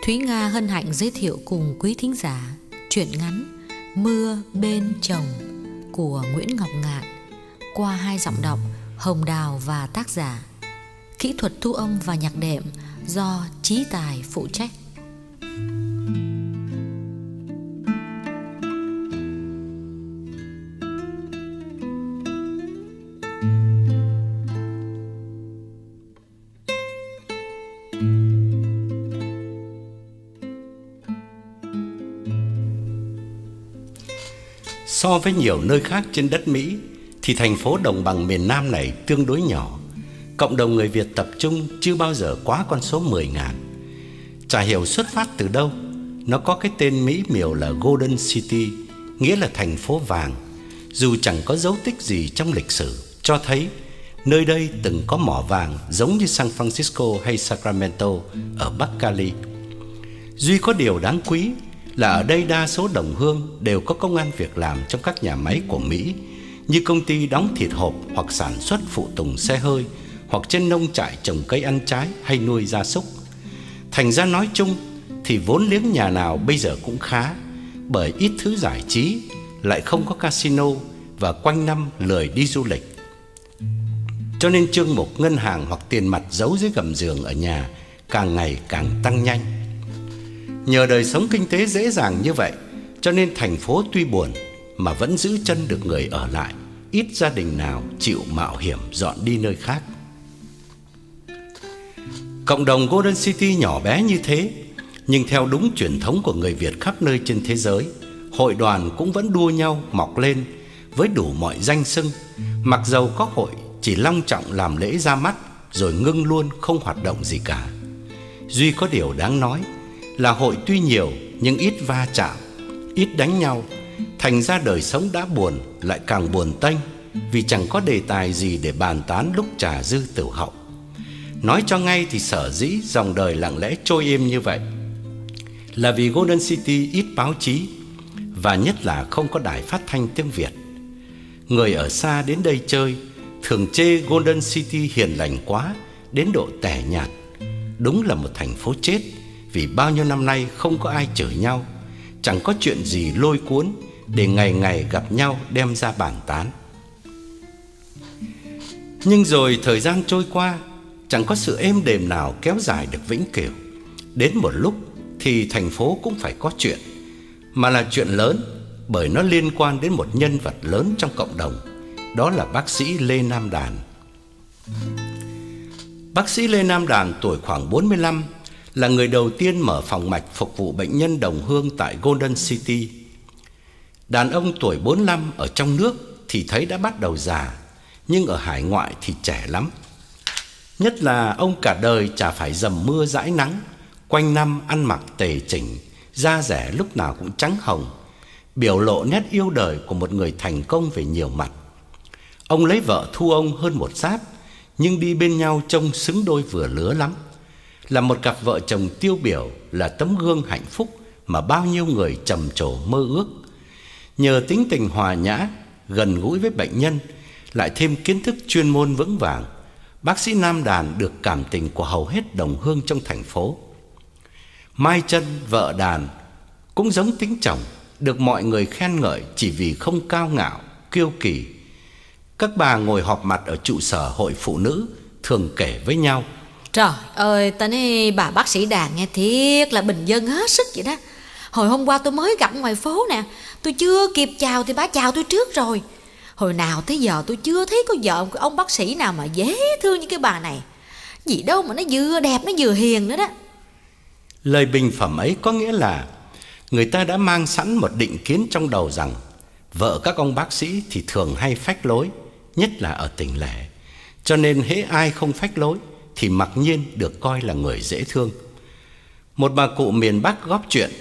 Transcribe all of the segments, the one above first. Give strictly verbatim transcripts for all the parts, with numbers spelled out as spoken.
Thúy Nga hân hạnh giới thiệu cùng quý thính giả truyện ngắn Mưa Bên Chồng của Nguyễn Ngọc Ngạn qua hai giọng đọc Hồng Đào và tác giả. Kỹ thuật thu âm và nhạc đệm do Chí Tài phụ trách. So với nhiều nơi khác trên đất Mỹ thì thành phố đồng bằng miền Nam này tương đối nhỏ. Cộng đồng người Việt tập trung chưa bao giờ quá con số mười nghìn. Chả hiểu xuất phát từ đâu, nó có cái tên mỹ miều là Golden City, nghĩa là thành phố vàng. Dù chẳng có dấu tích gì trong lịch sử cho thấy nơi đây từng có mỏ vàng giống như San Francisco hay Sacramento ở Bắc Cali. Duy có điều đáng quý là ở đây đa số đồng hương đều có công ăn việc làm trong các nhà máy của Mỹ, như công ty đóng thịt hộp hoặc sản xuất phụ tùng xe hơi, hoặc trên nông trại trồng cây ăn trái hay nuôi gia súc. Thành ra nói chung thì vốn liếng nhà nào bây giờ cũng khá, bởi ít thứ giải trí, lại không có casino và quanh năm lười đi du lịch. Cho nên chương mục ngân hàng hoặc tiền mặt giấu dưới gầm giường ở nhà càng ngày càng tăng nhanh. Nhờ đời sống kinh tế dễ dàng như vậy, cho nên thành phố tuy buồn mà vẫn giữ chân được người ở lại, ít gia đình nào chịu mạo hiểm dọn đi nơi khác. Cộng đồng Golden City nhỏ bé như thế, nhưng theo đúng truyền thống của người Việt khắp nơi trên thế giới, hội đoàn cũng vẫn đua nhau mọc lên với đủ mọi danh xưng, mặc dầu có hội chỉ long trọng làm lễ ra mắt rồi ngưng luôn không hoạt động gì cả. Duy có điều đáng nói là hội tuy nhiều nhưng ít va chạm, ít đánh nhau, thành ra đời sống đã buồn lại càng buồn tênh, vì chẳng có đề tài gì để bàn tán lúc trà dư tửu hậu. Nói cho ngay thì sở dĩ dòng đời lặng lẽ trôi êm như vậy là vì Golden City ít báo chí, và nhất là không có đài phát thanh tiếng Việt. Người ở xa đến đây chơi thường chê Golden City hiền lành quá đến độ tẻ nhạt. Đúng là một thành phố chết, vì bao nhiêu năm nay không có ai chửi nhau, chẳng có chuyện gì lôi cuốn để ngày ngày gặp nhau đem ra bàn tán. Nhưng rồi thời gian trôi qua, chẳng có sự êm đềm nào kéo dài được vĩnh cửu. Đến một lúc thì thành phố cũng phải có chuyện, mà là chuyện lớn, bởi nó liên quan đến một nhân vật lớn trong cộng đồng. Đó là bác sĩ Lê Nam Đàn. Bác sĩ Lê Nam Đàn tuổi khoảng bốn mươi lăm, là người đầu tiên mở phòng mạch phục vụ bệnh nhân đồng hương tại Golden City. Đàn ông tuổi bốn mươi lăm ở trong nước thì thấy đã bắt đầu già, nhưng ở hải ngoại thì trẻ lắm. Nhất là ông cả đời chả phải dầm mưa dãi nắng, quanh năm ăn mặc tề chỉnh, da dẻ lúc nào cũng trắng hồng, biểu lộ nét yêu đời của một người thành công về nhiều mặt. Ông lấy vợ thu ông hơn một giáp, nhưng đi bên nhau trông xứng đôi vừa lứa lắm. Là một cặp vợ chồng tiêu biểu, là tấm gương hạnh phúc mà bao nhiêu người trầm trồ mơ ước. Nhờ tính tình hòa nhã, gần gũi với bệnh nhân, lại thêm kiến thức chuyên môn vững vàng, bác sĩ Nam Đàn được cảm tình của hầu hết đồng hương trong thành phố. Mai Trân, vợ Đàn, cũng giống tính chồng, được mọi người khen ngợi chỉ vì không cao ngạo, kiêu kỳ. Các bà ngồi họp mặt ở trụ sở hội phụ nữ thường kể với nhau: Trời ơi, ta nói bà bác sĩ Đàn nghe thiệt là bình dân hết sức vậy đó. Hồi hôm qua tôi mới gặp ngoài phố nè, tôi chưa kịp chào thì bà chào tôi trước rồi. Hồi nào tới giờ tôi chưa thấy có vợ của ông bác sĩ nào mà dễ thương như cái bà này. Gì đâu mà nó vừa đẹp nó vừa hiền nữa đó. Lời bình phẩm ấy có nghĩa là người ta đã mang sẵn một định kiến trong đầu rằng vợ các ông bác sĩ thì thường hay phách lối, nhất là ở tỉnh lẻ. Cho nên hễ ai không phách lối thì mặc nhiên được coi là người dễ thương. Một bà cụ miền Bắc góp chuyện: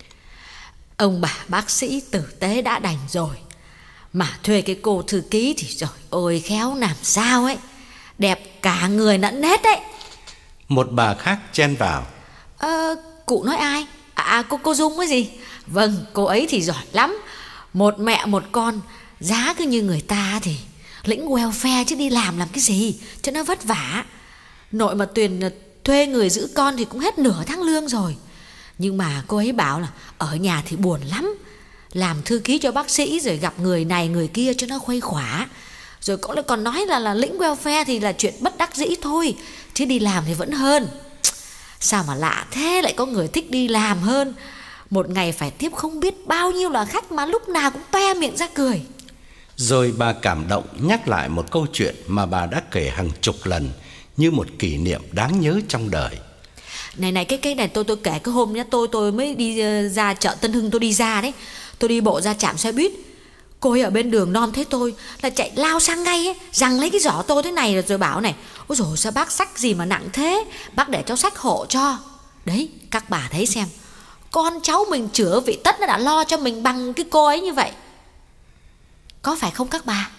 Ông bà bác sĩ tử tế đã đành rồi, mà thuê cái cô thư ký thì rồi ôi khéo làm sao ấy, đẹp cả người lẫn nét đấy. Một bà khác chen vào: Ờ, cụ nói ai? À, cô cô Dung ấy gì? Vâng, cô ấy thì giỏi lắm. Một mẹ một con, giá cứ như người ta thì lĩnh welfare chứ đi làm làm cái gì cho nó vất vả. Nội mà Tuyền thuê người giữ con thì cũng hết nửa tháng lương rồi. Nhưng mà cô ấy bảo là ở nhà thì buồn lắm, làm thư ký cho bác sĩ rồi gặp người này người kia cho nó khuây khỏa. Rồi cô ấy còn nói là, là lĩnh welfare thì là chuyện bất đắc dĩ thôi, chứ đi làm thì vẫn hơn. Sao mà lạ thế, lại có người thích đi làm hơn. Một ngày phải tiếp không biết bao nhiêu là khách mà lúc nào cũng toe miệng ra cười. Rồi bà cảm động nhắc lại một câu chuyện mà bà đã kể hàng chục lần, như một kỷ niệm đáng nhớ trong đời. Này này, cái cái này tôi tôi kể cái hôm nhá, tôi tôi mới đi ra chợ Tân Hưng, tôi đi ra đấy. Tôi đi bộ ra trạm xe buýt. Cô ấy ở bên đường non thấy tôi là chạy lao sang ngay ấy, giằng lấy cái giỏ tôi thế này rồi bảo này: ôi dồi sao bác xách gì mà nặng thế, bác để cháu xách hộ cho. Đấy, các bà thấy xem, con cháu mình chữa vị tất nó đã lo cho mình bằng cái cô ấy như vậy. Có phải không các bà?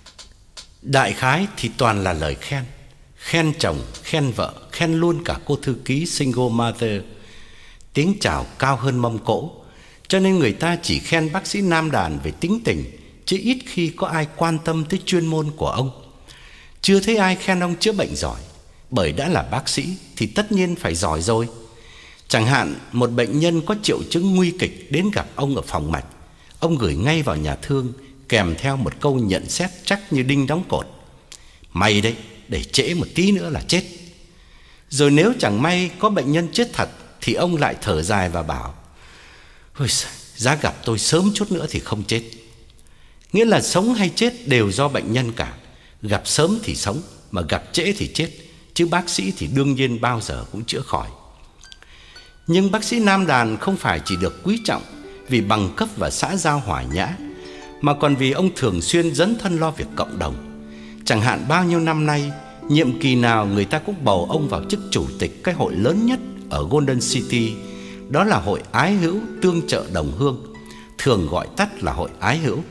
Đại khái thì toàn là lời khen. Khen chồng, khen vợ, khen luôn cả cô thư ký single mother. Tiếng chào cao hơn mâm cỗ, cho nên người ta chỉ khen bác sĩ Nam Đàn về tính tình, chứ ít khi có ai quan tâm tới chuyên môn của ông. Chưa thấy ai khen ông chữa bệnh giỏi, bởi đã là bác sĩ thì tất nhiên phải giỏi rồi. Chẳng hạn một bệnh nhân có triệu chứng nguy kịch đến gặp ông ở phòng mạch, ông gửi ngay vào nhà thương kèm theo một câu nhận xét chắc như đinh đóng cột: mày đấy, để trễ một tí nữa là chết. Rồi nếu chẳng may có bệnh nhân chết thật thì ông lại thở dài và bảo: ôi, giá gặp tôi sớm chút nữa thì không chết. Nghĩa là sống hay chết đều do bệnh nhân cả. Gặp sớm thì sống, mà gặp trễ thì chết, chứ bác sĩ thì đương nhiên bao giờ cũng chữa khỏi. Nhưng bác sĩ Nam Đàn không phải chỉ được quý trọng vì bằng cấp và xã giao hòa nhã, mà còn vì ông thường xuyên dấn thân lo việc cộng đồng. Chẳng hạn bao nhiêu năm nay, nhiệm kỳ nào người ta cũng bầu ông vào chức chủ tịch cái hội lớn nhất ở Golden City, đó là Hội Ái Hữu Tương Trợ Đồng Hương, thường gọi tắt là Hội Ái Hữu.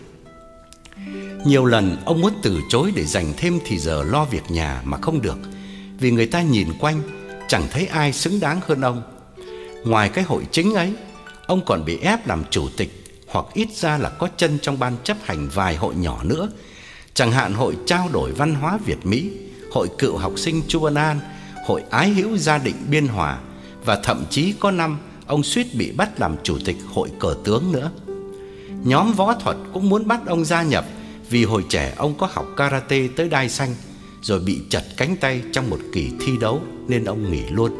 Nhiều lần ông muốn từ chối để dành thêm thì giờ lo việc nhà mà không được, vì người ta nhìn quanh chẳng thấy ai xứng đáng hơn ông. Ngoài cái hội chính ấy, ông còn bị ép làm chủ tịch, hoặc ít ra là có chân trong ban chấp hành vài hội nhỏ nữa. Chẳng hạn Hội Trao đổi Văn hóa Việt Mỹ, Hội Cựu Học sinh Chu Văn An, Hội Ái Hữu Gia định Biên Hòa, và thậm chí có năm ông suýt bị bắt làm chủ tịch Hội Cờ Tướng nữa. Nhóm võ thuật cũng muốn bắt ông gia nhập, vì hồi trẻ ông có học karate tới đai xanh, rồi bị chật cánh tay trong một kỳ thi đấu nên ông nghỉ luôn.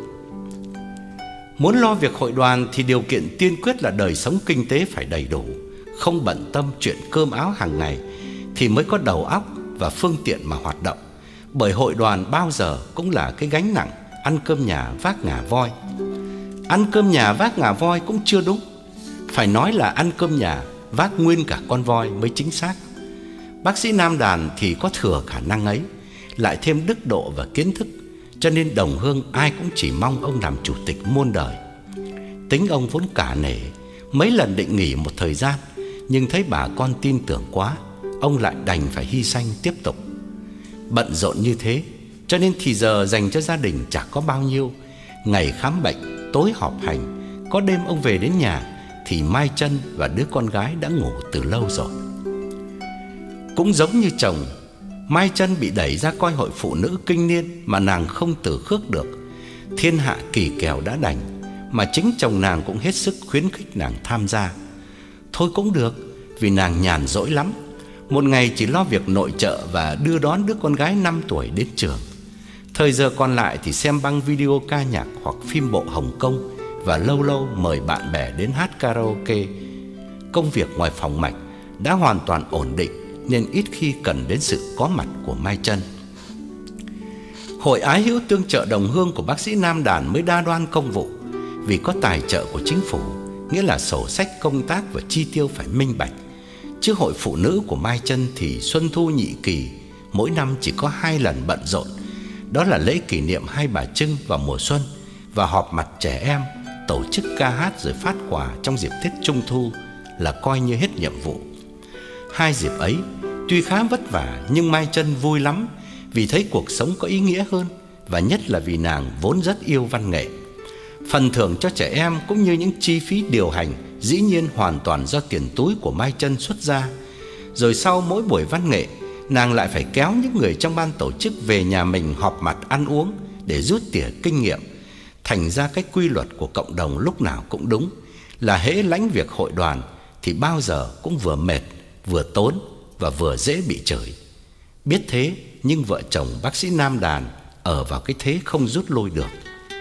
Muốn lo việc hội đoàn thì điều kiện tiên quyết là đời sống kinh tế phải đầy đủ, không bận tâm chuyện cơm áo hàng ngày, thì mới có đầu óc và phương tiện mà hoạt động. Bởi hội đoàn bao giờ cũng là cái gánh nặng ăn cơm nhà vác ngà voi. Ăn cơm nhà vác ngà voi cũng chưa đúng, phải nói là ăn cơm nhà vác nguyên cả con voi mới chính xác. Bác sĩ Nam Đàn thì có thừa khả năng ấy, lại thêm đức độ và kiến thức, cho nên đồng hương ai cũng chỉ mong ông làm chủ tịch muôn đời. Tính ông vốn cả nể, mấy lần định nghỉ một thời gian, nhưng thấy bà con tin tưởng quá, ông lại đành phải hy sanh tiếp tục. Bận rộn như thế, cho nên thì giờ dành cho gia đình chẳng có bao nhiêu. Ngày khám bệnh, tối họp hành, có đêm ông về đến nhà thì Mai Trân và đứa con gái đã ngủ từ lâu rồi. Cũng giống như chồng, Mai Trân bị đẩy ra coi hội phụ nữ kinh niên mà nàng không từ khước được. Thiên hạ kỳ kèo đã đành, mà chính chồng nàng cũng hết sức khuyến khích nàng tham gia. Thôi cũng được, vì nàng nhàn rỗi lắm, một ngày chỉ lo việc nội trợ và đưa đón đứa con gái năm tuổi đến trường. Thời giờ còn lại thì xem băng video ca nhạc hoặc phim bộ Hồng Kông, và lâu lâu mời bạn bè đến hát karaoke. Công việc ngoài phòng mạch đã hoàn toàn ổn định, nên ít khi cần đến sự có mặt của Mai Trân. Hội Ái Hữu Tương Trợ Đồng Hương của bác sĩ Nam Đàn mới đa đoan công vụ, vì có tài trợ của chính phủ, nghĩa là sổ sách công tác và chi tiêu phải minh bạch. Chứ hội phụ nữ của Mai Trân thì xuân thu nhị kỳ, mỗi năm chỉ có hai lần bận rộn, đó là lễ kỷ niệm Hai Bà Trưng vào mùa xuân và họp mặt trẻ em, tổ chức ca hát rồi phát quà trong dịp Tết Trung Thu, là coi như hết nhiệm vụ. Hai dịp ấy tuy khá vất vả, nhưng Mai Trân vui lắm, vì thấy cuộc sống có ý nghĩa hơn, và nhất là vì nàng vốn rất yêu văn nghệ. Phần thưởng cho trẻ em cũng như những chi phí điều hành dĩ nhiên hoàn toàn do tiền túi của Mai Trân xuất ra. Rồi sau mỗi buổi văn nghệ, nàng lại phải kéo những người trong ban tổ chức về nhà mình họp mặt ăn uống để rút tỉa kinh nghiệm. Thành ra cái quy luật của cộng đồng lúc nào cũng đúng, là hễ lãnh việc hội đoàn thì bao giờ cũng vừa mệt, vừa tốn và vừa dễ bị chửi. Biết thế nhưng vợ chồng bác sĩ Nam Đàn ở vào cái thế không rút lui được.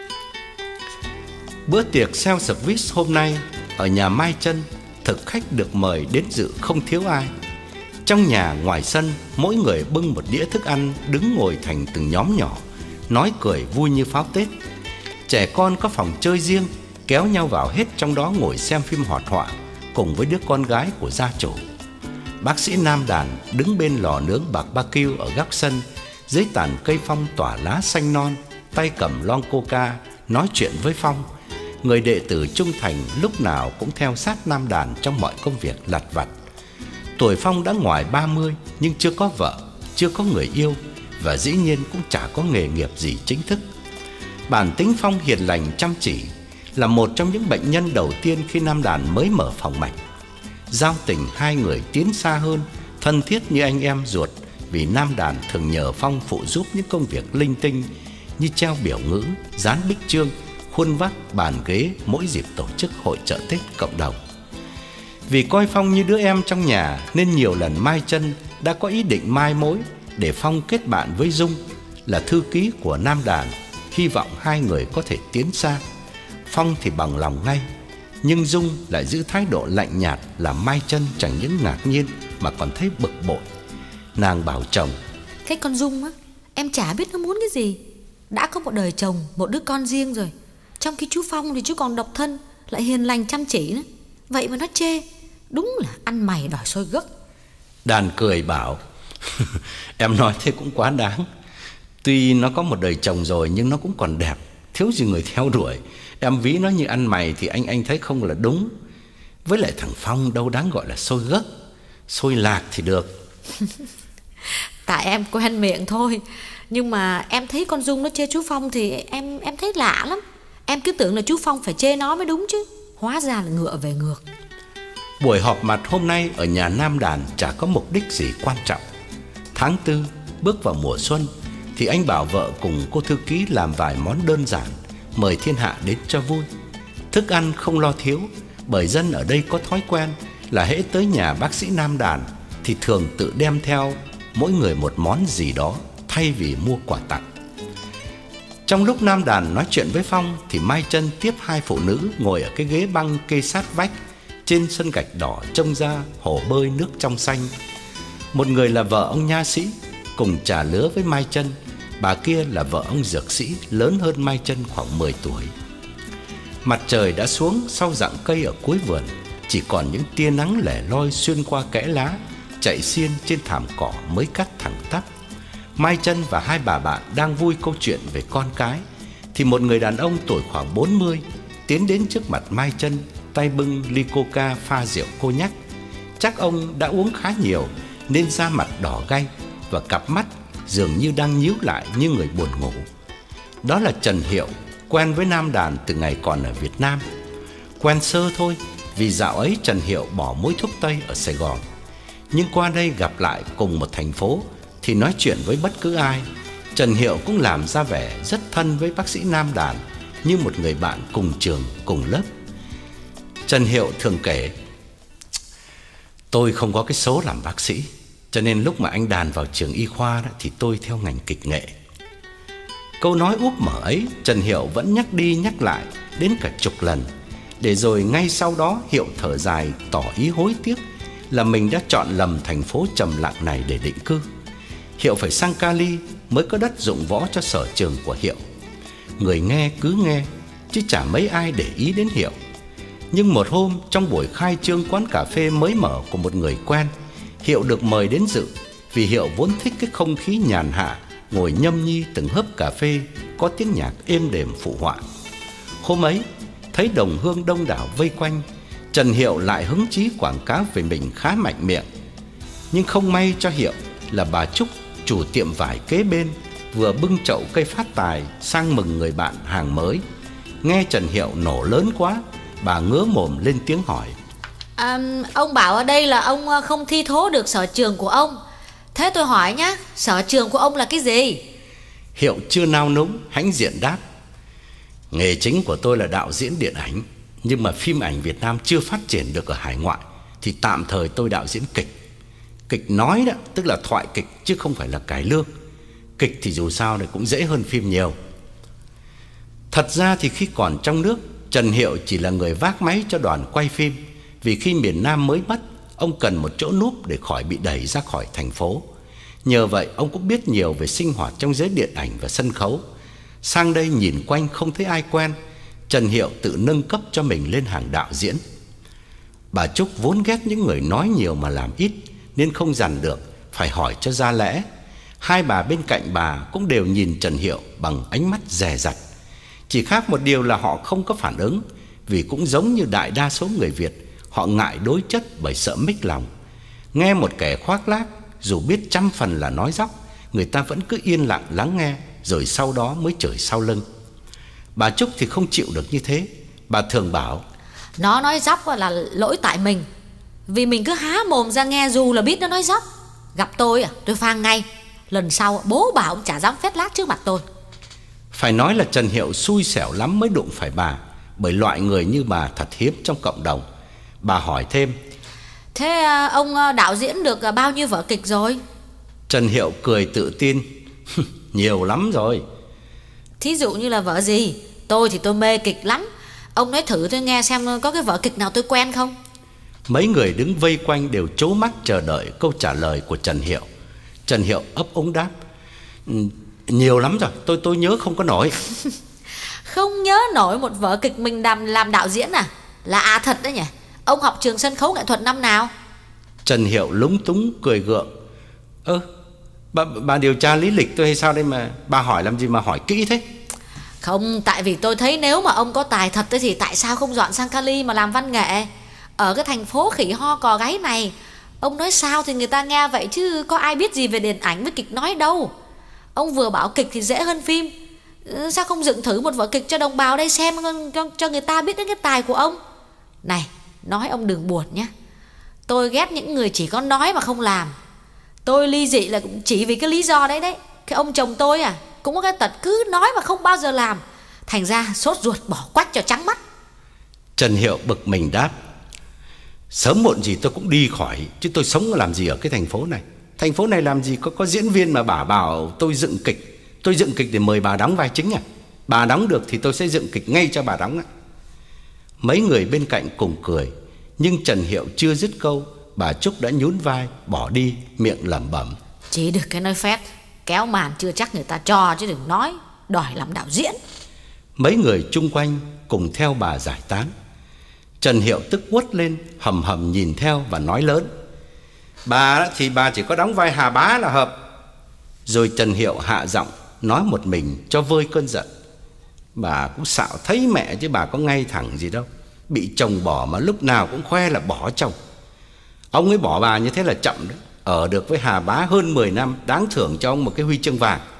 Bữa tiệc self service hôm nay ở nhà Mai Trân, thực khách được mời đến dự không thiếu ai. Trong nhà ngoài sân, mỗi người bưng một đĩa thức ăn, đứng ngồi thành từng nhóm nhỏ, nói cười vui như pháo Tết. Trẻ con có phòng chơi riêng, kéo nhau vào hết trong đó ngồi xem phim hoạt họa cùng với đứa con gái của gia chủ. Bác sĩ Nam Đàn đứng bên lò nướng barbecue ở góc sân, dưới tàn cây phong tỏa lá xanh non, tay cầm lon coca, nói chuyện với Phong, người đệ tử trung thành lúc nào cũng theo sát Nam Đàn trong mọi công việc lặt vặt. Tuổi Phong đã ngoài ba mươi nhưng chưa có vợ, chưa có người yêu và dĩ nhiên cũng chả có nghề nghiệp gì chính thức. Bản tính Phong hiền lành chăm chỉ, là một trong những bệnh nhân đầu tiên khi Nam Đàn mới mở phòng mạch. Giao tình hai người tiến xa hơn, thân thiết như anh em ruột, vì Nam Đàn thường nhờ Phong phụ giúp những công việc linh tinh như treo biểu ngữ, dán bích chương, khuôn vác bàn ghế mỗi dịp tổ chức hội chợ Tết cộng đồng. Vì coi Phong như đứa em trong nhà nên nhiều lần Mai Trân đã có ý định mai mối để Phong kết bạn với Dung, là thư ký của Nam Đàn, hy vọng hai người có thể tiến xa. Phong thì bằng lòng ngay, nhưng Dung lại giữ thái độ lạnh nhạt, làm Mai Trân chẳng những ngạc nhiên mà còn thấy bực bội. Nàng bảo chồng: Cái con Dung á, em chả biết nó muốn cái gì. Đã có một đời chồng, một đứa con riêng rồi, trong khi chú Phong thì chú còn độc thân, lại hiền lành chăm chỉ nữa. Vậy mà nó chê, đúng là ăn mày đòi sôi gấc. Đàn cười bảo: Em nói thế cũng quá đáng. Tuy nó có một đời chồng rồi nhưng nó cũng còn đẹp, thiếu gì người theo đuổi. Em ví nó như ăn mày thì anh anh thấy không là đúng. Với lại thằng Phong đâu đáng gọi là sôi gấc, sôi lạc thì được. Tại em quen miệng thôi. Nhưng mà em thấy con Dung nó chê chú Phong thì em em thấy lạ lắm. Em cứ tưởng là chú Phong phải chê nó mới đúng chứ, hóa ra là ngựa về ngược. Buổi họp mặt hôm nay ở nhà Nam Đàn chả có mục đích gì quan trọng. Tháng tư bước vào mùa xuân thì anh bảo vợ cùng cô thư ký làm vài món đơn giản, mời thiên hạ đến cho vui. Thức ăn không lo thiếu, bởi dân ở đây có thói quen là hễ tới nhà bác sĩ Nam Đàn thì thường tự đem theo mỗi người một món gì đó thay vì mua quà tặng. Trong lúc Nam Đàn nói chuyện với Phong thì Mai Trân tiếp hai phụ nữ ngồi ở cái ghế băng kê sát vách trên sân gạch đỏ trông ra hồ bơi nước trong xanh. Một người là vợ ông nha sĩ, cùng trà lứa với Mai Trân. Bà kia là vợ ông dược sĩ, lớn hơn Mai Trân khoảng mười tuổi. Mặt trời đã xuống sau rặng cây ở cuối vườn, chỉ còn những tia nắng lẻ loi xuyên qua kẽ lá, chạy xiên trên thảm cỏ mới cắt thẳng tắp. Mai Trân và hai bà bạn đang vui câu chuyện về con cái thì một người đàn ông tuổi khoảng bốn mươi tiến đến trước mặt Mai Trân, tay bưng ly coca pha rượu cô nhắc. Chắc ông đã uống khá nhiều nên da mặt đỏ gay và cặp mắt dường như đang nhíu lại như người buồn ngủ. Đó là Trần Hiệu, quen với Nam Đàn từ ngày còn ở Việt Nam. Quen sơ thôi, vì dạo ấy Trần Hiệu bỏ mối thuốc tây ở Sài Gòn. Nhưng qua đây gặp lại cùng một thành phố thì nói chuyện với bất cứ ai, Trần Hiệu cũng làm ra vẻ rất thân với bác sĩ Nam Đàn, như một người bạn cùng trường, cùng lớp. Trần Hiệu thường kể: Tôi không có cái số làm bác sĩ, cho nên lúc mà anh Đàn vào trường y khoa đó, thì tôi theo ngành kịch nghệ. Câu nói úp mở ấy Trần Hiệu vẫn nhắc đi nhắc lại đến cả chục lần, để rồi ngay sau đó Hiệu thở dài tỏ ý hối tiếc là mình đã chọn lầm thành phố trầm lặng này để định cư. Hiệu phải sang Cali mới có đất dụng võ cho sở trường của Hiệu. Người nghe cứ nghe chứ chả mấy ai để ý đến Hiệu. Nhưng một hôm trong buổi khai trương quán cà phê mới mở của một người quen, Hiệu được mời đến dự, vì Hiệu vốn thích cái không khí nhàn hạ, ngồi nhâm nhi từng hớp cà phê có tiếng nhạc êm đềm phụ họa. Hôm ấy thấy đồng hương đông đảo vây quanh, Trần Hiệu lại hứng chí quảng cáo về mình khá mạnh miệng. Nhưng không may cho Hiệu là bà Trúc, chủ tiệm vải kế bên, vừa bưng chậu cây phát tài sang mừng người bạn hàng mới. Nghe Trần Hiệu nổ lớn quá, bà ngứa mồm lên tiếng hỏi: à, Ông bảo ở đây là ông không thi thố được sở trường của ông. Thế tôi hỏi nhá, sở trường của ông là cái gì? Hiệu chưa nao núng, hãnh diện đáp: Nghề chính của tôi là đạo diễn điện ảnh, nhưng mà phim ảnh Việt Nam chưa phát triển được ở hải ngoại thì tạm thời tôi đạo diễn kịch. Kịch nói đó, tức là thoại kịch chứ không phải là cải lương. Kịch thì dù sao thì cũng dễ hơn phim nhiều. Thật ra thì khi còn trong nước, Trần Hiệu chỉ là người vác máy cho đoàn quay phim. Vì khi miền Nam mới mất, ông cần một chỗ núp để khỏi bị đẩy ra khỏi thành phố. Nhờ vậy ông cũng biết nhiều về sinh hoạt trong giới điện ảnh và sân khấu. Sang đây nhìn quanh không thấy ai quen, Trần Hiệu tự nâng cấp cho mình lên hàng đạo diễn. Bà Trúc vốn ghét những người nói nhiều mà làm ít, nên không dằn được, phải hỏi cho ra lẽ. Hai bà bên cạnh bà cũng đều nhìn Trần Hiệu bằng ánh mắt dè dặt. Chỉ khác một điều là họ không có phản ứng, vì cũng giống như đại đa số người Việt, họ ngại đối chất bởi sợ mích lòng. Nghe một kẻ khoác lác, dù biết trăm phần là nói dóc, người ta vẫn cứ yên lặng lắng nghe, rồi sau đó mới chửi sau lưng. Bà Trúc thì không chịu được như thế. Bà thường bảo: nó nói dóc là lỗi tại mình, vì mình cứ há mồm ra nghe dù là biết nó nói dóc. Gặp tôi à, tôi phang ngay. Lần sau bố bảo ông chả dám phét lác trước mặt tôi. Phải nói là Trần Hiệu xui xẻo lắm mới đụng phải bà, bởi loại người như bà thật hiếm trong cộng đồng. Bà hỏi thêm: thế ông đạo diễn được bao nhiêu vở kịch rồi? Trần Hiệu cười tự tin: nhiều lắm rồi. Thí dụ như là vở gì? Tôi thì tôi mê kịch lắm. Ông nói thử tôi nghe xem có cái vở kịch nào tôi quen không. Mấy người đứng vây quanh đều trố mắt chờ đợi câu trả lời của Trần Hiệu. Trần Hiệu ấp úng đáp: nhiều lắm rồi, tôi tôi nhớ không có nổi. Không nhớ nổi một vở kịch mình làm, làm đạo diễn à? Là à thật đấy nhỉ. Ông học trường sân khấu nghệ thuật năm nào? Trần Hiệu lúng túng cười gượng: Ơ, bà, bà điều tra lý lịch tôi hay sao đây mà bà hỏi làm gì mà hỏi kỹ thế? Không, tại vì tôi thấy nếu mà ông có tài thật thì tại sao không dọn sang Cali mà làm văn nghệ? Ở cái thành phố khỉ ho cò gáy này, ông nói sao thì người ta nghe vậy chứ có ai biết gì về điện ảnh với kịch nói đâu. Ông vừa bảo kịch thì dễ hơn phim, sao không dựng thử một vở kịch cho đồng bào đây xem, cho, cho người ta biết đến cái tài của ông. Này, nói ông đừng buồn nhé. Tôi ghét những người chỉ có nói mà không làm. Tôi ly dị là cũng chỉ vì cái lý do đấy đấy. Cái ông chồng tôi à, cũng có cái tật cứ nói mà không bao giờ làm. Thành ra sốt ruột bỏ quách cho trắng mắt. Trần Hiệu bực mình đáp: sớm muộn gì tôi cũng đi khỏi, chứ tôi sống làm gì ở cái thành phố này. Thành phố này làm gì có, có diễn viên mà bà bảo tôi dựng kịch. Tôi dựng kịch để mời bà đóng vai chính à? Bà đóng được thì tôi sẽ dựng kịch ngay cho bà đóng á. Mấy người bên cạnh cùng cười. Nhưng Trần Hiệu chưa dứt câu, bà Trúc đã nhún vai bỏ đi, miệng lẩm bẩm: chỉ được cái nói phét, kéo màn chưa chắc người ta cho chứ đừng nói đòi làm đạo diễn. Mấy người chung quanh cùng theo bà giải tán. Trần Hiệu tức quất lên, hầm hầm nhìn theo và nói lớn: bà thì bà chỉ có đóng vai Hà Bá là hợp. Rồi Trần Hiệu hạ giọng nói một mình cho vơi cơn giận: bà cũng xạo thấy mẹ chứ bà có ngay thẳng gì đâu. Bị chồng bỏ mà lúc nào cũng khoe là bỏ chồng. Ông ấy bỏ bà như thế là chậm đấy. Ở được với Hà Bá hơn mười năm, đáng thưởng cho ông một cái huy chương vàng.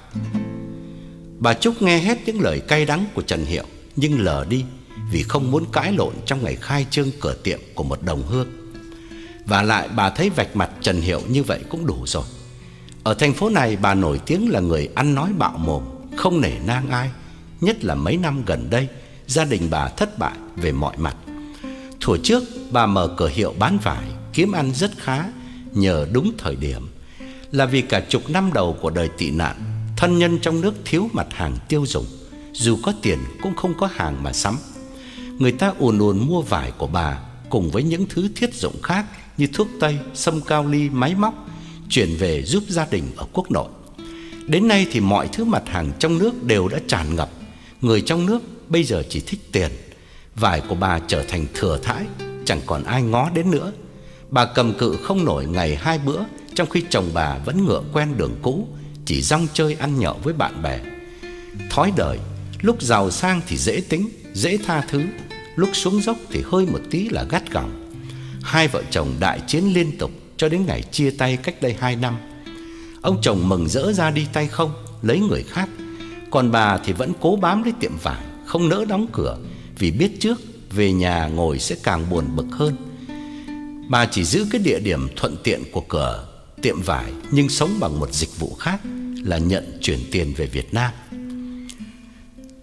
Bà Trúc nghe hết những lời cay đắng của Trần Hiệu, nhưng lờ đi, vì không muốn cãi lộn trong ngày khai trương cửa tiệm của một đồng hương. Và lại bà thấy vạch mặt Trần Hiệu như vậy cũng đủ rồi. Ở thành phố này bà nổi tiếng là người ăn nói bạo mồm, không nể nang ai. Nhất là mấy năm gần đây, gia đình bà thất bại về mọi mặt. Thuở trước bà mở cửa hiệu bán vải, kiếm ăn rất khá nhờ đúng thời điểm. Là vì cả chục năm đầu của đời tị nạn, thân nhân trong nước thiếu mặt hàng tiêu dùng, dù có tiền cũng không có hàng mà sắm. Người ta ùn ùn mua vải của bà cùng với những thứ thiết dụng khác như thuốc tây, sâm cao ly, máy móc, chuyển về giúp gia đình ở quốc nội. Đến nay thì mọi thứ mặt hàng trong nước đều đã tràn ngập. Người trong nước bây giờ chỉ thích tiền. Vải của bà trở thành thừa thãi, chẳng còn ai ngó đến nữa. Bà cầm cự không nổi ngày hai bữa, trong khi chồng bà vẫn ngựa quen đường cũ, chỉ rong chơi ăn nhậu với bạn bè. Thói đời, lúc giàu sang thì dễ tính, dễ tha thứ, lúc xuống dốc thì hơi một tí là gắt gỏng. Hai vợ chồng đại chiến liên tục cho đến ngày chia tay cách đây hai năm. Ông chồng mừng rỡ ra đi tay không, lấy người khác. Còn bà thì vẫn cố bám lấy tiệm vải, không nỡ đóng cửa, vì biết trước về nhà ngồi sẽ càng buồn bực hơn. Bà chỉ giữ cái địa điểm thuận tiện của cửa tiệm vải, nhưng sống bằng một dịch vụ khác là nhận chuyển tiền về Việt Nam.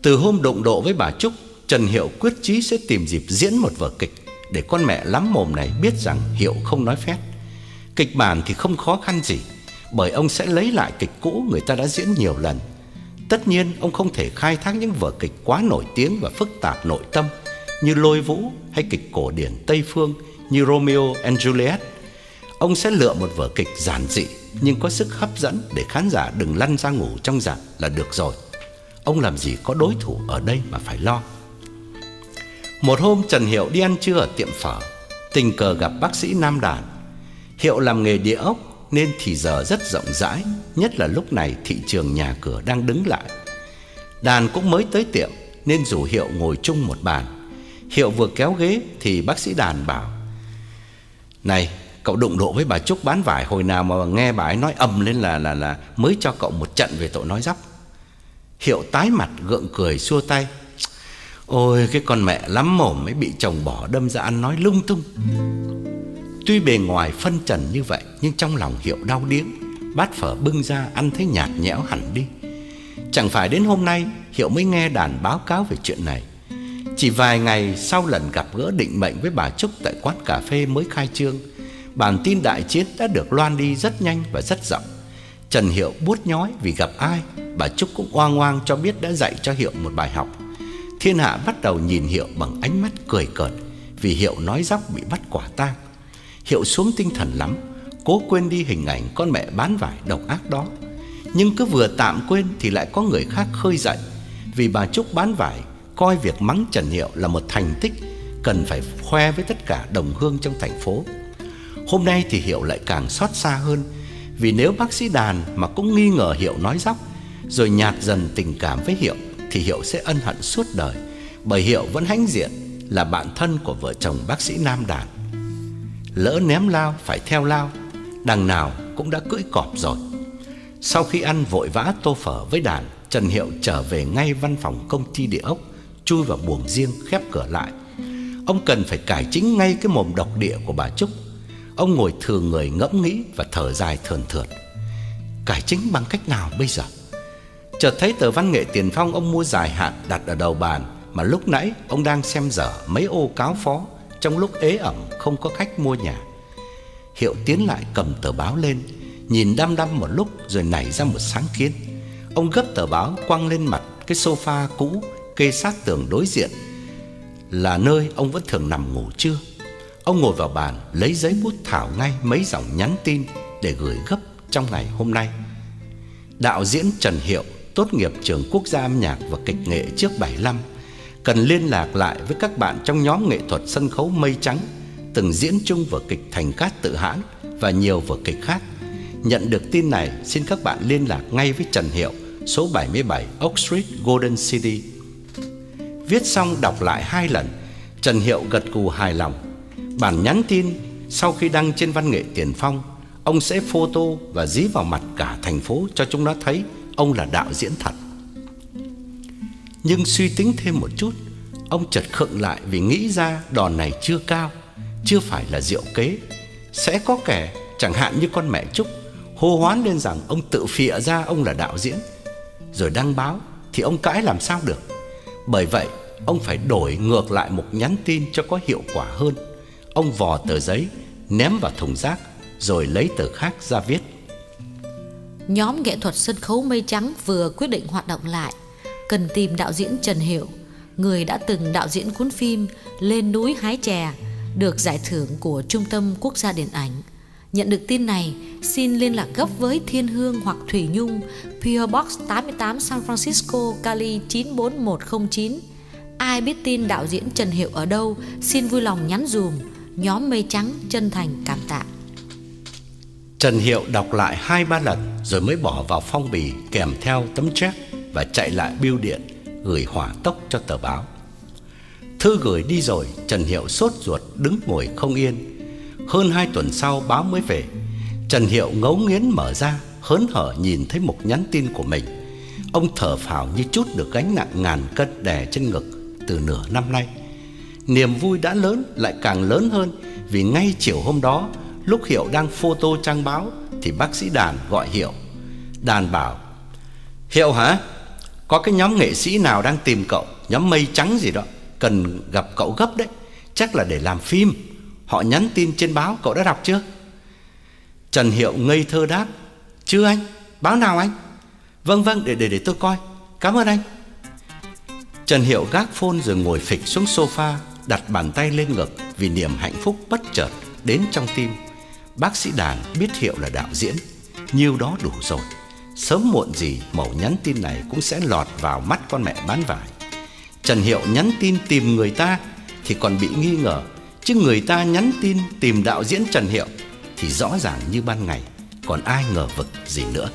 Từ hôm đụng độ với bà Trúc, Trần Hiệu quyết chí sẽ tìm dịp diễn một vở kịch để con mẹ lắm mồm này biết rằng Hiệu không nói phét. Kịch bản thì không khó khăn gì, bởi ông sẽ lấy lại kịch cũ người ta đã diễn nhiều lần. Tất nhiên ông không thể khai thác những vở kịch quá nổi tiếng và phức tạp nội tâm như Lôi Vũ hay kịch cổ điển Tây phương như Romeo and Juliet. Ông sẽ lựa một vở kịch giản dị nhưng có sức hấp dẫn để khán giả đừng lăn ra ngủ trong rạp là được rồi. Ông làm gì có đối thủ ở đây mà phải lo. Một hôm Trần Hiệu đi ăn trưa ở tiệm phở, tình cờ gặp bác sĩ Nam Đàn. Hiệu làm nghề địa ốc nên thì giờ rất rộng rãi, nhất là lúc này thị trường nhà cửa đang đứng lại. Đàn cũng mới tới tiệm nên rủ Hiệu ngồi chung một bàn. Hiệu vừa kéo ghế thì bác sĩ Đàn bảo: "Này, cậu đụng độ với bà Trúc bán vải hồi nào mà nghe bà ấy nói ầm lên là là là mới cho cậu một trận về tội nói dóc." Hiệu tái mặt gượng cười xua tay: "Ôi cái con mẹ lắm mồm ấy bị chồng bỏ đâm ra ăn nói lung tung." Tuy bề ngoài phân trần như vậy nhưng trong lòng Hiệu đau điếng. Bát phở bưng ra ăn thấy nhạt nhẽo hẳn đi. Chẳng phải đến hôm nay Hiệu mới nghe Đàn báo cáo về chuyện này. Chỉ vài ngày sau lần gặp gỡ định mệnh với bà Trúc tại quán cà phê mới khai trương, bản tin đại chiến đã được loan đi rất nhanh và rất rộng. Trần Hiệu buốt nhói vì gặp ai, bà Trúc cũng oang oang cho biết đã dạy cho Hiệu một bài học. Thiên hạ bắt đầu nhìn Hiệu bằng ánh mắt cười cợt vì Hiệu nói dóc bị bắt quả tang. Hiệu xuống tinh thần lắm, cố quên đi hình ảnh con mẹ bán vải độc ác đó. Nhưng cứ vừa tạm quên thì lại có người khác khơi dậy, vì bà Trúc bán vải coi việc mắng Trần Hiệu là một thành tích cần phải khoe với tất cả đồng hương trong thành phố. Hôm nay thì Hiệu lại càng xót xa hơn, vì nếu bác sĩ Đàn mà cũng nghi ngờ Hiệu nói dóc rồi nhạt dần tình cảm với Hiệu thì Hiệu sẽ ân hận suốt đời, bởi Hiệu vẫn hãnh diện là bạn thân của vợ chồng bác sĩ Nam Đàn. Lỡ ném lao phải theo lao, đằng nào cũng đã cưỡi cọp rồi. Sau khi ăn vội vã tô phở với Đàn, Trần Hiệu trở về ngay văn phòng công ty địa ốc, chui vào buồng riêng khép cửa lại. Ông cần phải cải chính ngay cái mồm độc địa của bà Trúc. Ông ngồi thừ người ngẫm nghĩ và thở dài thườn thượt. Cải chính bằng cách nào bây giờ? Chợt thấy tờ văn nghệ Tiền Phong ông mua dài hạn đặt ở đầu bàn, mà lúc nãy ông đang xem dở mấy ô cáo phó trong lúc ế ẩm không có khách mua nhà. Hiệu tiến lại cầm tờ báo lên, nhìn đăm đăm một lúc rồi nảy ra một sáng kiến. Ông gấp tờ báo quăng lên mặt cái sofa cũ kê sát tường đối diện, là nơi ông vẫn thường nằm ngủ trưa. Ông ngồi vào bàn, lấy giấy bút thảo ngay mấy dòng nhắn tin để gửi gấp trong ngày hôm nay. Đạo diễn Trần Hiệu tốt nghiệp trường Quốc gia âm nhạc và kịch nghệ trước bảy mươi lăm, cần liên lạc lại với các bạn trong nhóm nghệ thuật sân khấu Mây Trắng, từng diễn chung vở kịch Thành Cát Tự Hãn và nhiều vở kịch khác. Nhận được tin này, xin các bạn liên lạc ngay với Trần Hiệu, số bảy mươi bảy Oak Street, Golden City. Viết xong đọc lại hai lần, Trần Hiệu gật gù hài lòng. Bản nhắn tin sau khi đăng trên văn nghệ Tiền Phong, ông sẽ photo và dí vào mặt cả thành phố cho chúng nó thấy ông là đạo diễn thật. Nhưng suy tính thêm một chút, ông chợt khựng lại vì nghĩ ra đòn này chưa cao, chưa phải là diệu kế. Sẽ có kẻ, chẳng hạn như con mẹ Trúc, hô hoán lên rằng ông tự phịa ra ông là đạo diễn, rồi đăng báo thì ông cãi làm sao được. Bởi vậy ông phải đổi ngược lại một nhắn tin cho có hiệu quả hơn. Ông vò tờ giấy, ném vào thùng rác, rồi lấy tờ khác ra viết. Nhóm nghệ thuật sân khấu Mây Trắng vừa quyết định hoạt động lại, cần tìm đạo diễn Trần Hiệu, người đã từng đạo diễn cuốn phim Lên núi hái chè, được giải thưởng của Trung tâm Quốc gia Điện ảnh. Nhận được tin này, xin liên lạc gấp với Thiên Hương hoặc Thủy Nhung, pê ô Box tám mươi tám San Francisco, Cali chín bốn một không chín. Ai biết tin đạo diễn Trần Hiệu ở đâu, xin vui lòng nhắn dùm. Nhóm Mây Trắng chân thành cảm tạ. Trần Hiệu đọc lại hai ba lần rồi mới bỏ vào phong bì kèm theo tấm check và chạy lại bưu điện gửi hỏa tốc cho tờ báo. Thư gửi đi rồi, Trần Hiệu sốt ruột đứng ngồi không yên. Hơn hai tuần sau báo mới về. Trần Hiệu ngấu nghiến mở ra, hớn hở nhìn thấy một nhắn tin của mình. Ông thở phào như trút được gánh nặng ngàn cân đè trên ngực từ nửa năm nay. Niềm vui đã lớn lại càng lớn hơn, vì ngay chiều hôm đó, lúc Hiệu đang photo trang báo thì bác sĩ Đàn gọi Hiệu. Đàn bảo: Hiệu hả? Có cái nhóm nghệ sĩ nào đang tìm cậu, nhóm Mây Trắng gì đó, cần gặp cậu gấp đấy. Chắc là để làm phim. Họ nhắn tin trên báo, cậu đã đọc chưa? Trần Hiệu ngây thơ đáp: Chưa anh, báo nào anh? Vâng vâng, để để để tôi coi. Cảm ơn anh. Trần Hiệu gác phone rồi ngồi phịch xuống sofa, đặt bàn tay lên ngực vì niềm hạnh phúc bất chợt đến trong tim. Bác sĩ Đàn biết Hiệu là đạo diễn, nhiêu đó đủ rồi. Sớm muộn gì mẩu nhắn tin này cũng sẽ lọt vào mắt con mẹ bán vải. Trần Hiệu nhắn tin tìm người ta thì còn bị nghi ngờ, chứ người ta nhắn tin tìm đạo diễn Trần Hiệu thì rõ ràng như ban ngày, còn ai ngờ vực gì nữa.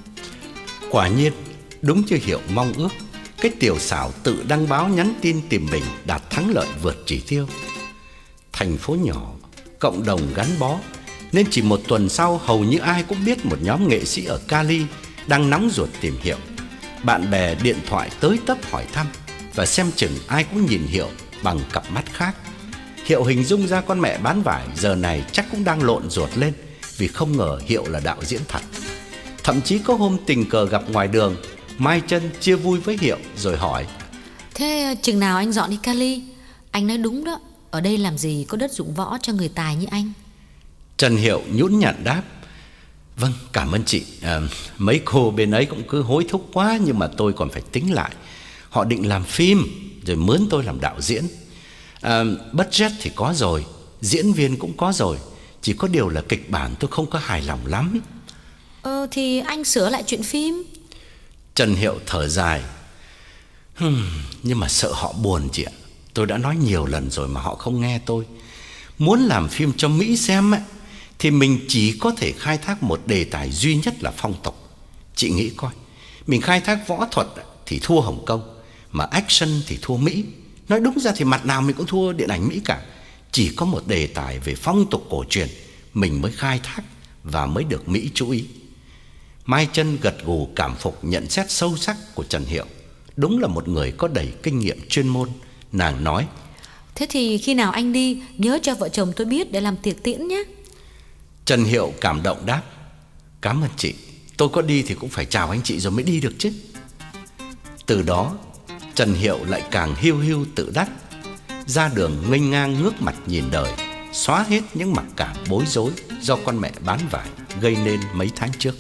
Quả nhiên, đúng như Hiệu mong ước, cái tiểu xảo tự đăng báo nhắn tin tìm mình đạt thắng lợi vượt chỉ tiêu. Thành phố nhỏ, cộng đồng gắn bó, nên chỉ một tuần sau hầu như ai cũng biết một nhóm nghệ sĩ ở Cali đang nóng ruột tìm Hiệu. Bạn bè điện thoại tới tấp hỏi thăm, và xem chừng ai cũng nhìn Hiệu bằng cặp mắt khác. Hiệu hình dung ra con mẹ bán vải giờ này chắc cũng đang lộn ruột lên, vì không ngờ Hiệu là đạo diễn thật. Thậm chí có hôm tình cờ gặp ngoài đường, Mai Chân chia vui với Hiệu rồi hỏi: Thế chừng nào anh dọn đi Cali? Anh nói đúng đó, ở đây làm gì có đất dụng võ cho người tài như anh. Trần Hiệu nhũn nhặn đáp: Vâng, cảm ơn chị. à, Mấy cô bên ấy cũng cứ hối thúc quá, nhưng mà tôi còn phải tính lại. Họ định làm phim rồi mướn tôi làm đạo diễn. à, Budget thì có rồi, diễn viên cũng có rồi, chỉ có điều là kịch bản tôi không có hài lòng lắm. Ờ thì anh sửa lại chuyện phim. Trần Hiệu thở dài: hmm, Nhưng mà sợ họ buồn chị ạ. Tôi đã nói nhiều lần rồi mà họ không nghe tôi. Muốn làm phim cho Mỹ xem ấy, thì mình chỉ có thể khai thác một đề tài duy nhất là phong tục. Chị nghĩ coi, mình khai thác võ thuật thì thua Hồng Kông, mà action thì thua Mỹ. Nói đúng ra thì mặt nào mình cũng thua điện ảnh Mỹ cả. Chỉ có một đề tài về phong tục cổ truyền mình mới khai thác và mới được Mỹ chú ý. Mai Chân gật gù cảm phục nhận xét sâu sắc của Trần Hiệu. Đúng là một người có đầy kinh nghiệm chuyên môn. Nàng nói: Thế thì khi nào anh đi, nhớ cho vợ chồng tôi biết để làm tiệc tiễn nhé. Trần Hiệu cảm động đáp: Cảm ơn chị. Tôi có đi thì cũng phải chào anh chị rồi mới đi được chứ. Từ đó Trần Hiệu lại càng hiu hiu tự đắc, ra đường nghênh ngang ngước mặt nhìn đời, xóa hết những mặc cảm bối rối do con mẹ bán vải gây nên mấy tháng trước.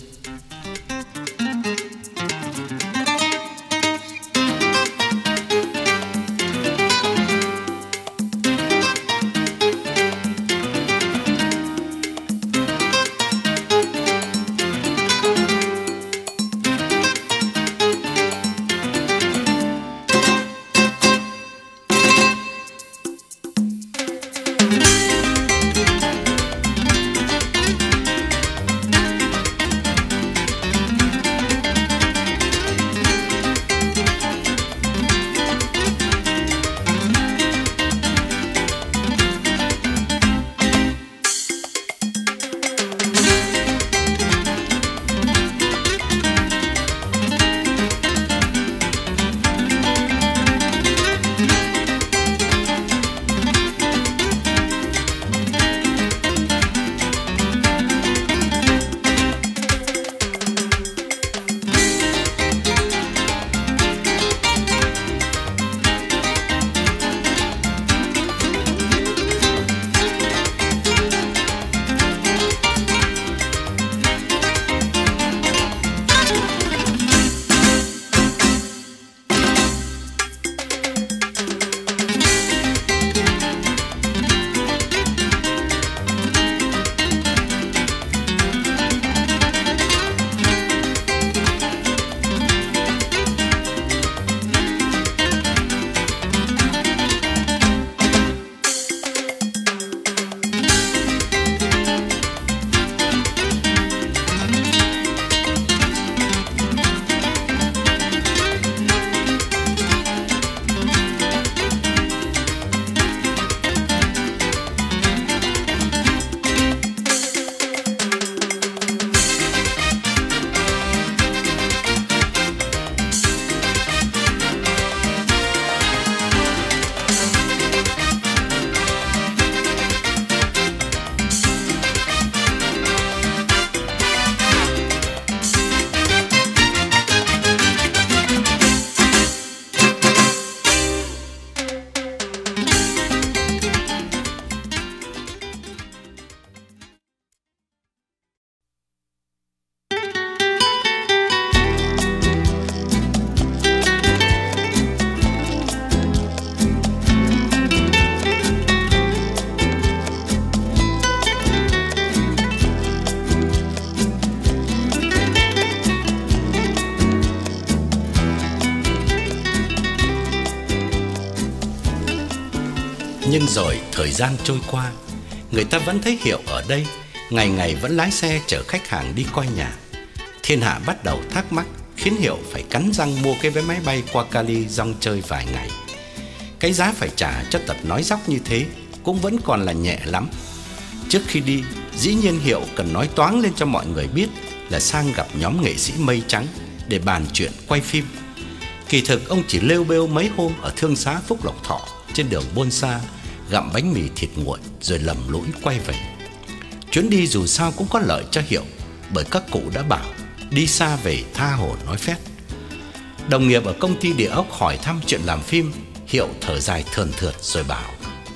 Nhưng rồi thời gian trôi qua, người ta vẫn thấy Hiệu ở đây, ngày ngày vẫn lái xe chở khách hàng đi coi nhà. Thiên Hạ bắt đầu thắc mắc, khiến Hiệu phải cắn răng mua cái vé máy bay qua Cali dong chơi vài ngày. Cái giá phải trả cho tập nói dóc như thế cũng vẫn còn là nhẹ lắm. Trước khi đi, dĩ nhiên Hiệu cần nói toáng lên cho mọi người biết là sang gặp nhóm nghệ sĩ Mây Trắng để bàn chuyện quay phim. Kỳ thực ông chỉ lêu bêu mấy hôm ở thương xá Phúc Lộc Thọ trên đường Bôn Sa, gặm bánh mì thịt nguội rồi lầm lũi quay về. Chuyến đi dù sao cũng có lợi cho Hiệu, bởi các cụ đã bảo đi xa về tha hồ nói phét. Đồng nghiệp ở công ty địa ốc hỏi thăm chuyện làm phim, Hiệu thở dài thườn thượt rồi bảo: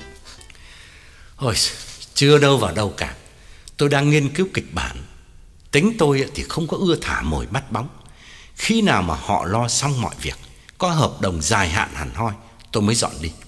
Ôi, chưa đâu vào đâu cả. Tôi đang nghiên cứu kịch bản. Tính tôi thì không có ưa thả mồi bắt bóng. Khi nào mà họ lo xong mọi việc, có hợp đồng dài hạn hẳn hoi, tôi mới dọn đi.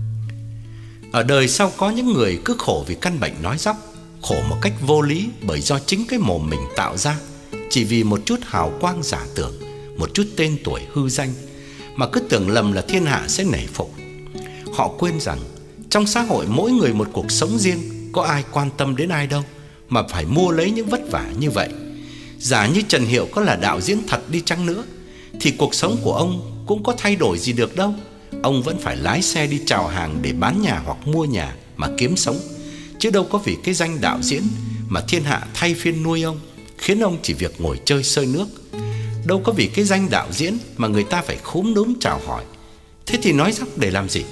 Ở đời sau có những người cứ khổ vì căn bệnh nói dóc, khổ một cách vô lý bởi do chính cái mồm mình tạo ra, chỉ vì một chút hào quang giả tưởng, một chút tên tuổi hư danh, mà cứ tưởng lầm là thiên hạ sẽ nể phục. Họ quên rằng trong xã hội mỗi người một cuộc sống riêng, có ai quan tâm đến ai đâu mà phải mua lấy những vất vả như vậy. Giả như Trần Hiệu có là đạo diễn thật đi chăng nữa thì cuộc sống của ông cũng có thay đổi gì được đâu. Ông vẫn phải lái xe đi chào hàng để bán nhà hoặc mua nhà mà kiếm sống, chứ đâu có vì cái danh đạo diễn mà thiên hạ thay phiên nuôi ông, khiến ông chỉ việc ngồi chơi sơi nước. Đâu có vì cái danh đạo diễn mà người ta phải khúm núm chào hỏi. Thế thì nói dóc để làm gì?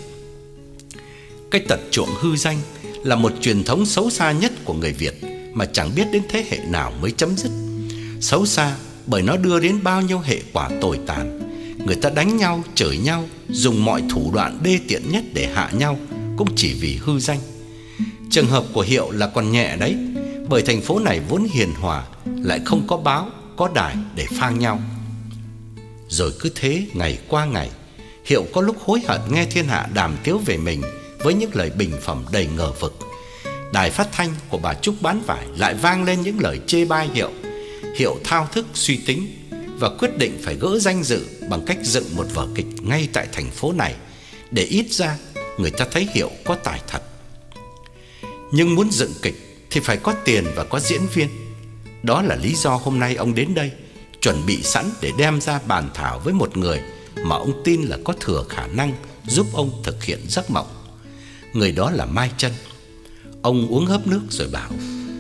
Cái tật chuộng hư danh là một truyền thống xấu xa nhất của người Việt mà chẳng biết đến thế hệ nào mới chấm dứt. Xấu xa bởi nó đưa đến bao nhiêu hệ quả tồi tàn. Người ta đánh nhau, chửi nhau, dùng mọi thủ đoạn đê tiện nhất để hạ nhau, cũng chỉ vì hư danh. Trường hợp của Hiệu là còn nhẹ đấy, bởi thành phố này vốn hiền hòa, lại không có báo, có đài để phang nhau. Rồi cứ thế ngày qua ngày, Hiệu có lúc hối hận nghe thiên hạ đàm tiếu về mình với những lời bình phẩm đầy ngờ vực. Đài phát thanh của bà Trúc bán vải lại vang lên những lời chê bai Hiệu. Hiệu thao thức suy tính và quyết định phải gỡ danh dự bằng cách dựng một vở kịch ngay tại thành phố này, để ít ra người ta thấy Hiệu có tài thật. Nhưng muốn dựng kịch thì phải có tiền và có diễn viên. Đó là lý do hôm nay ông đến đây, chuẩn bị sẵn để đem ra bàn thảo với một người mà ông tin là có thừa khả năng giúp ông thực hiện giấc mộng. Người đó là Mai Trân. Ông uống hớp nước rồi bảo: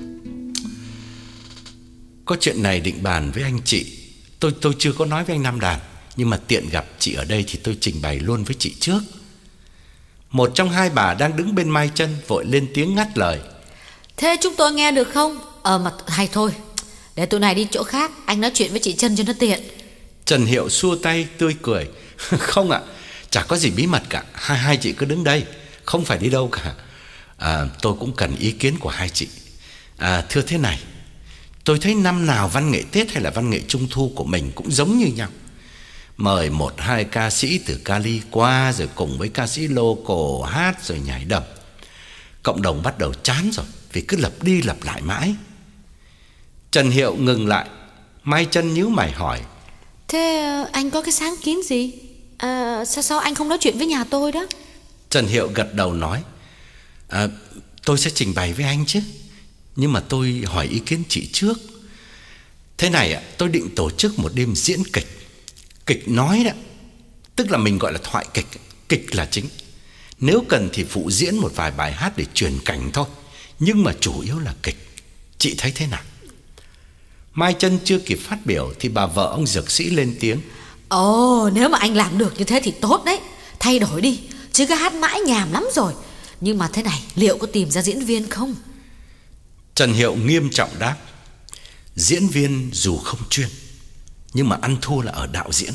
Có chuyện này định bàn với anh chị. Tôi tôi chưa có nói với anh Nam Đàn, nhưng mà tiện gặp chị ở đây thì tôi trình bày luôn với chị trước. Một trong hai bà đang đứng bên Mai Trân vội lên tiếng ngắt lời: Thế chúng tôi nghe được không? Ờ mà hay thôi, để tụi này đi chỗ khác, anh nói chuyện với chị Trân cho nó tiện. Trần Hiệu xua tay tươi cười: Không ạ, chả có gì bí mật cả. Hai hai chị cứ đứng đây, không phải đi đâu cả. à, Tôi cũng cần ý kiến của hai chị. à, Thưa thế này, tôi thấy năm nào văn nghệ Tết hay là văn nghệ Trung Thu của mình cũng giống như nhau. Mời một hai ca sĩ từ Cali qua, rồi cùng với ca sĩ local hát rồi nhảy đầm. Cộng đồng bắt đầu chán rồi, vì cứ lặp đi lặp lại mãi. Trần Hiệu ngừng lại. Mai Trân nhíu mày hỏi: Thế anh có cái sáng kiến gì? À, sao sao anh không nói chuyện với nhà tôi đó? Trần Hiệu gật đầu nói: à, Tôi sẽ trình bày với anh chứ, nhưng mà tôi hỏi ý kiến chị trước. Thế này ạ, tôi định tổ chức một đêm diễn kịch. Kịch nói đó, tức là mình gọi là thoại kịch. Kịch là chính. Nếu cần thì phụ diễn một vài bài hát để truyền cảnh thôi, nhưng mà chủ yếu là kịch. Chị thấy thế nào? Mai Trân chưa kịp phát biểu thì bà vợ ông dược sĩ lên tiếng: Ồ, nếu mà anh làm được như thế thì tốt đấy. Thay đổi đi, chứ cứ hát mãi nhàm lắm rồi. Nhưng mà thế này, liệu có tìm ra diễn viên không? Trần Hiệu nghiêm trọng đáp: Diễn viên dù không chuyên, nhưng mà ăn thua là ở đạo diễn.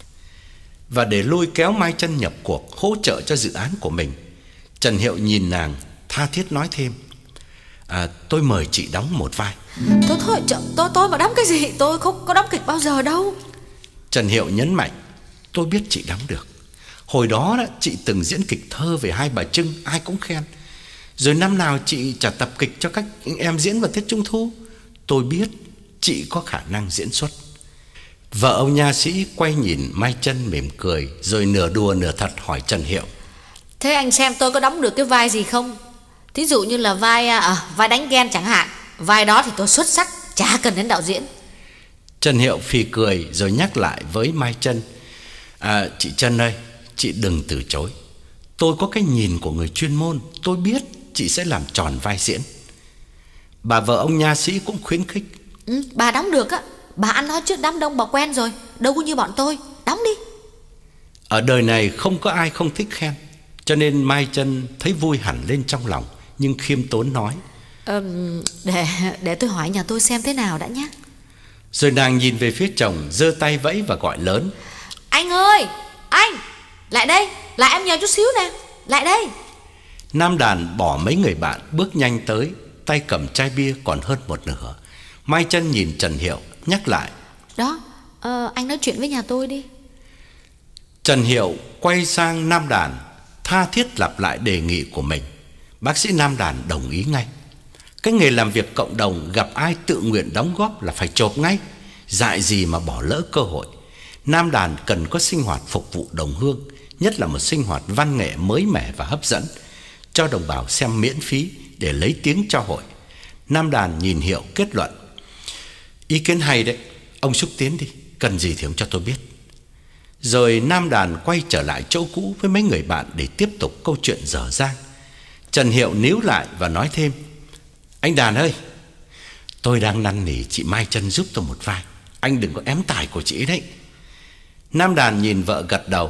Và để lôi kéo Mai Trân nhập cuộc hỗ trợ cho dự án của mình, Trần Hiệu nhìn nàng tha thiết nói thêm: à, Tôi mời chị đóng một vai. Thôi thôi, tôi, tôi mà đóng cái gì? Tôi không có đóng kịch bao giờ đâu. Trần Hiệu nhấn mạnh: Tôi biết chị đóng được. Hồi đó, đó chị từng diễn kịch thơ về Hai Bà Trưng, ai cũng khen. Rồi năm nào chị trả tập kịch cho các em diễn vào Tết Trung Thu. Tôi biết chị có khả năng diễn xuất. Vợ ông nha sĩ quay nhìn Mai Trân mỉm cười, rồi nửa đùa nửa thật hỏi Trần Hiệu: Thế anh xem tôi có đóng được cái vai gì không? Thí dụ như là vai à, vai đánh ghen chẳng hạn. Vai đó thì tôi xuất sắc, chả cần đến đạo diễn. Trần Hiệu phì cười rồi nhắc lại với Mai Trân: à, chị Trân ơi, chị đừng từ chối. Tôi có cái nhìn của người chuyên môn, tôi biết chị sẽ làm tròn vai diễn. Bà vợ ông nha sĩ cũng khuyến khích: ừ, Bà đóng được á. Bà ăn nói trước đám đông bà quen rồi, đâu có như bọn tôi. Đóng đi. Ở đời này không có ai không thích khen, cho nên Mai Trân thấy vui hẳn lên trong lòng, nhưng khiêm tốn nói: ờ, để, để tôi hỏi nhà tôi xem thế nào đã nhé. Rồi nàng nhìn về phía chồng, giơ tay vẫy và gọi lớn: Anh ơi, anh, lại đây, lại em nhờ chút xíu nè, lại đây. Nam đàn bỏ mấy người bạn bước nhanh tới, tay cầm chai bia còn hơn một nửa. Mai Trân nhìn Trần Hiệu nhắc lại: Đó, ờ, anh nói chuyện với nhà tôi đi. Trần Hiệu quay sang Nam đàn, tha thiết lặp lại đề nghị của mình. Bác sĩ Nam đàn đồng ý ngay. Cái nghề làm việc cộng đồng, gặp ai tự nguyện đóng góp là phải chộp ngay, dại gì mà bỏ lỡ cơ hội. Nam đàn cần có sinh hoạt phục vụ đồng hương, nhất là một sinh hoạt văn nghệ mới mẻ và hấp dẫn, cho đồng bào xem miễn phí để lấy tiếng cho hội. Nam đàn nhìn Hiệu kết luận: Ý kiến hay đấy, ông xúc tiến đi, cần gì thì ông cho tôi biết. Rồi Nam đàn quay trở lại chỗ cũ với mấy người bạn để tiếp tục câu chuyện dở dang. Trần Hiệu níu lại và nói thêm: Anh đàn ơi, tôi đang năn nỉ chị Mai Trân giúp tôi một vai, anh đừng có ém tài của chị đấy. Nam đàn nhìn vợ gật đầu: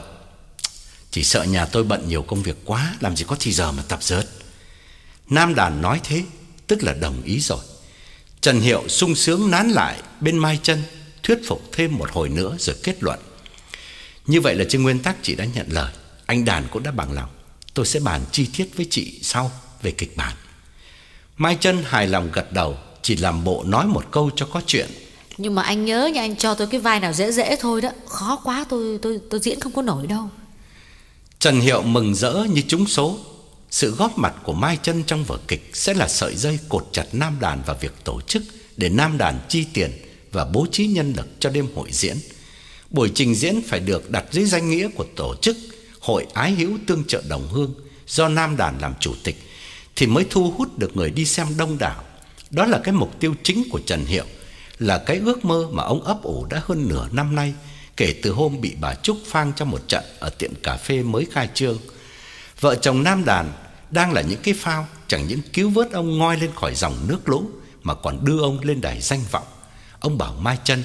Chỉ sợ nhà tôi bận nhiều công việc quá, làm gì có thì giờ mà tập dượt. Nam đàn nói thế tức là đồng ý rồi. Trần Hiệu sung sướng nán lại bên Mai Trân, thuyết phục thêm một hồi nữa rồi kết luận: Như vậy là trên nguyên tắc chị đã nhận lời, anh đàn cũng đã bằng lòng. Tôi sẽ bàn chi tiết với chị sau về kịch bản. Mai Trân hài lòng gật đầu, chỉ làm bộ nói một câu cho có chuyện: Nhưng mà anh nhớ nha, anh cho tôi cái vai nào dễ dễ thôi đó, khó quá tôi tôi tôi diễn không có nổi đâu. Trần Hiệu mừng rỡ như trúng số. Sự góp mặt của Mai Trân trong vở kịch sẽ là sợi dây cột chặt Nam đàn vào việc tổ chức, để Nam đàn chi tiền và bố trí nhân lực cho đêm hội diễn. Buổi trình diễn phải được đặt dưới danh nghĩa của tổ chức Hội Ái Hữu Tương Trợ Đồng Hương, do Nam đàn làm chủ tịch, thì mới thu hút được người đi xem đông đảo. Đó là cái mục tiêu chính của Trần Hiệu, là cái ước mơ mà ông ấp ủ đã hơn nửa năm nay, kể từ hôm bị bà Trúc phang trong một trận ở tiệm cà phê mới khai trương. Vợ chồng Nam đàn đang là những cái phao chẳng những cứu vớt ông ngoi lên khỏi dòng nước lũ, mà còn đưa ông lên đài danh vọng. Ông bảo Mai Trân: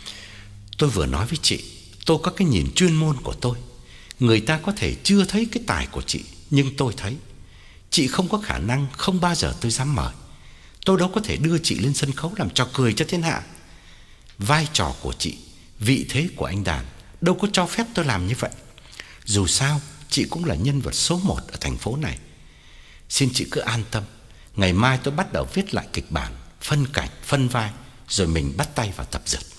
Tôi vừa nói với chị, tôi có cái nhìn chuyên môn của tôi. Người ta có thể chưa thấy cái tài của chị, nhưng tôi thấy. Chị không có khả năng, không bao giờ tôi dám mời. Tôi đâu có thể đưa chị lên sân khấu làm trò cười cho thiên hạ. Vai trò của chị, vị thế của anh đàn đâu có cho phép tôi làm như vậy. Dù sao chị cũng là nhân vật số một ở thành phố này. Xin chị cứ an tâm, ngày mai tôi bắt đầu viết lại kịch bản, phân cảnh, phân vai, rồi mình bắt tay vào tập dượt.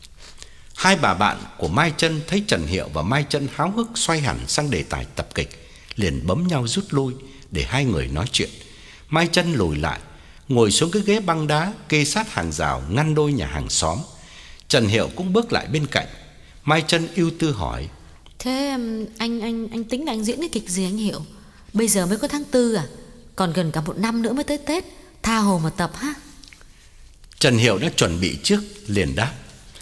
Hai bà bạn của Mai Trân thấy Trần Hiệu và Mai Trân háo hức xoay hẳn sang đề tài tập kịch, liền bấm nhau rút lui để hai người nói chuyện. Mai Trân lùi lại, ngồi xuống cái ghế băng đá kê sát hàng rào ngăn đôi nhà hàng xóm. Trần Hiệu cũng bước lại bên cạnh. Mai Trân ưu tư hỏi: Thế anh anh anh tính là anh diễn cái kịch gì anh Hiệu? Bây giờ mới có tháng tư à? Còn gần cả một năm nữa mới tới Tết, tha hồ mà tập ha. Trần Hiệu đã chuẩn bị trước, liền đáp: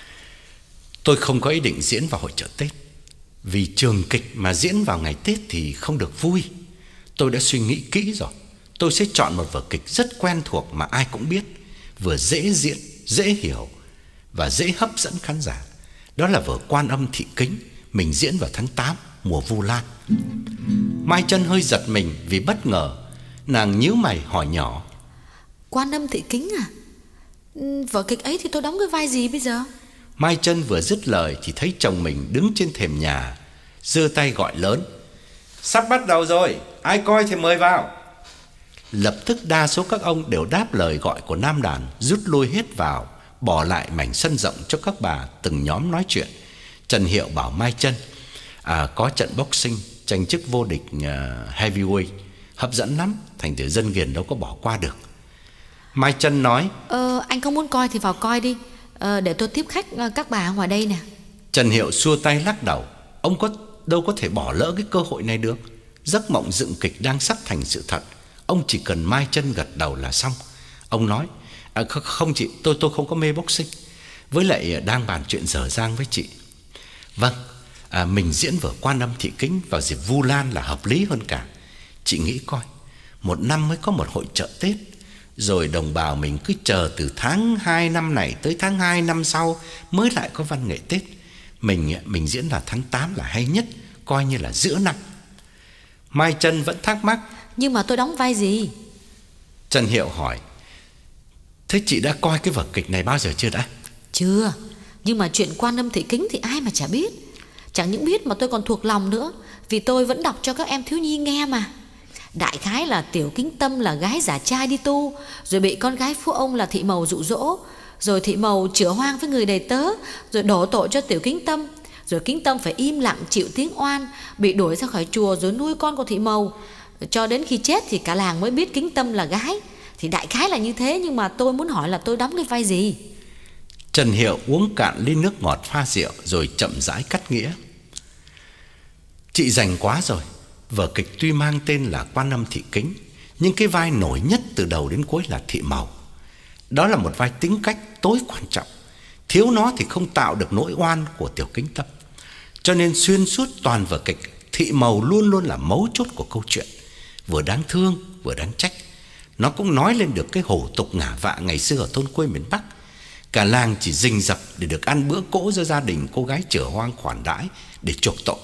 Tôi không có ý định diễn vào hội chợ Tết, vì trường kịch mà diễn vào ngày Tết thì không được vui. Tôi đã suy nghĩ kỹ rồi. Tôi sẽ chọn một vở kịch rất quen thuộc mà ai cũng biết, vừa dễ diễn, dễ hiểu và dễ hấp dẫn khán giả. Đó là vở Quan Âm Thị Kính, mình diễn vào tháng tám, mùa Vu Lan. Mai Trân hơi giật mình vì bất ngờ. Nàng nhíu mày hỏi nhỏ: Quan Âm Thị Kính à? Vở kịch ấy thì tôi đóng cái vai gì bây giờ? Mai Trân vừa dứt lời thì thấy chồng mình đứng trên thềm nhà, giơ tay gọi lớn: Sắp bắt đầu rồi, ai coi thì mời vào. Lập tức đa số các ông đều đáp lời gọi của Nam đàn, rút lui hết vào, bỏ lại mảnh sân rộng cho các bà từng nhóm nói chuyện. Trần Hiệu bảo Mai Trân: à, có trận boxing tranh chức vô địch uh, heavyweight, hấp dẫn lắm, thành thử dân Ghiền đâu có bỏ qua được. Mai Trân nói: Ờ, anh không muốn coi thì vào coi đi, ờ, để tôi tiếp khách uh, các bà ngoài đây nè. Trần Hiệu xua tay lắc đầu: Ông có đâu có thể bỏ lỡ cái cơ hội này được. Giấc mộng dựng kịch đang sắp thành sự thật. Ông chỉ cần Mai Chân gật đầu là xong. Ông nói: à, Không chị, tôi tôi không có mê boxing. Với lại đang bàn chuyện dở dang với chị. Vâng, à, mình diễn vở Quan Âm Thị Kính vào dịp Vu Lan là hợp lý hơn cả. Chị nghĩ coi, một năm mới có một hội chợ Tết, rồi đồng bào mình cứ chờ từ tháng hai năm này tới tháng hai năm sau mới lại có văn nghệ Tết. Mình mình diễn là tháng tám là hay nhất, coi như là giữa năm. Mai Chân vẫn thắc mắc: Nhưng mà tôi đóng vai gì? Trần Hiệu hỏi: Thế chị đã coi cái vở kịch này bao giờ chưa đã? Chưa, nhưng mà chuyện Quan Âm Thị Kính thì ai mà chả biết. Chẳng những biết mà tôi còn thuộc lòng nữa, vì tôi vẫn đọc cho các em thiếu nhi nghe mà. Đại khái là Tiểu Kính Tâm là gái giả trai đi tu, rồi bị con gái phu ông là Thị Mầu dụ dỗ, rồi Thị Mầu chữa hoang với người đầy tớ, rồi đổ tội cho Tiểu Kính Tâm, rồi Kính Tâm phải im lặng chịu tiếng oan, bị đuổi ra khỏi chùa rồi nuôi con của Thị Mầu. Cho đến khi chết thì cả làng mới biết Kính Tâm là gái. Thì đại khái là như thế, nhưng mà tôi muốn hỏi là tôi đóng cái vai gì? Trần Hiệu uống cạn ly nước ngọt pha rượu rồi chậm rãi cắt nghĩa: Chị rành quá rồi. Vở kịch tuy mang tên là Quan Âm Thị Kính, nhưng cái vai nổi nhất từ đầu đến cuối là Thị Mầu. Đó là một vai tính cách tối quan trọng. Thiếu nó thì không tạo được nỗi oan của Tiểu Kính Tâm. Cho nên xuyên suốt toàn vở kịch, Thị Mầu luôn luôn là mấu chốt của câu chuyện, vừa đáng thương vừa đáng trách. Nó cũng nói lên được cái hổ tục ngả vạ ngày xưa ở thôn quê miền Bắc. Cả làng chỉ rình rập để được ăn bữa cỗ do gia đình cô gái chửa hoang khoản đãi để chuộc tội.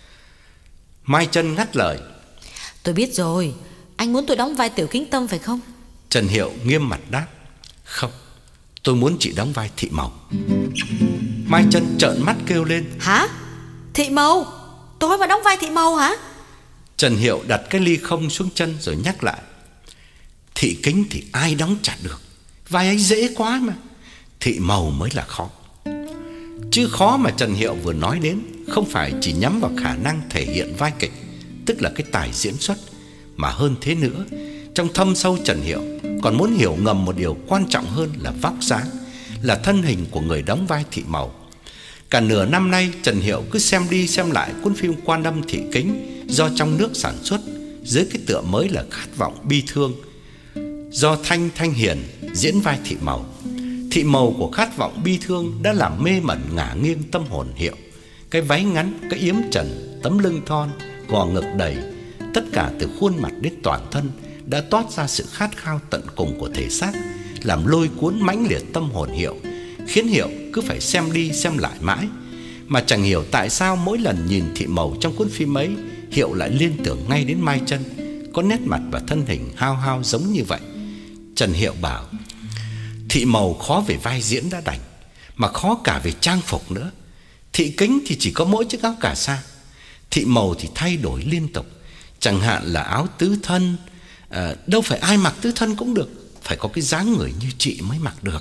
Mai Chân ngắt lời: Tôi biết rồi, anh muốn tôi đóng vai Tiểu Kính Tâm phải không? Trần Hiệu nghiêm mặt đáp: Không, tôi muốn chị đóng vai Thị Mầu. Mai Chân trợn mắt kêu lên: Hả? Thị Mầu? Tôi mà đóng vai Thị Mầu hả? Trần Hiệu đặt cái ly không xuống chân rồi nhắc lại: Thị Kính thì ai đóng chả được, vai ấy dễ quá mà. Thị Mầu mới là khó. Chứ khó mà Trần Hiệu vừa nói đến không phải chỉ nhắm vào khả năng thể hiện vai kịch, tức là cái tài diễn xuất, mà hơn thế nữa, trong thâm sâu Trần Hiệu còn muốn hiểu ngầm một điều quan trọng hơn là vóc dáng, là thân hình của người đóng vai Thị Mầu. Cả nửa năm nay Trần Hiệu cứ xem đi xem lại cuốn phim Quan Âm Thị Kính do trong nước sản xuất, dưới cái tựa mới là Khát Vọng Bi Thương, do Thanh Thanh Hiền diễn vai Thị Mầu. Thị Mầu của Khát Vọng Bi Thương đã làm mê mẩn ngả nghiêng tâm hồn Hiệu. Cái váy ngắn, cái yếm trần, tấm lưng thon, gò ngực đầy, tất cả từ khuôn mặt đến toàn thân đã toát ra sự khát khao tận cùng của thể xác, làm lôi cuốn mãnh liệt tâm hồn Hiệu, khiến Hiệu cứ phải xem đi xem lại mãi. Mà chẳng hiểu tại sao mỗi lần nhìn Thị Mầu trong cuốn phim ấy, Hiệu lại liên tưởng ngay đến Mai Chân, có nét mặt và thân hình hao hao giống như vậy. Trần Hiệu bảo: Thị Mầu khó về vai diễn đã đành, mà khó cả về trang phục nữa. Thị Kính thì chỉ có mỗi chiếc áo cà sa, Thị Mầu thì thay đổi liên tục. Chẳng hạn là áo tứ thân, à, đâu phải ai mặc tứ thân cũng được, phải có cái dáng người như chị mới mặc được.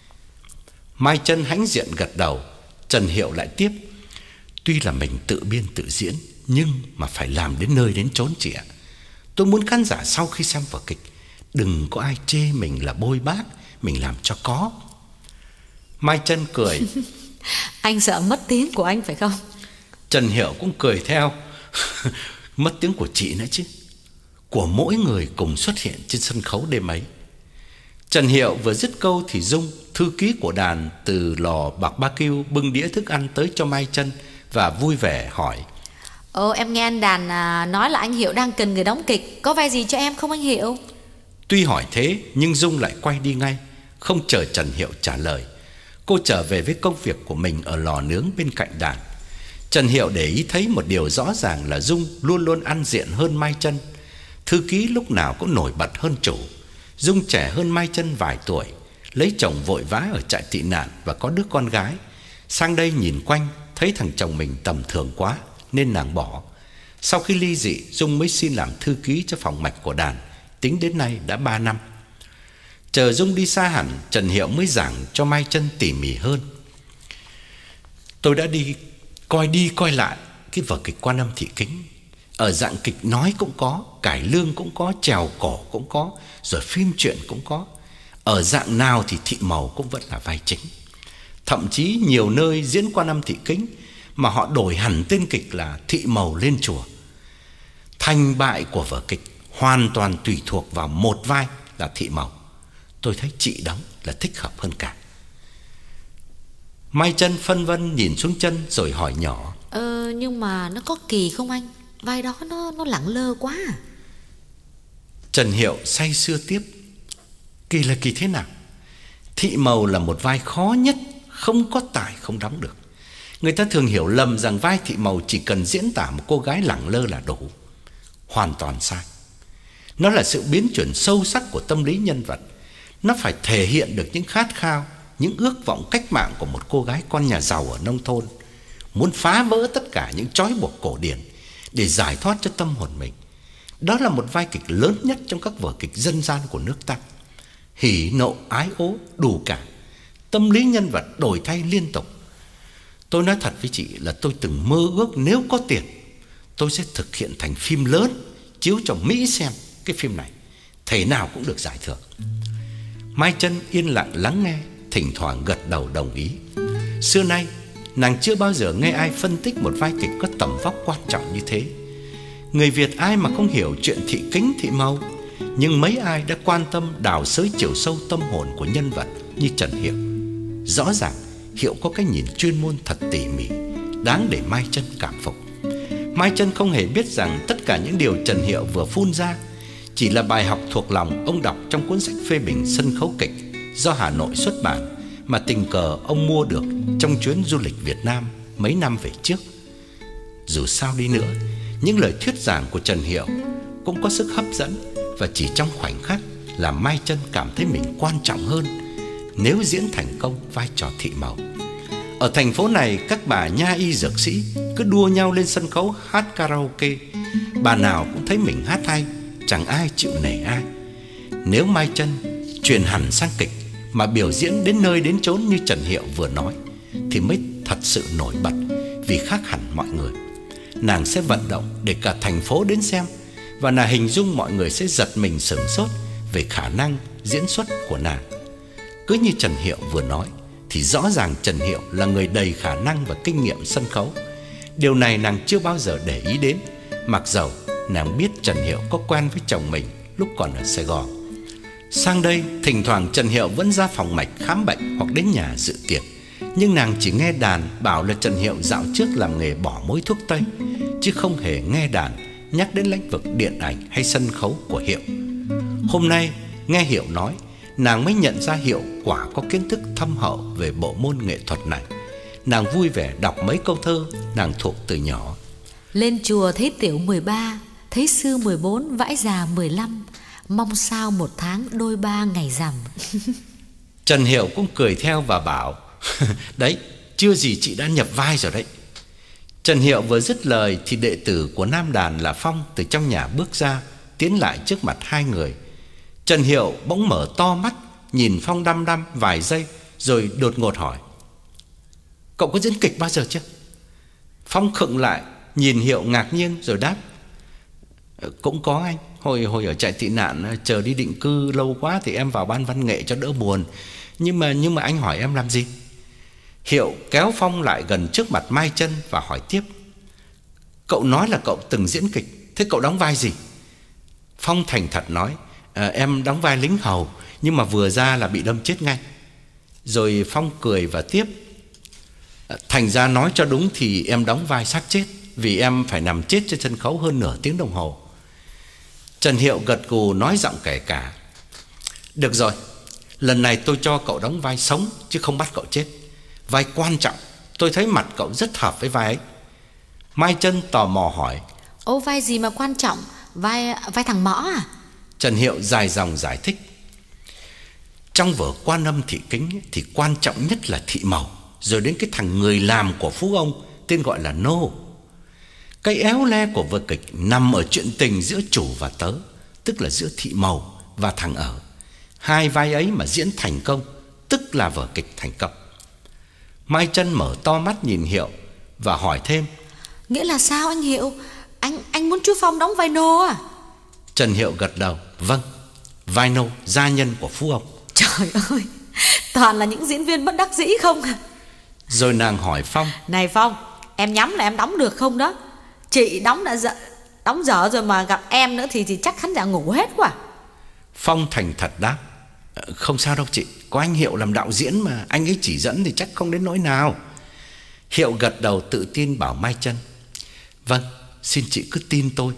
Mai Chân hãnh diện gật đầu. Trần Hiệu lại tiếp: Tuy là mình tự biên tự diễn, nhưng mà phải làm đến nơi đến chốn chị ạ. Tôi muốn khán giả sau khi xem vở kịch đừng có ai chê mình là bôi bác, mình làm cho có. Mai Chân cười: Anh sợ mất tiếng của anh phải không? Trần Hiệu cũng cười theo: Mất tiếng của chị nữa chứ, của mỗi người cùng xuất hiện trên sân khấu đêm ấy. Trần Hiệu vừa dứt câu thì Dung, thư ký của đàn, từ lò bạc ba kiêu bưng đĩa thức ăn tới cho Mai Chân và vui vẻ hỏi: Ồ, em nghe anh Đàn à, nói là anh Hiệu đang cần người đóng kịch, có vai gì cho em không anh Hiệu? Tuy hỏi thế nhưng Dung lại quay đi ngay, không chờ Trần Hiệu trả lời. Cô trở về với công việc của mình ở lò nướng bên cạnh đàn. Trần Hiệu để ý thấy một điều rõ ràng là Dung luôn luôn ăn diện hơn Mai Chân. Thư ký lúc nào cũng nổi bật hơn chủ. Dung trẻ hơn Mai Chân vài tuổi, lấy chồng vội vã ở trại tị nạn và có đứa con gái. Sang đây nhìn quanh thấy thằng chồng mình tầm thường quá nên nàng bỏ. Sau khi ly dị, Dung mới xin làm thư ký cho phòng mạch của đàn. Tính đến nay đã ba năm. Chờ Dung đi xa hẳn, Trần Hiệu mới giảng cho Mai Chân tỉ mỉ hơn. Tôi đã đi coi đi coi lại cái vở kịch Quan Âm Thị Kính. Ở dạng kịch nói cũng có, cải lương cũng có, trèo cổ cũng có, rồi phim truyện cũng có. Ở dạng nào thì Thị Mầu cũng vẫn là vai chính. Thậm chí nhiều nơi diễn Quan Âm Thị Kính mà họ đổi hẳn tên kịch là Thị Mầu lên chùa. Thành bại của vở kịch hoàn toàn tùy thuộc vào một vai là Thị Màu. Tôi thấy chị đóng là thích hợp hơn cả. Mai Chân phân vân nhìn xuống chân rồi hỏi nhỏ: Ờ nhưng mà nó có kỳ không anh? Vai đó nó nó lẳng lơ quá à. Trần Hiệu say sưa tiếp: Kỳ là kỳ thế nào? Thị Màu là một vai khó nhất, không có tài không đóng được. Người ta thường hiểu lầm rằng vai Thị Màu chỉ cần diễn tả một cô gái lẳng lơ là đủ. Hoàn toàn sai. Nó là sự biến chuyển sâu sắc của tâm lý nhân vật. Nó phải thể hiện được những khát khao, những ước vọng cách mạng của một cô gái con nhà giàu ở nông thôn, muốn phá vỡ tất cả những trói buộc cổ điển để giải thoát cho tâm hồn mình. Đó là một vai kịch lớn nhất trong các vở kịch dân gian của nước ta. Hỉ nộ ái ố đủ cả, tâm lý nhân vật đổi thay liên tục. Tôi nói thật với chị là tôi từng mơ ước nếu có tiền, tôi sẽ thực hiện thành phim lớn, chiếu cho Mỹ xem cái phim này, thể nào cũng được giải thưởng. Mai Chân yên lặng lắng nghe, thỉnh thoảng gật đầu đồng ý. Xưa nay nàng chưa bao giờ nghe ai phân tích một vai kịch có tầm vóc quan trọng như thế. Người Việt ai mà không hiểu chuyện thị kính Thị Màu, nhưng mấy ai đã quan tâm đào xới chiều sâu tâm hồn của nhân vật như Trần Hiệu. Rõ ràng Hiệu có cái nhìn chuyên môn thật tỉ mỉ, đáng để Mai Chân cảm phục. Mai Chân không hề biết rằng tất cả những điều Trần Hiệu vừa phun ra chỉ là bài học thuộc lòng ông đọc trong cuốn sách phê bình sân khấu kịch do Hà Nội xuất bản, mà tình cờ ông mua được trong chuyến du lịch Việt Nam mấy năm về trước. Dù sao đi nữa, những lời thuyết giảng của Trần Hiệu cũng có sức hấp dẫn, và chỉ trong khoảnh khắc làm Mai Chân cảm thấy mình quan trọng hơn nếu diễn thành công vai trò Thị Màu. Ở thành phố này, các bà nha y dược sĩ cứ đua nhau lên sân khấu hát karaoke, bà nào cũng thấy mình hát hay, chẳng ai chịu nể ai. Nếu Mai Chân chuyển hẳn sang kịch mà biểu diễn đến nơi đến chốn như Trần Hiệu vừa nói thì mới thật sự nổi bật, vì khác hẳn mọi người. Nàng sẽ vận động để cả thành phố đến xem, và là hình dung mọi người sẽ giật mình sửng sốt về khả năng diễn xuất của nàng. Cứ như Trần Hiệu vừa nói thì rõ ràng Trần Hiệu là người đầy khả năng và kinh nghiệm sân khấu. Điều này nàng chưa bao giờ để ý đến, mặc dầu nàng biết Trần Hiệu có quen với chồng mình lúc còn ở Sài Gòn. Sang đây, thỉnh thoảng Trần Hiệu vẫn ra phòng mạch khám bệnh hoặc đến nhà dự tiệc, nhưng nàng chỉ nghe đàn bảo là Trần Hiệu dạo trước làm nghề bỏ mối thuốc tây, chứ không hề nghe đàn nhắc đến lĩnh vực điện ảnh hay sân khấu của Hiệu. Hôm nay nghe Hiệu nói, nàng mới nhận ra Hiệu quả có kiến thức thâm hậu về bộ môn nghệ thuật này. Nàng vui vẻ đọc mấy câu thơ nàng thuộc từ nhỏ. Lên chùa thấy tiểu mười ba, thấy sư mười bốn, vãi già mười lăm, mong sao một tháng đôi ba ngày rằm. Trần Hiệu cũng cười theo và bảo: Đấy, chưa gì chị đã nhập vai rồi đấy. Trần Hiệu vừa dứt lời thì đệ tử của nam đàn là Phong từ trong nhà bước ra, tiến lại trước mặt hai người. Trần Hiệu bỗng mở to mắt, nhìn Phong đăm đăm vài giây rồi đột ngột hỏi: Cậu có diễn kịch bao giờ chưa? Phong khựng lại, nhìn Hiệu ngạc nhiên rồi đáp: Cũng có anh. Hồi hồi ở trại tị nạn chờ đi định cư lâu quá thì em vào ban văn nghệ cho đỡ buồn. Nhưng mà nhưng mà anh hỏi em làm gì? Hiệu kéo Phong lại gần trước mặt Mai Chân và hỏi tiếp: Cậu nói là cậu từng diễn kịch, thế cậu đóng vai gì? Phong thành thật nói: à, Em đóng vai lính hầu, nhưng mà vừa ra là bị đâm chết ngay. Rồi Phong cười và tiếp: à, Thành ra nói cho đúng thì em đóng vai xác chết, vì em phải nằm chết trên sân khấu hơn nửa tiếng đồng hồ. Trần Hiệu gật gù nói giọng kể cả: Được rồi, lần này tôi cho cậu đóng vai sống chứ không bắt cậu chết. Vai quan trọng, tôi thấy mặt cậu rất hợp với vai ấy. Mai Chân tò mò hỏi: Ô, vai gì mà quan trọng? Vai vai thằng Mõ à? Trần Hiệu dài dòng giải thích: Trong vở Quan Âm Thị Kính thì quan trọng nhất là Thị Màu, rồi đến cái thằng người làm của phú ông tên gọi là Nô. Cái éo le của vở kịch nằm ở chuyện tình giữa chủ và tớ, tức là giữa Thị Màu và thằng Ở. Hai vai ấy mà diễn thành công, tức là vở kịch thành công. Mai Chân mở to mắt nhìn Hiệu và hỏi thêm: Nghĩa là sao anh Hiệu? Anh anh muốn chú Phong đóng vai Nô à? Trần Hiệu gật đầu: Vâng, vai Nô, gia nhân của phú ông. Trời ơi, toàn là những diễn viên bất đắc dĩ không à. Rồi nàng hỏi Phong: Này Phong, em nhắm là em đóng được không đó? Chị đóng đã dạ, Đóng dở rồi mà gặp em nữa thì, thì chắc khán giả ngủ hết quá. Phong thành thật đáp: Không sao đâu chị, có anh Hiệu làm đạo diễn mà, anh ấy chỉ dẫn thì chắc không đến nỗi nào. Hiệu gật đầu tự tin bảo Mai Chân: Vâng, xin chị cứ tin tôi,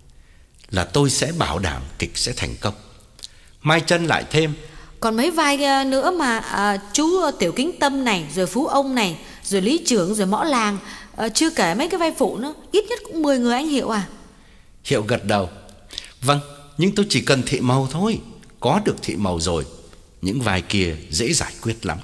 là tôi sẽ bảo đảm kịch sẽ thành công. Mai Chân lại thêm: Còn mấy vai nữa mà à, chú Tiểu Kính Tâm này, rồi Phú Ông này, rồi Lý Trưởng, rồi Mõ Làng, à, chưa kể mấy cái vai phụ nữa, ít nhất cũng mười người anh Hiệu à. Hiệu gật đầu: Vâng, nhưng tôi chỉ cần thị màu thôi. Có được thị màu rồi, những vai kia dễ giải quyết lắm.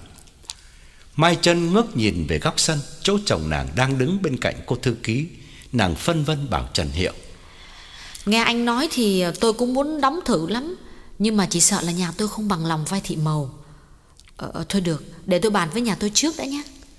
Mai Chân ngước nhìn về góc sân, chỗ chồng nàng đang đứng bên cạnh cô thư ký. Nàng phân vân bảo Trần Hiệu: Nghe anh nói thì tôi cũng muốn đóng thử lắm, nhưng mà chỉ sợ là nhà tôi không bằng lòng vai thị màu. Ờ, thôi được, để tôi bàn với nhà tôi trước đã nhé.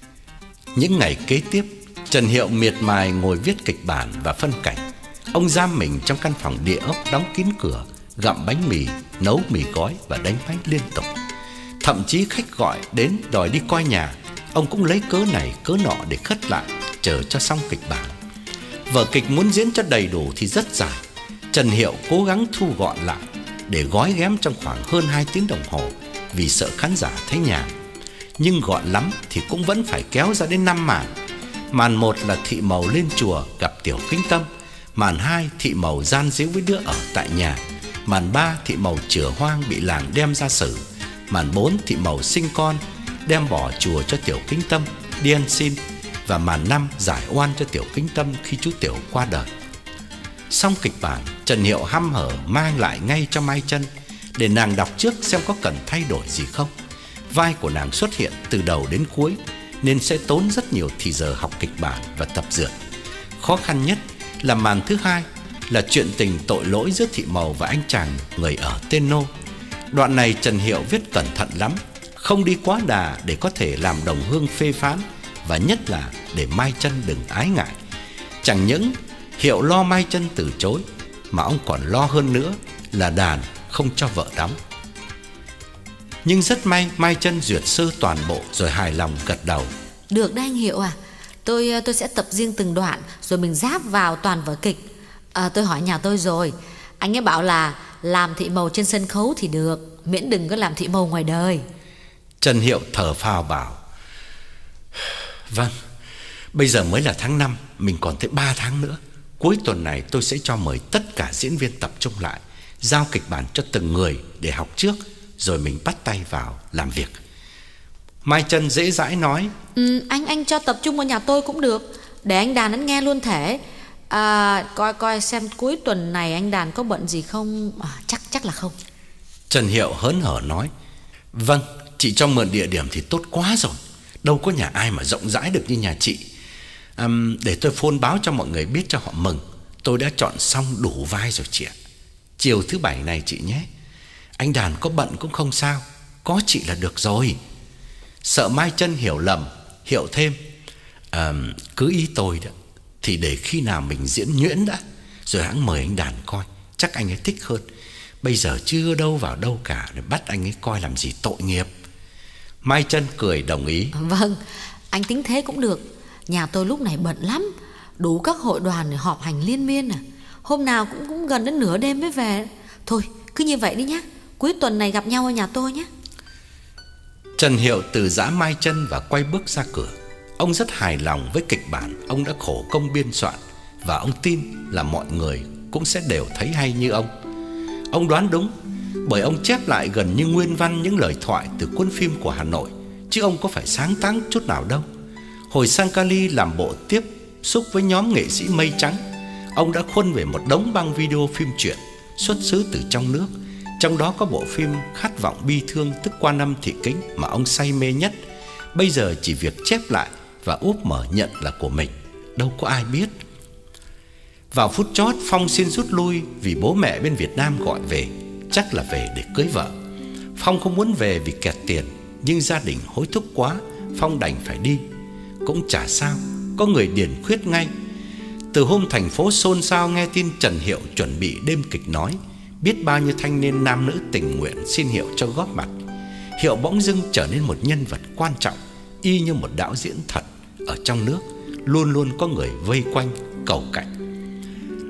Những ngày kế tiếp, Trần Hiệu miệt mài ngồi viết kịch bản và phân cảnh. Ông giam mình trong căn phòng địa ốc đóng kín cửa, gặm bánh mì, nấu mì gói và đánh máy liên tục. Thậm chí khách gọi đến đòi đi coi nhà, ông cũng lấy cớ này cớ nọ để khất lại, chờ cho xong kịch bản. Vở kịch muốn diễn cho đầy đủ thì rất dài. Trần Hiệu cố gắng thu gọn lại để gói ghém trong khoảng hơn hai tiếng đồng hồ, vì sợ khán giả thấy nhàm. Nhưng gọn lắm thì cũng vẫn phải kéo ra đến năm màn. Màn một là thị màu lên chùa gặp Tiểu Kính Tâm. Màn hai thị màu gian díu với đứa ở tại nhà. Màn ba thị màu chửa hoang bị làng đem ra xử. Màn bốn thị màu sinh con, đem bỏ chùa cho Tiểu Kính Tâm đi ăn xin. Và màn năm giải oan cho Tiểu Kính Tâm khi chú Tiểu qua đời. Xong kịch bản, Trần Hiệu hăm hở mang lại ngay cho Mai Chân để nàng đọc trước xem có cần thay đổi gì không. Vai của nàng xuất hiện từ đầu đến cuối nên sẽ tốn rất nhiều thì giờ học kịch bản và tập dượt. Khó khăn nhất là màn thứ hai, là chuyện tình tội lỗi giữa thị màu và anh chàng người ở tên Nô. Đoạn này Trần Hiệu viết cẩn thận lắm, không đi quá đà để có thể làm đồng hương phê phán, và nhất là để Mai Chân đừng ái ngại. Chẳng những Hiệu lo Mai Chân từ chối, mà ông còn lo hơn nữa là đàn không cho vợ đóng. Nhưng rất may Mai Chân duyệt sơ toàn bộ rồi hài lòng gật đầu: Được đấy anh Hiệu à, Tôi tôi sẽ tập riêng từng đoạn, rồi mình ráp vào toàn vở kịch. à, Tôi hỏi nhà tôi rồi, anh ấy bảo là làm thị màu trên sân khấu thì được, miễn đừng có làm thị màu ngoài đời. Trần Hiệu thở phào bảo: Vâng, bây giờ mới là tháng năm, mình còn tới ba tháng nữa. Cuối tuần này tôi sẽ cho mời tất cả diễn viên tập trung lại, giao kịch bản cho từng người để học trước, rồi mình bắt tay vào làm việc. Mai Chân dễ dãi nói: ừ, Anh anh cho tập trung vào nhà tôi cũng được, để anh đàn anh nghe luôn thể. à, Coi coi xem cuối tuần này anh đàn có bận gì không. à, Chắc chắc là không. Trần Hiệu hớn hở nói: Vâng, chị cho mượn địa điểm thì tốt quá rồi. Đâu có nhà ai mà rộng rãi được như nhà chị. à, Để tôi phone báo cho mọi người biết cho họ mừng. Tôi đã chọn xong đủ vai rồi chị ạ. Chiều thứ bảy này chị nhé. Anh đàn có bận cũng không sao, có chị là được rồi. Sợ Mai Chân hiểu lầm, Hiệu thêm: à, Cứ ý tôi đó, thì để khi nào mình diễn nhuyễn đã, rồi hãng mời anh đàn coi, chắc anh ấy thích hơn. Bây giờ chưa đâu vào đâu cả để bắt anh ấy coi làm gì tội nghiệp. Mai Chân cười đồng ý: Vâng, anh tính thế cũng được. Nhà tôi lúc này bận lắm, đủ các hội đoàn để họp hành liên miên à. Hôm nào cũng cũng gần đến nửa đêm mới về. Thôi cứ như vậy đi nhé, cuối tuần này gặp nhau ở nhà tôi nhé. Trần Hiệu từ giã Mai Chân và quay bước ra cửa. Ông rất hài lòng với kịch bản ông đã khổ công biên soạn, và ông tin là mọi người cũng sẽ đều thấy hay như ông. Ông đoán đúng, bởi ông chép lại gần như nguyên văn những lời thoại từ cuốn phim của Hà Nội, chứ ông có phải sáng tác chút nào đâu. Hồi sang Cali làm bộ tiếp xúc với nhóm nghệ sĩ Mây Trắng, ông đã khuân về một đống băng video phim truyện xuất xứ từ trong nước. Trong đó có bộ phim Khát vọng bi thương tức Quan Âm Thị Kính mà ông say mê nhất. Bây giờ chỉ việc chép lại và úp mở nhận là của mình, đâu có ai biết. Vào phút chót, Phong xin rút lui vì bố mẹ bên Việt Nam gọi về, chắc là về để cưới vợ. Phong không muốn về vì kẹt tiền, nhưng gia đình hối thúc quá, Phong đành phải đi. Cũng chả sao, có người điền khuyết ngay. Từ hôm thành phố xôn xao nghe tin Trần Hiệu chuẩn bị đêm kịch nói, biết bao nhiêu thanh niên nam nữ tình nguyện xin Hiệu cho góp mặt. Hiệu bỗng dưng trở nên một nhân vật quan trọng, y như một đạo diễn thật. Ở trong nước luôn luôn có người vây quanh cầu cạnh.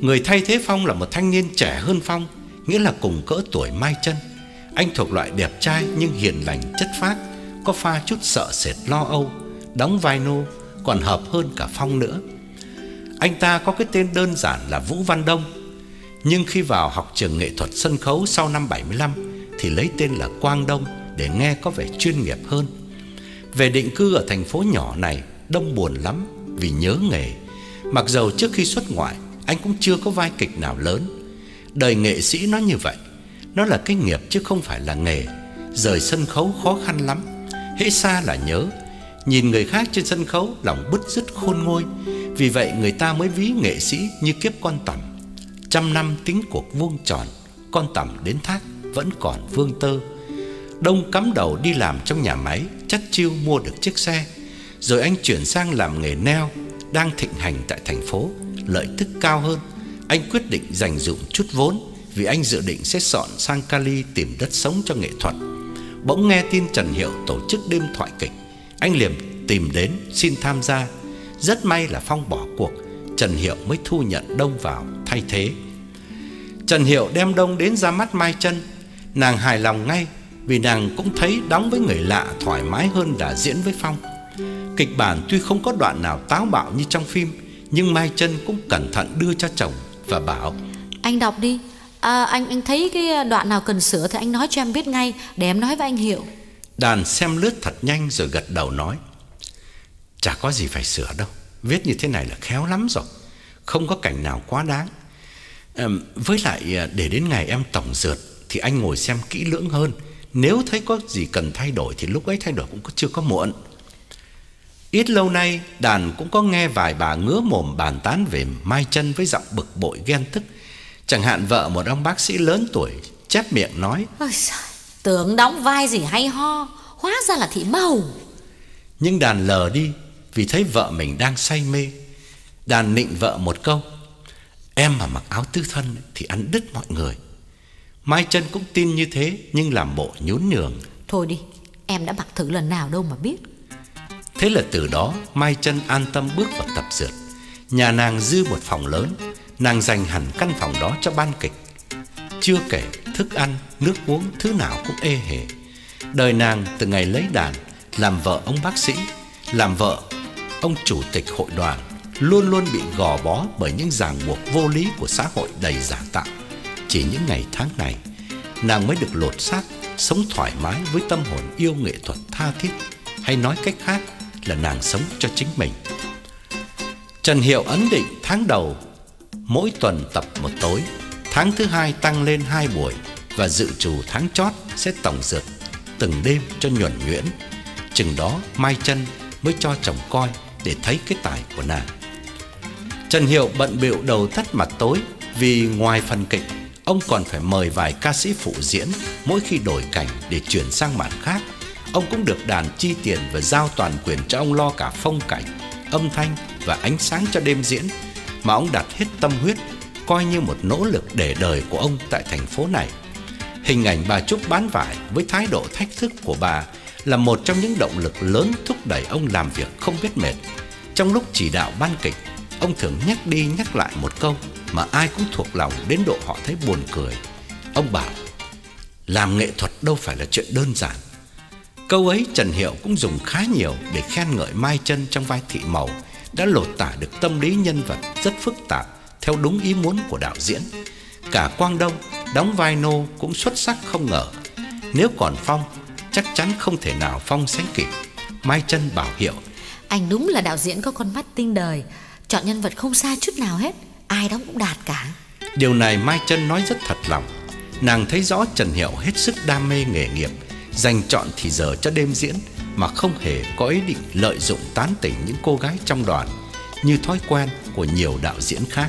Người thay thế Phong là một thanh niên trẻ hơn Phong, nghĩa là cùng cỡ tuổi Mai Chân. Anh thuộc loại đẹp trai nhưng hiền lành chất phác, có pha chút sợ sệt lo âu, đóng vai nô còn hợp hơn cả Phong nữa. Anh ta có cái tên đơn giản là Vũ Văn Đông, nhưng khi vào học trường nghệ thuật sân khấu sau năm bảy mươi lăm thì lấy tên là Quang Đông để nghe có vẻ chuyên nghiệp hơn. Về định cư ở thành phố nhỏ này, Đông buồn lắm vì nhớ nghề. Mặc dầu trước khi xuất ngoại anh cũng chưa có vai kịch nào lớn. Đời nghệ sĩ nó như vậy, nó là cái nghiệp chứ không phải là nghề. Rời sân khấu khó khăn lắm, hễ xa là nhớ. Nhìn người khác trên sân khấu lòng bứt rứt khôn nguôi. Vì vậy người ta mới ví nghệ sĩ như kiếp con tằm. Trăm năm tính cuộc vuông tròn, con tằm đến thác vẫn còn vương tơ. Đông cắm đầu đi làm trong nhà máy, chắt chiu mua được chiếc xe. Rồi anh chuyển sang làm nghề neo, đang thịnh hành tại thành phố, lợi tức cao hơn. Anh quyết định dành dụm chút vốn, vì anh dự định sẽ dọn sang Cali tìm đất sống cho nghệ thuật. Bỗng nghe tin Trần Hiệu tổ chức đêm thoại kịch, anh liền tìm đến xin tham gia. Rất may là Phong bỏ cuộc, Trần Hiệu mới thu nhận Đông vào thay thế. Trần Hiệu đem Đông đến ra mắt Mai Chân. Nàng hài lòng ngay, vì nàng cũng thấy đóng với người lạ thoải mái hơn là diễn với Phong. Kịch bản tuy không có đoạn nào táo bạo như trong phim, nhưng Mai Chân cũng cẩn thận đưa cho chồng và bảo: Anh đọc đi, à, anh anh thấy cái đoạn nào cần sửa thì anh nói cho em biết ngay, để em nói với anh Hiệu. Đàn xem lướt thật nhanh rồi gật đầu nói: Chả có gì phải sửa đâu, viết như thế này là khéo lắm rồi, không có cảnh nào quá đáng. à, Với lại để đến ngày em tổng dượt thì anh ngồi xem kỹ lưỡng hơn. Nếu thấy có gì cần thay đổi thì lúc ấy thay đổi cũng chưa có muộn. Ít lâu nay Đàn cũng có nghe vài bà ngứa mồm bàn tán về Mai Chân với giọng bực bội ghen tức. Chẳng hạn vợ một ông bác sĩ lớn tuổi chép miệng nói: Ôi trời, tưởng đóng vai gì hay ho, hóa ra là thị màu. Nhưng Đàn lờ đi vì thấy vợ mình đang say mê. Đàn nịnh vợ một câu: Em mà mặc áo tứ thân thì ăn đứt mọi người. Mai Chân cũng tin như thế, nhưng làm bộ nhún nhường: Thôi đi, em đã mặc thử lần nào đâu mà biết. Thế là từ đó Mai Chân an tâm bước vào tập dượt. Nhà nàng dư một phòng lớn, nàng dành hẳn căn phòng đó cho ban kịch. Chưa kể thức ăn, nước uống thứ nào cũng ê hề. Đời nàng từ ngày lấy Đàn, làm vợ ông bác sĩ, làm vợ ông chủ tịch hội đoàn, luôn luôn bị gò bó bởi những ràng buộc vô lý của xã hội đầy giả tạo. Chỉ những ngày tháng này, nàng mới được lột xác, sống thoải mái với tâm hồn yêu nghệ thuật tha thiết. Hay nói cách khác là nàng sống cho chính mình. Trần Hiệu ấn định tháng đầu mỗi tuần tập một tối, tháng thứ hai tăng lên hai buổi, và dự trù tháng chót sẽ tổng dượt từng đêm cho nhuần nhuyễn. Chừng đó Mai Chân mới cho chồng coi để thấy cái tài của nàng. Trần Hiệu bận bịu đầu tắt mặt tối, vì ngoài phần kịch, ông còn phải mời vài ca sĩ phụ diễn mỗi khi đổi cảnh để chuyển sang màn khác. Ông cũng được Đàn chi tiền và giao toàn quyền cho ông lo cả phong cảnh, âm thanh và ánh sáng cho đêm diễn, mà ông đặt hết tâm huyết, coi như một nỗ lực để đời của ông tại thành phố này. Hình ảnh bà Trúc bán vải với thái độ thách thức của bà là một trong những động lực lớn thúc đẩy ông làm việc không biết mệt. Trong lúc chỉ đạo ban kịch, ông thường nhắc đi nhắc lại một câu mà ai cũng thuộc lòng đến độ họ thấy buồn cười. Ông bảo: Làm nghệ thuật đâu phải là chuyện đơn giản. Câu ấy Trần Hiệu cũng dùng khá nhiều để khen ngợi Mai Chân trong vai thị màu, đã lột tả được tâm lý nhân vật rất phức tạp theo đúng ý muốn của đạo diễn. Cả Quang Đông đóng vai nô cũng xuất sắc không ngờ. Nếu còn Phong, chắc chắn không thể nào Phong sánh kịp. Mai Chân bảo Hiệu: Anh đúng là đạo diễn có con mắt tinh đời, chọn nhân vật không sai chút nào hết, ai đóng cũng đạt cả. Điều này Mai Chân nói rất thật lòng. Nàng thấy rõ Trần Hiệu hết sức đam mê nghề nghiệp, dành trọn thì giờ cho đêm diễn, mà không hề có ý định lợi dụng tán tỉnh những cô gái trong đoàn như thói quen của nhiều đạo diễn khác.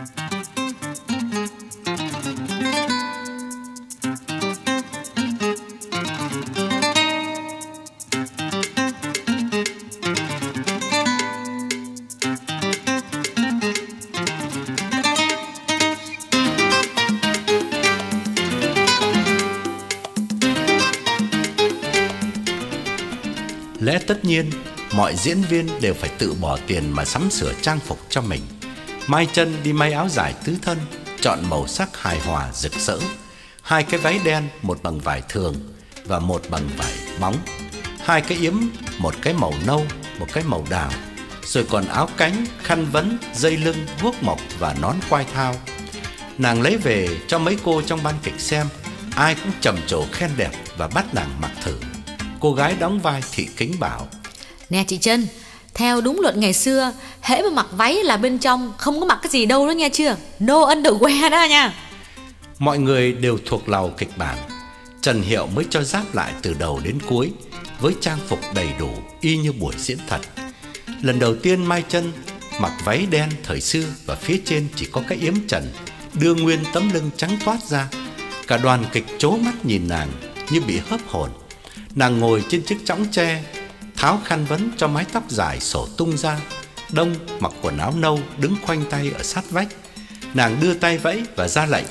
Lẽ tất nhiên, mọi diễn viên đều phải tự bỏ tiền mà sắm sửa trang phục cho mình. Mai Chân đi may áo dài tứ thân, chọn màu sắc hài hòa rực rỡ. Hai cái váy đen, một bằng vải thường và một bằng vải bóng. Hai cái yếm, một cái màu nâu, một cái màu đào. Rồi còn áo cánh, khăn vấn, dây lưng, guốc mộc và nón quai thao. Nàng lấy về cho mấy cô trong ban kịch xem. Ai cũng trầm trồ khen đẹp và bắt nàng mặc thử. Cô gái đóng vai Thị Kính bảo: Nè chị Trân, theo đúng luật ngày xưa, hễ mà mặc váy là bên trong không có mặc cái gì đâu đó nghe chưa? No underwear đó nha. Mọi người đều thuộc lầu kịch bản. Trần Hiệu mới cho giáp lại từ đầu đến cuối, với trang phục đầy đủ y như buổi diễn thật. Lần đầu tiên Mai Chân mặc váy đen thời xưa và phía trên chỉ có cái yếm trần, đưa nguyên tấm lưng trắng toát ra. Cả đoàn kịch trố mắt nhìn nàng như bị hớp hồn. Nàng ngồi trên chiếc chõng tre, tháo khăn vấn cho mái tóc dài xổ tung ra. Đông mặc quần áo nâu đứng khoanh tay ở sát vách. Nàng đưa tay vẫy và ra lệnh: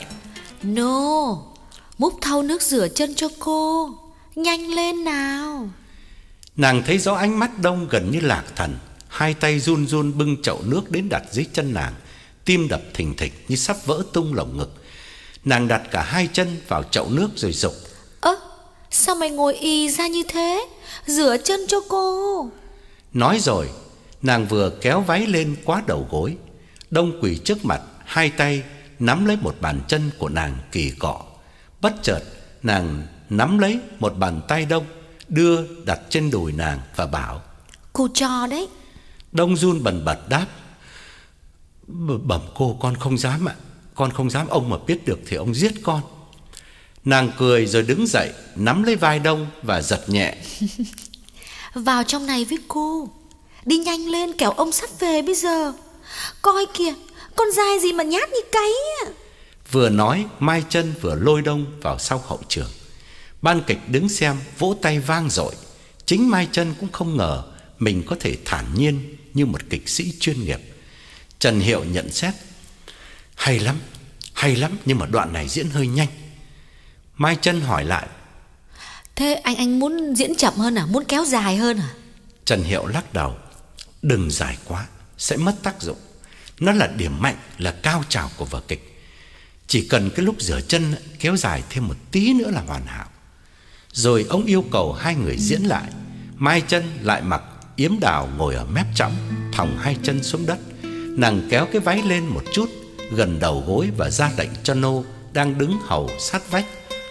No, múc thau nước rửa chân cho cô, nhanh lên nào. Nàng thấy rõ ánh mắt Đông gần như lạc thần. Hai tay run run bưng chậu nước đến đặt dưới chân nàng. Tim đập thình thịch như sắp vỡ tung lồng ngực. Nàng đặt cả hai chân vào chậu nước rồi dục: Ơ, sao mày ngồi y ra như thế? Rửa chân cho cô. Nói rồi, nàng vừa kéo váy lên quá đầu gối. Đông quỳ trước mặt, hai tay nắm lấy một bàn chân của nàng kỳ cọ. Bất chợt, nàng nắm lấy một bàn tay Đông, đưa đặt trên đùi nàng và bảo: Cô cho đấy. Đông run bần bật đáp: Bẩm cô, con không dám ạ. Con không dám, ông mà biết được thì ông giết con. Nàng cười rồi đứng dậy, nắm lấy vai Đông và giật nhẹ: Vào trong này với cô, đi nhanh lên kẻo ông sắp về bây giờ. Coi kìa, con dai gì mà nhát như cáy à. Vừa nói, Mai Chân vừa lôi Đông vào sau hậu trường. Ban kịch đứng xem vỗ tay vang dội. Chính Mai Chân cũng không ngờ mình có thể thản nhiên như một kịch sĩ chuyên nghiệp. Trần Hiệu nhận xét: Hay lắm, hay lắm, nhưng mà đoạn này diễn hơi nhanh. Mai Chân hỏi lại: Thế anh anh muốn diễn chậm hơn à? Muốn kéo dài hơn à? Trần Hiệu lắc đầu: Đừng dài quá, sẽ mất tác dụng. Nó là điểm mạnh, là cao trào của vở kịch. Chỉ cần cái lúc rửa chân kéo dài thêm một tí nữa là hoàn hảo. Rồi ông yêu cầu hai người diễn lại. Mai Chân lại mặc yếm đào ngồi ở mép chõng, thòng hai chân xuống đất. Nàng kéo cái váy lên một chút gần đầu gối và ra lệnh cho nô đang đứng hầu sát vách: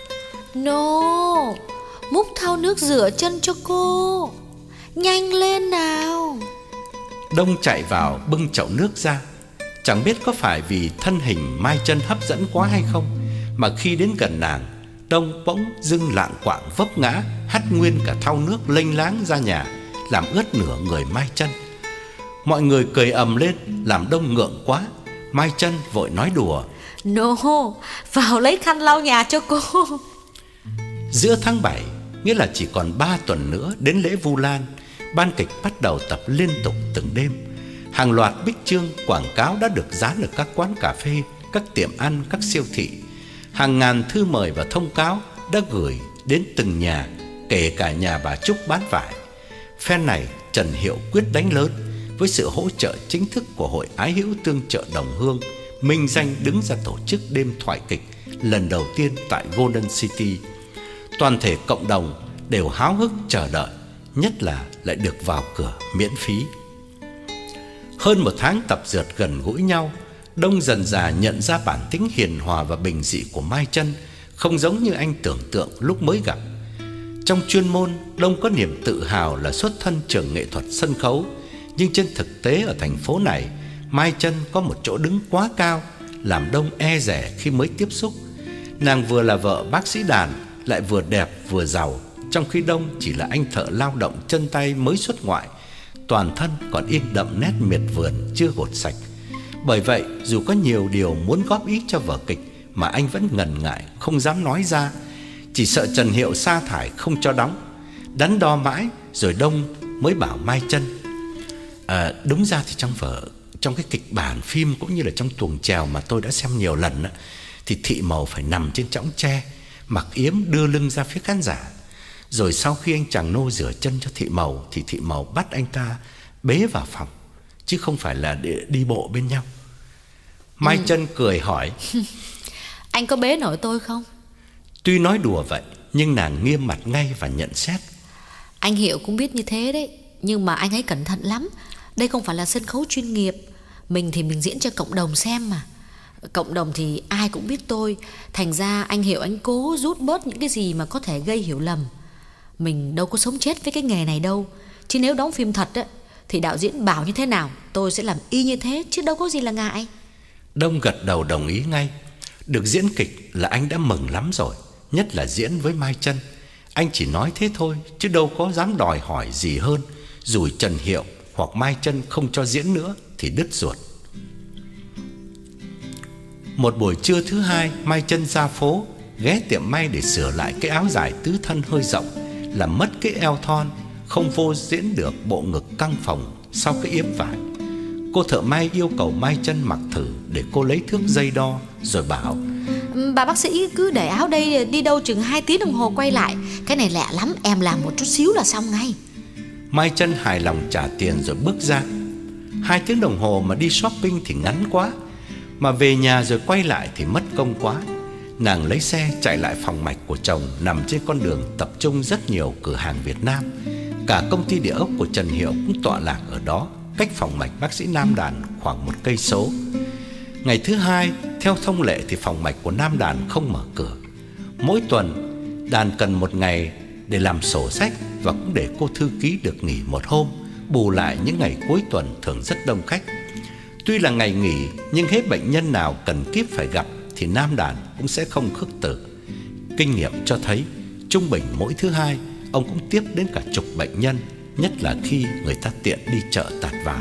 No, múc thau nước rửa chân cho cô, nhanh lên nào. Đông chạy vào bưng chậu nước ra. Chẳng biết có phải vì thân hình Mai Chân hấp dẫn quá hay không, mà khi đến gần nàng, Đông bỗng dưng lạng quạng vấp ngã, hắt nguyên cả thau nước lênh láng ra nhà, làm ướt nửa người Mai Chân. Mọi người cười ầm lên, làm Đông ngượng quá. Mai Chân vội nói đùa: No, vào lấy khăn lau nhà cho cô. Giữa tháng bảy, nghĩa là chỉ còn ba tuần nữa đến lễ Vu Lan, ban kịch bắt đầu tập liên tục từng đêm. Hàng loạt bích chương quảng cáo đã được dán ở các quán cà phê, các tiệm ăn, các siêu thị. Hàng ngàn thư mời và thông cáo đã gửi đến từng nhà, kể cả nhà bà Trúc bán vải. Phen này Trần Hiệu quyết đánh lớn. Với sự hỗ trợ chính thức của Hội Ái Hữu Tương Trợ Đồng Hương, minh danh đứng ra tổ chức đêm thoại kịch lần đầu tiên tại Golden City. Toàn thể cộng đồng đều háo hức chờ đợi, nhất là lại được vào cửa miễn phí. Hơn một tháng tập dượt gần gũi nhau, Đông dần dà nhận ra bản tính hiền hòa và bình dị của Mai Chân không giống như anh tưởng tượng lúc mới gặp. Trong chuyên môn, Đông có niềm tự hào là xuất thân trường nghệ thuật sân khấu, nhưng trên thực tế ở thành phố này, Mai Chân có một chỗ đứng quá cao, làm Đông e dè khi mới tiếp xúc. Nàng vừa là vợ bác sĩ đàn, lại vừa đẹp vừa giàu, trong khi Đông chỉ là anh thợ lao động chân tay mới xuất ngoại, toàn thân còn in đậm nét miệt vườn chưa gột sạch. Bởi vậy dù có nhiều điều muốn góp ý cho vở kịch mà anh vẫn ngần ngại không dám nói ra, chỉ sợ Trần Hiệu sa thải không cho đóng. Đắn đo mãi rồi Đông mới bảo Mai Chân: à, đúng ra thì trong vở, trong cái kịch bản phim cũng như là trong tuồng chèo mà tôi đã xem nhiều lần á, thì Thị Màu phải nằm trên chõng tre, mặc yếm đưa lưng ra phía khán giả. Rồi sau khi anh chàng nô rửa chân cho Thị Màu thì Thị Màu bắt anh ta bế vào phòng, chứ không phải là để đi bộ bên nhau. Mai ừ. Chân cười hỏi: anh có bế nổi tôi không? Tuy nói đùa vậy nhưng nàng nghiêm mặt ngay và nhận xét: anh Hiệu cũng biết như thế đấy, nhưng mà anh ấy cẩn thận lắm. Đây không phải là sân khấu chuyên nghiệp. Mình thì mình diễn cho cộng đồng xem mà. Cộng đồng thì ai cũng biết tôi. Thành ra anh Hiệu anh cố rút bớt những cái gì mà có thể gây hiểu lầm. Mình đâu có sống chết với cái nghề này đâu. Chứ nếu đóng phim thật á, thì đạo diễn bảo như thế nào tôi sẽ làm y như thế, chứ đâu có gì là ngại. Đông gật đầu đồng ý ngay. Được diễn kịch là anh đã mừng lắm rồi, nhất là diễn với Mai Chân. Anh chỉ nói thế thôi chứ đâu có dám đòi hỏi gì hơn. Dù Trần Hiệu hoặc Mai Chân không cho diễn nữa thì đứt ruột. Một buổi trưa thứ hai, Mai Chân ra phố, ghé tiệm may để sửa lại cái áo dài tứ thân hơi rộng, làm mất cái eo thon, không vô diễn được bộ ngực căng phồng sau cái yếm vải. Cô thợ may yêu cầu Mai Chân mặc thử để cô lấy thước dây đo, rồi bảo: bà bác sĩ cứ để áo đây, đi đâu chừng hai tiếng đồng hồ quay lại. Cái này lẹ lắm, em làm một chút xíu là xong ngay. Mai Chân hài lòng trả tiền rồi bước ra. Hai tiếng đồng hồ mà đi shopping thì ngắn quá, mà về nhà rồi quay lại thì mất công quá. Nàng lấy xe chạy lại phòng mạch của chồng nằm trên con đường tập trung rất nhiều cửa hàng Việt Nam. Cả công ty địa ốc của Trần Hiệu cũng tọa lạc ở đó, cách phòng mạch bác sĩ Nam Đàn khoảng một cây số. Ngày thứ hai, theo thông lệ thì phòng mạch của Nam Đàn không mở cửa. Mỗi tuần, Đàn cần một ngày để làm sổ sách và cũng để cô thư ký được nghỉ một hôm, bù lại những ngày cuối tuần thường rất đông khách. Tuy là ngày nghỉ nhưng hết bệnh nhân nào cần kíp phải gặp thì Nam Đàn cũng sẽ không khước từ. Kinh nghiệm cho thấy trung bình mỗi thứ hai ông cũng tiếp đến cả chục bệnh nhân, nhất là khi người ta tiện đi chợ tạt vào.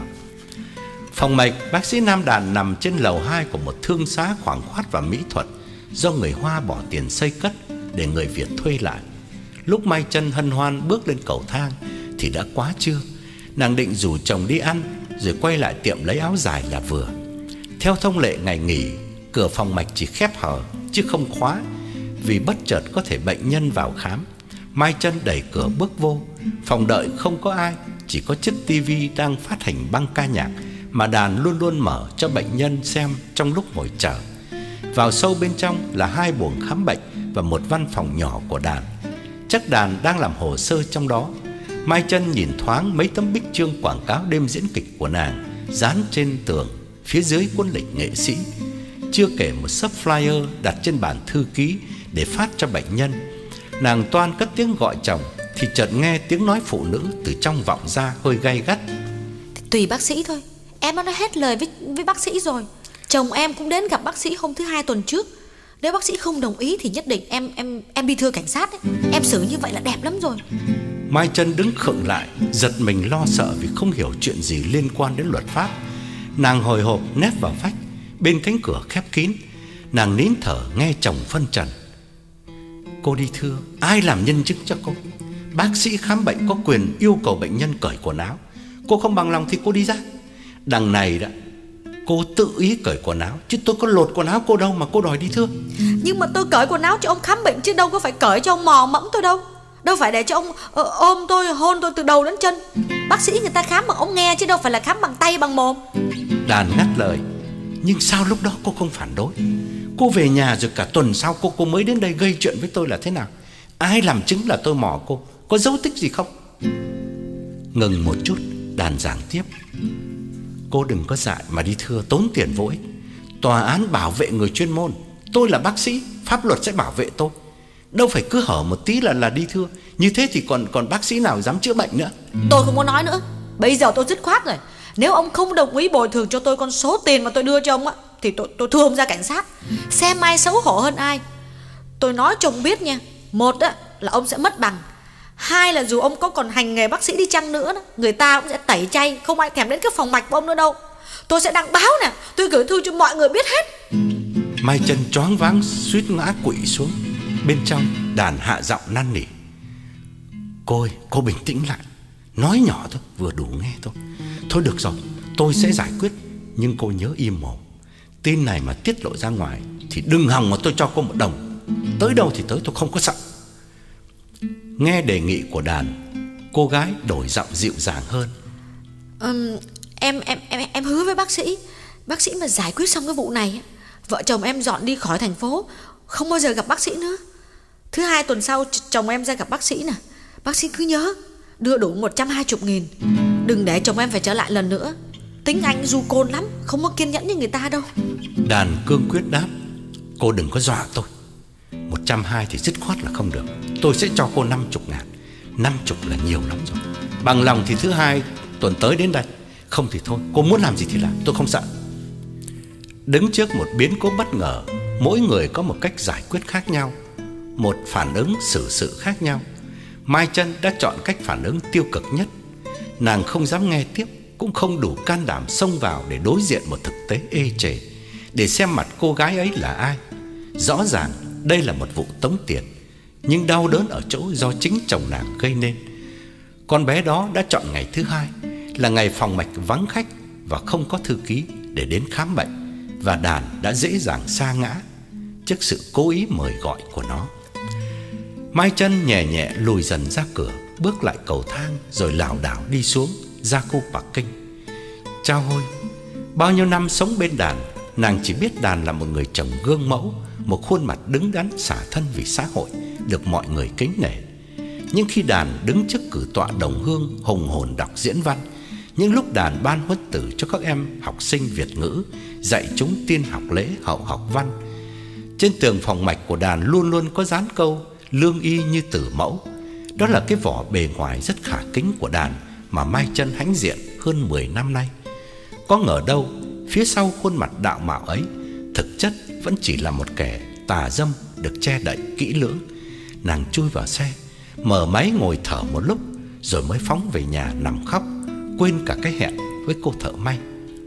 Phòng mạch bác sĩ Nam Đàn nằm trên lầu hai của một thương xá khoảng khoát và mỹ thuật do người Hoa bỏ tiền xây cất để người Việt thuê lại. Lúc Mai Chân hân hoan bước lên cầu thang thì đã quá trưa. Nàng định rủ chồng đi ăn rồi quay lại tiệm lấy áo dài là vừa. Theo thông lệ ngày nghỉ, cửa phòng mạch chỉ khép hở chứ không khóa, vì bất chợt có thể bệnh nhân vào khám. Mai Chân đẩy cửa bước vô. Phòng đợi không có ai, chỉ có chiếc tivi đang phát hành băng ca nhạc mà Đàn luôn luôn mở cho bệnh nhân xem trong lúc ngồi chờ. Vào sâu bên trong là hai buồng khám bệnh và một văn phòng nhỏ của Đàn. Chắc Đàn đang làm hồ sơ trong đó. Mai Chân nhìn thoáng mấy tấm bích chương quảng cáo đêm diễn kịch của nàng dán trên tường phía dưới cuốn lịch nghệ sĩ, chưa kể một xấp flyer đặt trên bàn thư ký để phát cho bệnh nhân. Nàng toan cất tiếng gọi chồng thì chợt nghe tiếng nói phụ nữ từ trong vọng ra hơi gay gắt: tùy bác sĩ thôi, em đã nói hết lời với với bác sĩ rồi. Chồng em cũng đến gặp bác sĩ hôm thứ hai tuần trước. Nếu bác sĩ không đồng ý thì nhất định em em em đi thưa cảnh sát ấy. Em xử như vậy là đẹp lắm rồi. Mai Chân đứng khựng lại, giật mình lo sợ vì không hiểu chuyện gì liên quan đến luật pháp. Nàng hồi hộp nép vào vách, bên cánh cửa khép kín. Nàng nín thở nghe chồng phân trần: cô đi thưa, ai làm nhân chứng cho cô? Bác sĩ khám bệnh có quyền yêu cầu bệnh nhân cởi quần áo. Cô không bằng lòng thì cô đi ra. Đằng này đã, cô tự ý cởi quần áo, chứ tôi có lột quần áo cô đâu mà cô đòi đi thưa. Nhưng mà tôi cởi quần áo cho ông khám bệnh, chứ đâu có phải cởi cho ông mò mẫm tôi đâu. Đâu phải để cho ông ờ, ôm tôi, hôn tôi từ đầu đến chân. Bác sĩ người ta khám bằng ống nghe chứ đâu phải là khám bằng tay bằng mồm. Đàn ngắt lời: nhưng sao lúc đó cô không phản đối? Cô về nhà rồi cả tuần sau cô cô mới đến đây gây chuyện với tôi là thế nào? Ai làm chứng là tôi mò cô? Có dấu tích gì không? Ngừng một chút, Đàn giảng tiếp: cô đừng có dại mà đi thưa, tốn tiền vô ích. Tòa án bảo vệ người chuyên môn, tôi là bác sĩ, pháp luật sẽ bảo vệ tôi. Đâu phải cứ hở một tí là là đi thưa. Như thế thì còn còn bác sĩ nào dám chữa bệnh nữa. Tôi không muốn nói nữa. Bây giờ tôi dứt khoát rồi. Nếu ông không đồng ý bồi thường cho tôi con số tiền mà tôi đưa cho ông á, thì tôi tôi thưa ông ra cảnh sát. Xem ai xấu hổ hơn ai. Tôi nói cho ông biết nha. Một á, là ông sẽ mất bằng. Hai là dù ông có còn hành nghề bác sĩ đi chăng nữa đó, người ta cũng sẽ tẩy chay, không ai thèm đến cái phòng mạch của ông nữa đâu. Tôi sẽ đăng báo nè, tôi gửi thư cho mọi người biết hết. Mai Chân choáng váng suýt ngã quỵ xuống. Bên trong Đàn hạ giọng năn nỉ: Cô ơi, cô bình tĩnh lại. Nói nhỏ thôi, vừa đủ nghe thôi. Thôi được rồi, tôi sẽ giải quyết. Nhưng cô nhớ im mồm. Tin này mà tiết lộ ra ngoài thì đừng hòng mà tôi cho cô một đồng. Tới đâu thì tới, tôi không có sợ. Nghe đề nghị của Đàn, cô gái đổi giọng dịu dàng hơn. um, em, em, em, em hứa với bác sĩ, bác sĩ mà giải quyết xong cái vụ này, vợ chồng em dọn đi khỏi thành phố, không bao giờ gặp bác sĩ nữa. Thứ hai tuần sau chồng em ra gặp bác sĩ nè. Bác sĩ cứ nhớ đưa đủ một trăm hai mươi nghìn. Đừng để chồng em phải trở lại lần nữa. Tính anh du côn lắm, không có kiên nhẫn như người ta đâu. Đàn cương quyết đáp: Cô đừng có dọa tôi. Một trăm hai thì dứt khoát là không được. Tôi sẽ cho cô năm mươi ngàn. Năm mươi là nhiều lắm rồi. Bằng lòng thì thứ hai tuần tới đến đây. Không thì thôi, cô muốn làm gì thì làm, tôi không sợ. Đứng trước một biến cố bất ngờ, mỗi người có một cách giải quyết khác nhau, một phản ứng xử sự khác nhau. Mai Chân đã chọn cách phản ứng tiêu cực nhất. Nàng không dám nghe tiếp, cũng không đủ can đảm xông vào để đối diện một thực tế ê chề, để xem mặt cô gái ấy là ai. Rõ ràng đây là một vụ tống tiền, nhưng đau đớn ở chỗ do chính chồng nàng gây nên. Con bé đó đã chọn ngày thứ hai, là ngày phòng mạch vắng khách và không có thư ký để đến khám bệnh, và Đàn đã dễ dàng sa ngã trước sự cố ý mời gọi của nó. Mai Chân nhẹ nhẹ lùi dần ra cửa, bước lại cầu thang, rồi lảo đảo đi xuống ra khu parking. Chao ôi, bao nhiêu năm sống bên Đàn, nàng chỉ biết Đàn là một người chồng gương mẫu, một khuôn mặt đứng đắn xả thân vì xã hội, được mọi người kính nể. Nhưng khi Đàn đứng trước cử tọa đồng hương hùng hồn đọc diễn văn, những lúc Đàn ban huất tử cho các em học sinh Việt ngữ, dạy chúng tiên học lễ hậu học văn, trên tường phòng mạch của Đàn luôn luôn có dán câu lương y như tử mẫu. Đó là cái vỏ bề ngoài rất khả kính của Đàn mà Mai Chân hãnh diện hơn mười năm nay. Có ngờ đâu phía sau khuôn mặt đạo mạo ấy, thực chất vẫn chỉ là một kẻ tà dâm được che đậy kỹ lưỡng. Nàng chui vào xe, mở máy ngồi thở một lúc, rồi mới phóng về nhà nằm khóc, quên cả cái hẹn với cô thợ may.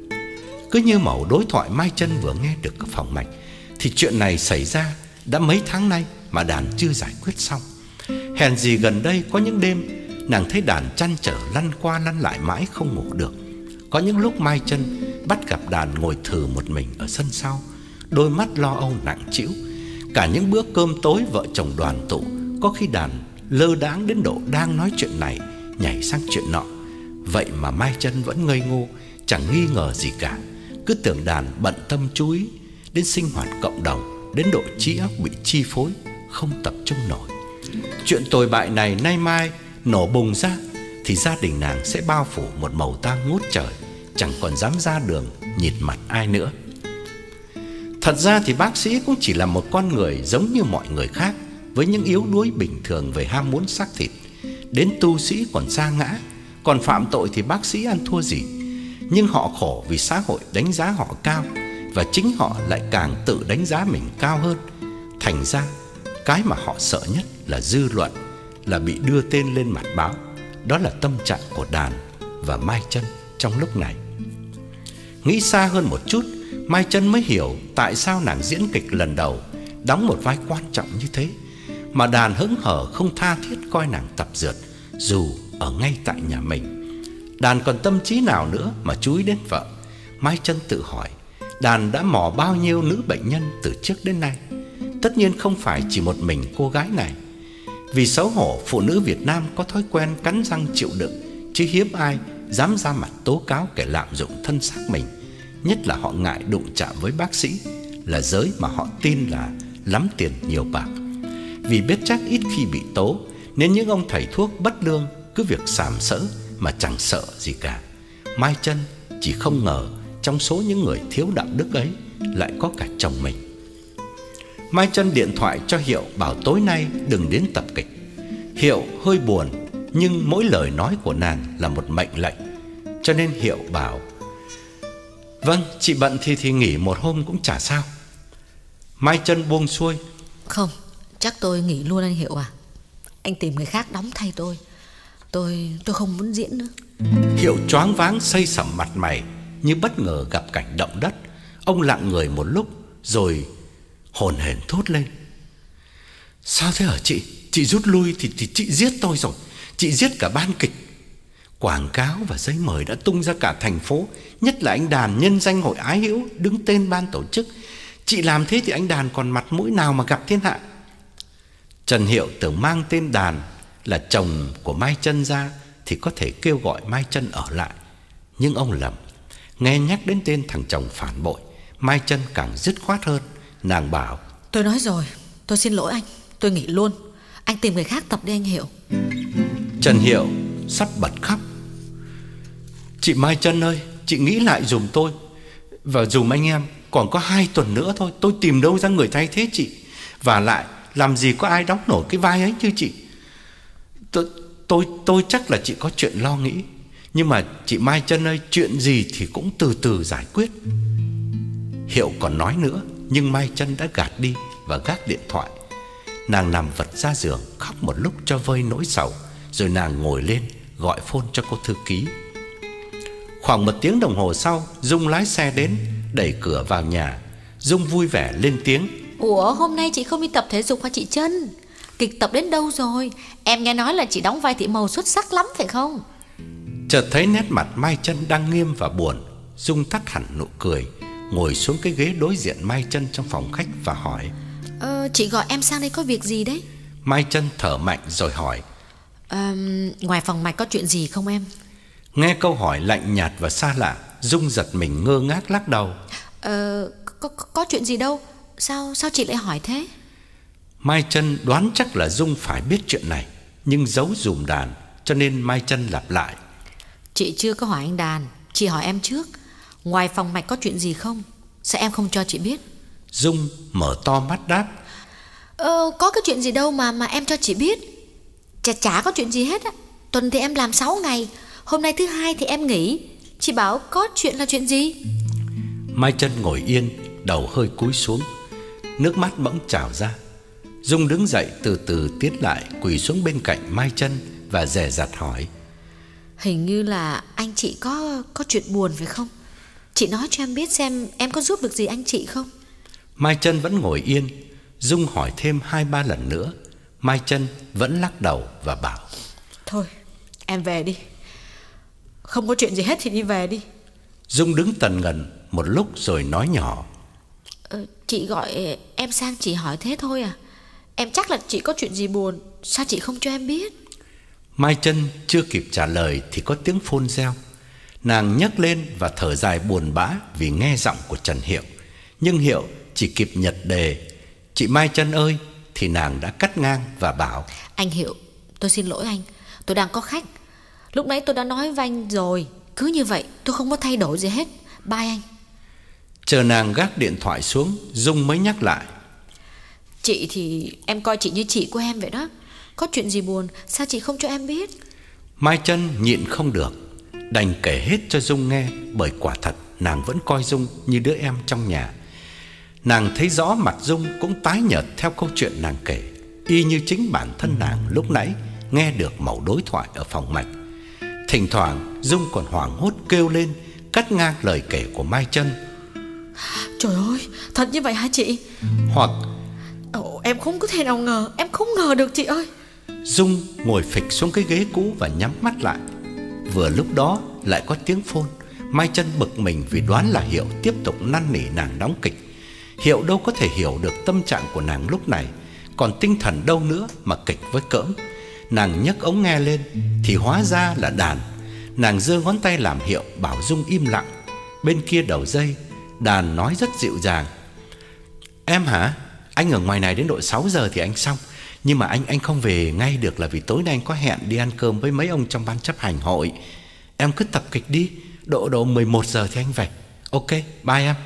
Cứ như mẩu đối thoại Mai Chân vừa nghe được ở phòng mạch, thì chuyện này xảy ra đã mấy tháng nay mà Đàn chưa giải quyết xong. Hèn gì gần đây có những đêm nàng thấy Đàn trăn trở lăn qua lăn lại mãi không ngủ được. Có những lúc Mai Chân bắt gặp Đàn ngồi thừ một mình ở sân sau, đôi mắt lo âu nặng trĩu. Cả những bữa cơm tối vợ chồng đoàn tụ, có khi Đàn lơ đãng đến độ đang nói chuyện này nhảy sang chuyện nọ. Vậy mà Mai Chân vẫn ngây ngô, chẳng nghi ngờ gì cả, cứ tưởng Đàn bận tâm chú ý đến sinh hoạt cộng đồng, đến độ trí óc bị chi phối, không tập trung nổi. Chuyện tồi bại này nay mai nổ bùng ra thì gia đình nàng sẽ bao phủ một màu tang ngút trời, chẳng còn dám ra đường nhìn mặt ai nữa. Thật ra thì bác sĩ cũng chỉ là một con người giống như mọi người khác, với những yếu đuối bình thường về ham muốn xác thịt. Đến tu sĩ còn sa ngã, còn phạm tội thì bác sĩ ăn thua gì. Nhưng họ khổ vì xã hội đánh giá họ cao, và chính họ lại càng tự đánh giá mình cao hơn. Thành ra cái mà họ sợ nhất là dư luận, là bị đưa tên lên mặt báo. Đó là tâm trạng của Đàn và Mai Chân trong lúc này. Nghĩ xa hơn một chút, Mai Chân mới hiểu tại sao nàng diễn kịch lần đầu đóng một vai quan trọng như thế, mà Đàn hững hờ không tha thiết coi nàng tập dượt, dù ở ngay tại nhà mình. Đàn còn tâm trí nào nữa mà chú ý đến vợ? Mai Chân tự hỏi, Đàn đã mò bao nhiêu nữ bệnh nhân từ trước đến nay? Tất nhiên không phải chỉ một mình cô gái này. Vì xấu hổ, phụ nữ Việt Nam có thói quen cắn răng chịu đựng, chứ hiếm ai dám ra mặt tố cáo kẻ lạm dụng thân xác mình. Nhất là họ ngại đụng chạm với bác sĩ, là giới mà họ tin là lắm tiền nhiều bạc. Vì biết chắc ít khi bị tố, nên những ông thầy thuốc bất lương cứ việc sàm sỡ mà chẳng sợ gì cả. Mai Chân chỉ không ngờ trong số những người thiếu đạo đức ấy lại có cả chồng mình. Mai Chân điện thoại cho Hiệu bảo tối nay đừng đến tập kịch. Hiệu hơi buồn, nhưng mỗi lời nói của nàng là một mệnh lệnh, cho nên Hiệu bảo: Vâng, chị bận thì thì nghỉ một hôm cũng chả sao. Mai Chân buông xuôi: Không, chắc tôi nghỉ luôn anh Hiệu à. Anh tìm người khác đóng thay tôi. Tôi tôi không muốn diễn nữa. Hiệu choáng váng xây sẩm mặt mày, như bất ngờ gặp cảnh động đất. Ông lặng người một lúc rồi hồn hển thốt lên: "Sao thế hả chị? Chị rút lui thì, thì chị giết tôi rồi. Chị giết cả ban kịch. Quảng cáo và giấy mời đã tung ra cả thành phố, nhất là anh Đàn nhân danh Hội Ái Hữu đứng tên ban tổ chức. Chị làm thế thì anh Đàn còn mặt mũi nào mà gặp thiên hạ?" Trần Hiệu tưởng mang tên Đàn là chồng của Mai Chân ra thì có thể kêu gọi Mai Chân ở lại, nhưng ông lầm. Nghe nhắc đến tên thằng chồng phản bội, Mai Chân càng dứt khoát hơn. Nàng bảo: "Tôi nói rồi, tôi xin lỗi anh, tôi nghỉ luôn. Anh tìm người khác tập đi anh Hiệu." Trần Hiệu sắp bật khóc: "Chị Mai Chân ơi, chị nghĩ lại dùm tôi và dùm anh em. Còn có hai tuần nữa thôi, tôi tìm đâu ra người thay thế chị. Và lại làm gì có ai đóng nổi cái vai ấy như chị. Tôi, tôi, tôi chắc là chị có chuyện lo nghĩ. Nhưng mà chị Mai Chân ơi, chuyện gì thì cũng từ từ giải quyết." Hiệu còn nói nữa, nhưng Mai Chân đã gạt đi và gác điện thoại. Nàng nằm vật ra giường khóc một lúc cho vơi nỗi sầu, rồi nàng ngồi lên gọi phone cho cô thư ký. Khoảng một tiếng đồng hồ sau, Dung lái xe đến, đẩy cửa vào nhà. Dung vui vẻ lên tiếng: "Ủa, hôm nay chị không đi tập thể dục hả chị Chân? Kịch tập đến đâu rồi? Em nghe nói là chị đóng vai Thị Mầu xuất sắc lắm phải không?" Chợt thấy nét mặt Mai Chân đang nghiêm và buồn, Dung tắt hẳn nụ cười, ngồi xuống cái ghế đối diện Mai Chân trong phòng khách và hỏi: Ờ, chị gọi em sang đây có việc gì đấy? Mai Chân thở mạnh rồi hỏi: à, Ngoài phòng mạch có chuyện gì không em? Nghe câu hỏi lạnh nhạt và xa lạ, Dung giật mình ngơ ngác lắc đầu. Ờ, có, có, có chuyện gì đâu. Sao, sao chị lại hỏi thế? Mai Chân đoán chắc là Dung phải biết chuyện này, nhưng giấu dùm Đàn, cho nên Mai Chân lặp lại: Chị chưa có hỏi anh Đàn, chị hỏi em trước. Ngoài phòng mạch có chuyện gì không? Sao em không cho chị biết? Dung mở to mắt đáp: Ờ, có cái chuyện gì đâu mà mà em cho chị biết. Chả chả có chuyện gì hết á. Tuần thì em làm sáu ngày, hôm nay thứ hai thì em nghỉ. Chị bảo có chuyện là chuyện gì? Mai Chân ngồi yên, đầu hơi cúi xuống, nước mắt bỗng trào ra. Dung đứng dậy từ từ tiến lại, quỳ xuống bên cạnh Mai Chân và dè dặt hỏi: Hình như là anh chị có có chuyện buồn phải không? Chị nói cho em biết xem em có giúp được gì anh chị không? Mai Chân vẫn ngồi yên. Dung hỏi thêm hai ba lần nữa, Mai Chân vẫn lắc đầu và bảo: Thôi em về đi, không có chuyện gì hết thì đi về đi. Dung đứng tần ngần một lúc rồi nói nhỏ: ờ, Chị gọi em sang chị hỏi thế thôi à? Em chắc là chị có chuyện gì buồn, sao chị không cho em biết? Mai Chân chưa kịp trả lời thì có tiếng phone reo. Nàng nhấc lên và thở dài buồn bã vì nghe giọng của Trần Hiệu. Nhưng Hiệu chỉ kịp nhật đề "Chị Mai Chân ơi" thì nàng đã cắt ngang và bảo: Anh Hiệu, tôi xin lỗi anh, tôi đang có khách. Lúc nãy tôi đã nói với anh rồi, cứ như vậy tôi không có thay đổi gì hết. Bye anh. Chờ nàng gác điện thoại xuống, Dung mới nhắc lại: Chị thì em coi chị như chị của em vậy đó. Có chuyện gì buồn sao chị không cho em biết? Mai Chân nhịn không được, đành kể hết cho Dung nghe, bởi quả thật nàng vẫn coi Dung như đứa em trong nhà. Nàng thấy rõ mặt Dung cũng tái nhợt theo câu chuyện nàng kể, y như chính bản thân nàng lúc nãy nghe được mẩu đối thoại ở phòng mạch. Thỉnh thoảng Dung còn hoảng hốt kêu lên, cắt ngang lời kể của Mai Chân: Trời ơi, thật như vậy hả chị? Hoặc: Ồ, em không có thể nào ngờ, em không ngờ được chị ơi. Dung ngồi phịch xuống cái ghế cũ và nhắm mắt lại. Vừa lúc đó lại có tiếng phone. Mai Chân bực mình vì đoán là Hiệu tiếp tục năn nỉ nàng đóng kịch. Hiệu đâu có thể hiểu được tâm trạng của nàng lúc này, còn tinh thần đâu nữa mà kịch với cỡm. Nàng nhấc ống nghe lên thì hóa ra là Đàn. Nàng giơ ngón tay làm hiệu bảo Dung im lặng. Bên kia đầu dây, Đàn nói rất dịu dàng: Em hả? Anh ở ngoài này đến độ sáu giờ thì anh xong. Nhưng mà anh anh không về ngay được là vì tối nay anh có hẹn đi ăn cơm với mấy ông trong ban chấp hành hội. Em cứ tập kịch đi, độ độ mười một giờ thì anh về. Ok, bye em.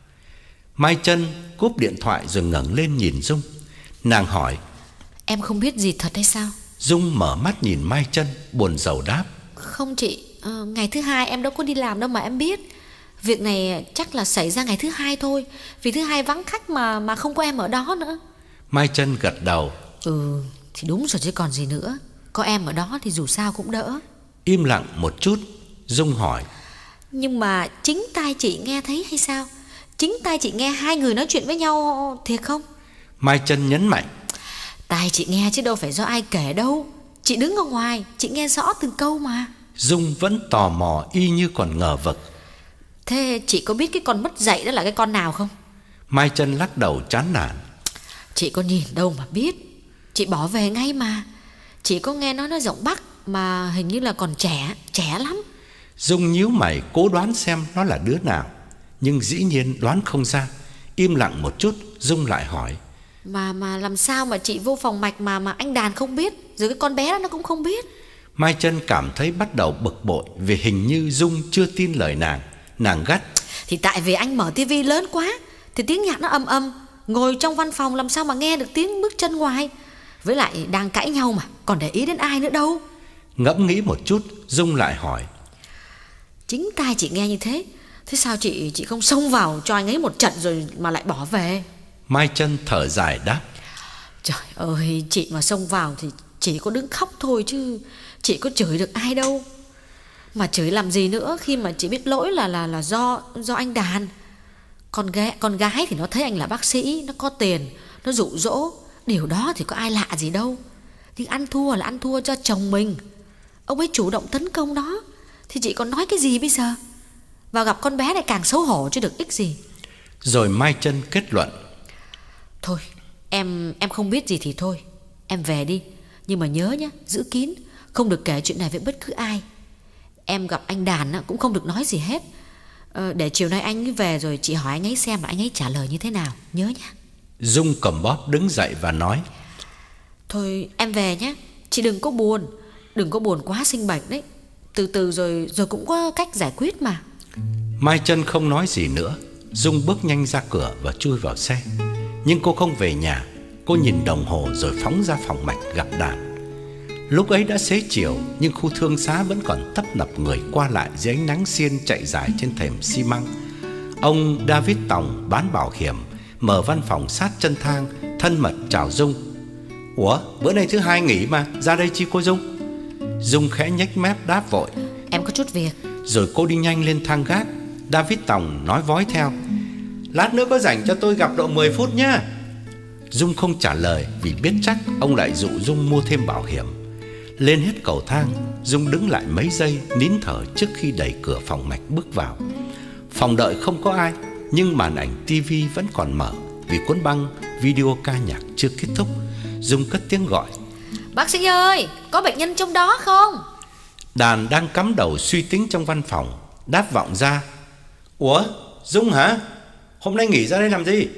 Mai Chân cúp điện thoại rồi ngẩng lên nhìn Dung. Nàng hỏi: Em không biết gì thật hay sao? Dung mở mắt nhìn Mai Chân, buồn rầu đáp: Không chị, ờ, ngày thứ hai em đâu có đi làm đâu mà em biết. Việc này chắc là xảy ra ngày thứ hai thôi, vì thứ hai vắng khách mà mà không có em ở đó nữa. Mai Chân gật đầu: Ừ, thì đúng rồi chứ còn gì nữa. Có em ở đó thì dù sao cũng đỡ. Im lặng một chút, Dung hỏi: Nhưng mà chính tai chị nghe thấy hay sao? Chính tai chị nghe hai người nói chuyện với nhau thiệt không? Mai Chân nhấn mạnh. Tai chị nghe chứ đâu phải do ai kể đâu. Chị đứng ở ngoài, chị nghe rõ từng câu mà. Dung vẫn tò mò y như còn ngờ vực. Thế chị có biết cái con mất dạy đó là cái con nào không? Mai Chân lắc đầu chán nản. Chị có nhìn đâu mà biết. Chị bỏ về ngay mà. Chị có nghe nó nói giọng Bắc mà hình như là còn trẻ, trẻ lắm. Dung nhíu mày cố đoán xem nó là đứa nào, nhưng dĩ nhiên đoán không ra. Im lặng một chút, Dung lại hỏi. Mà mà làm sao mà chị vô phòng mạch mà mà anh Đàn không biết, rồi cái con bé đó nó cũng không biết? Mai Chân cảm thấy bắt đầu bực bội vì hình như Dung chưa tin lời nàng. Nàng gắt. Thì tại vì anh mở tivi lớn quá, thì tiếng nhạc nó ầm ầm, ngồi trong văn phòng làm sao mà nghe được tiếng bước chân ngoài. Với lại đang cãi nhau mà, còn để ý đến ai nữa đâu. Ngẫm nghĩ một chút, Dung lại hỏi. Chính tai chị nghe như thế, thế sao chị chị không xông vào cho anh ấy một trận rồi mà lại bỏ về? Mai Chân thở dài đáp. Trời ơi, chị mà xông vào thì chỉ có đứng khóc thôi chứ chị có chửi được ai đâu. Mà chửi làm gì nữa khi mà chị biết lỗi là là là do do anh Đàn. Con gái con gái thì nó thấy anh là bác sĩ, nó có tiền, nó dụ dỗ, điều đó thì có ai lạ gì đâu. Nhưng ăn thua là ăn thua cho chồng mình. Ông ấy chủ động tấn công nó thì chị còn nói cái gì bây giờ? Và gặp con bé này càng xấu hổ chứ được ích gì. Rồi Mai Chân kết luận. Thôi, em em không biết gì thì thôi, em về đi. Nhưng mà nhớ nhé, giữ kín, không được kể chuyện này với bất cứ ai. Em gặp anh Đàn cũng không được nói gì hết. ờ, Để chiều nay anh ấy về rồi chị hỏi anh ấy xem là anh ấy trả lời như thế nào, nhớ nhé. Dung cầm bóp đứng dậy và nói. Thôi em về nhé, chị đừng có buồn. Đừng có buồn quá sinh bệnh đấy. Từ từ rồi rồi cũng có cách giải quyết mà. Mai Chân không nói gì nữa. Dung bước nhanh ra cửa và chui vào xe. Nhưng cô không về nhà. Cô nhìn đồng hồ rồi phóng ra phòng mạch gặp Đàn. Lúc ấy đã xế chiều, nhưng khu thương xá vẫn còn tấp nập người qua lại dưới ánh nắng xiên chạy dài trên thềm xi măng. Ông David Tòng bán bảo hiểm mở văn phòng sát chân thang, thân mật chào Dung. Ủa, bữa nay thứ hai nghỉ mà, ra đây chi cô Dung? Dung khẽ nhếch mép đáp vội. Em có chút việc. Rồi cô đi nhanh lên thang gác. David Tòng nói vói theo. Lát nữa có rảnh cho tôi gặp độ mười phút nhá. Dung không trả lời vì biết chắc ông lại dụ Dung mua thêm bảo hiểm. Lên hết cầu thang, Dung đứng lại mấy giây nín thở trước khi đẩy cửa phòng mạch bước vào. Phòng đợi không có ai, nhưng màn ảnh tivi vẫn còn mở vì cuốn băng video ca nhạc chưa kết thúc. Dung cất tiếng gọi. Bác sĩ ơi, có bệnh nhân trong đó không? Đàn đang cắm đầu suy tính trong văn phòng đáp vọng ra. Ủa, Dung hả? Hôm nay nghỉ ra đây làm gì?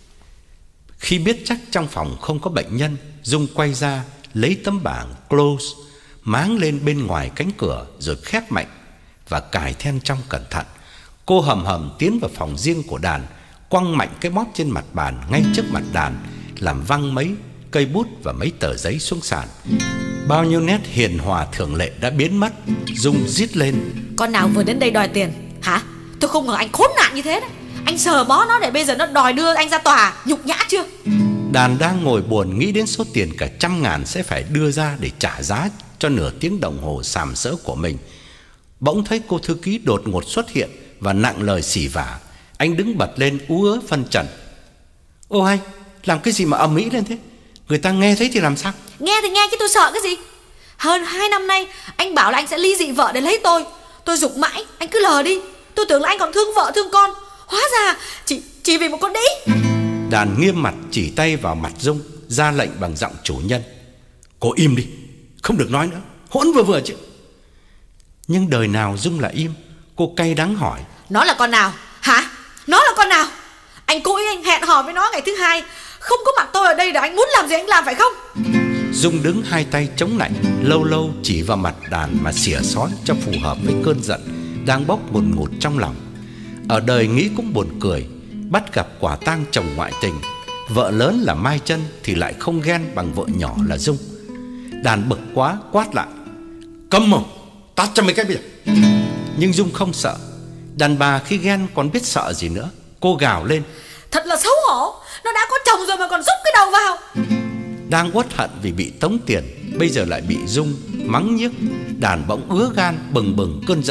Khi biết chắc trong phòng không có bệnh nhân, Dung quay ra lấy tấm bảng close máng lên bên ngoài cánh cửa rồi khép mạnh và cài then trong cẩn thận. Cô hầm hầm tiến vào phòng riêng của Đàn, quăng mạnh cái bóp trên mặt bàn ngay trước mặt Đàn, làm văng mấy cây bút và mấy tờ giấy xuống sàn. Bao nhiêu nét hiền hòa thường lệ đã biến mất. Dung rít lên. Con nào vừa đến đây đòi tiền hả? Tôi không ngờ anh khốn nạn như thế đấy. Anh sờ mó nó để bây giờ nó đòi đưa anh ra tòa, nhục nhã chưa? Đàn đang ngồi buồn nghĩ đến số tiền cả trăm ngàn sẽ phải đưa ra để trả giá cho nửa tiếng đồng hồ sàm sỡ của mình. Bỗng thấy cô thư ký đột ngột xuất hiện và nặng lời xỉ vả. Anh đứng bật lên ú ớ phân trần. Ô hay, làm cái gì mà ầm ĩ lên thế? Người ta nghe thấy thì làm sao? Nghe thì nghe chứ tôi sợ cái gì? Hơn hai năm nay anh bảo là anh sẽ ly dị vợ để lấy tôi. Tôi giục mãi, anh cứ lờ đi. Tôi tưởng là anh còn thương vợ thương con. Hóa ra chỉ, chỉ vì một con đĩ. Đàn nghiêm mặt chỉ tay vào mặt Dung, ra lệnh bằng giọng chủ nhân. Cô im đi, không được nói nữa, hỗn vừa vừa chứ. Nhưng đời nào Dung lại im. Cô cay đắng hỏi. Nó là con nào? Hả? Nó là con nào? Anh cố ý anh hẹn hò với nó ngày thứ hai, không có mặt tôi ở đây để anh muốn làm gì anh làm phải không? Dung đứng hai tay chống lạnh, lâu lâu chỉ vào mặt Đàn mà xỉa xói cho phù hợp với cơn giận đang bốc ngùn ngụt trong lòng. Ở đời nghĩ cũng buồn cười, bắt gặp quả tang chồng ngoại tình. Vợ lớn là Mai Chân thì lại không ghen bằng vợ nhỏ là Dung. Đàn bực quá quát lại. Câm mồm, tát cho mấy cái bây giờ. Nhưng Dung không sợ. Đàn bà khi ghen còn biết sợ gì nữa. Cô gào lên. Thật là xấu hổ, nó đã có chồng rồi mà còn rúc cái đầu vào. Đang uất hận vì bị tống tiền, bây giờ lại bị Dung mắng nhiếc. Đàn bỗng ứa gan bừng bừng cơn giận.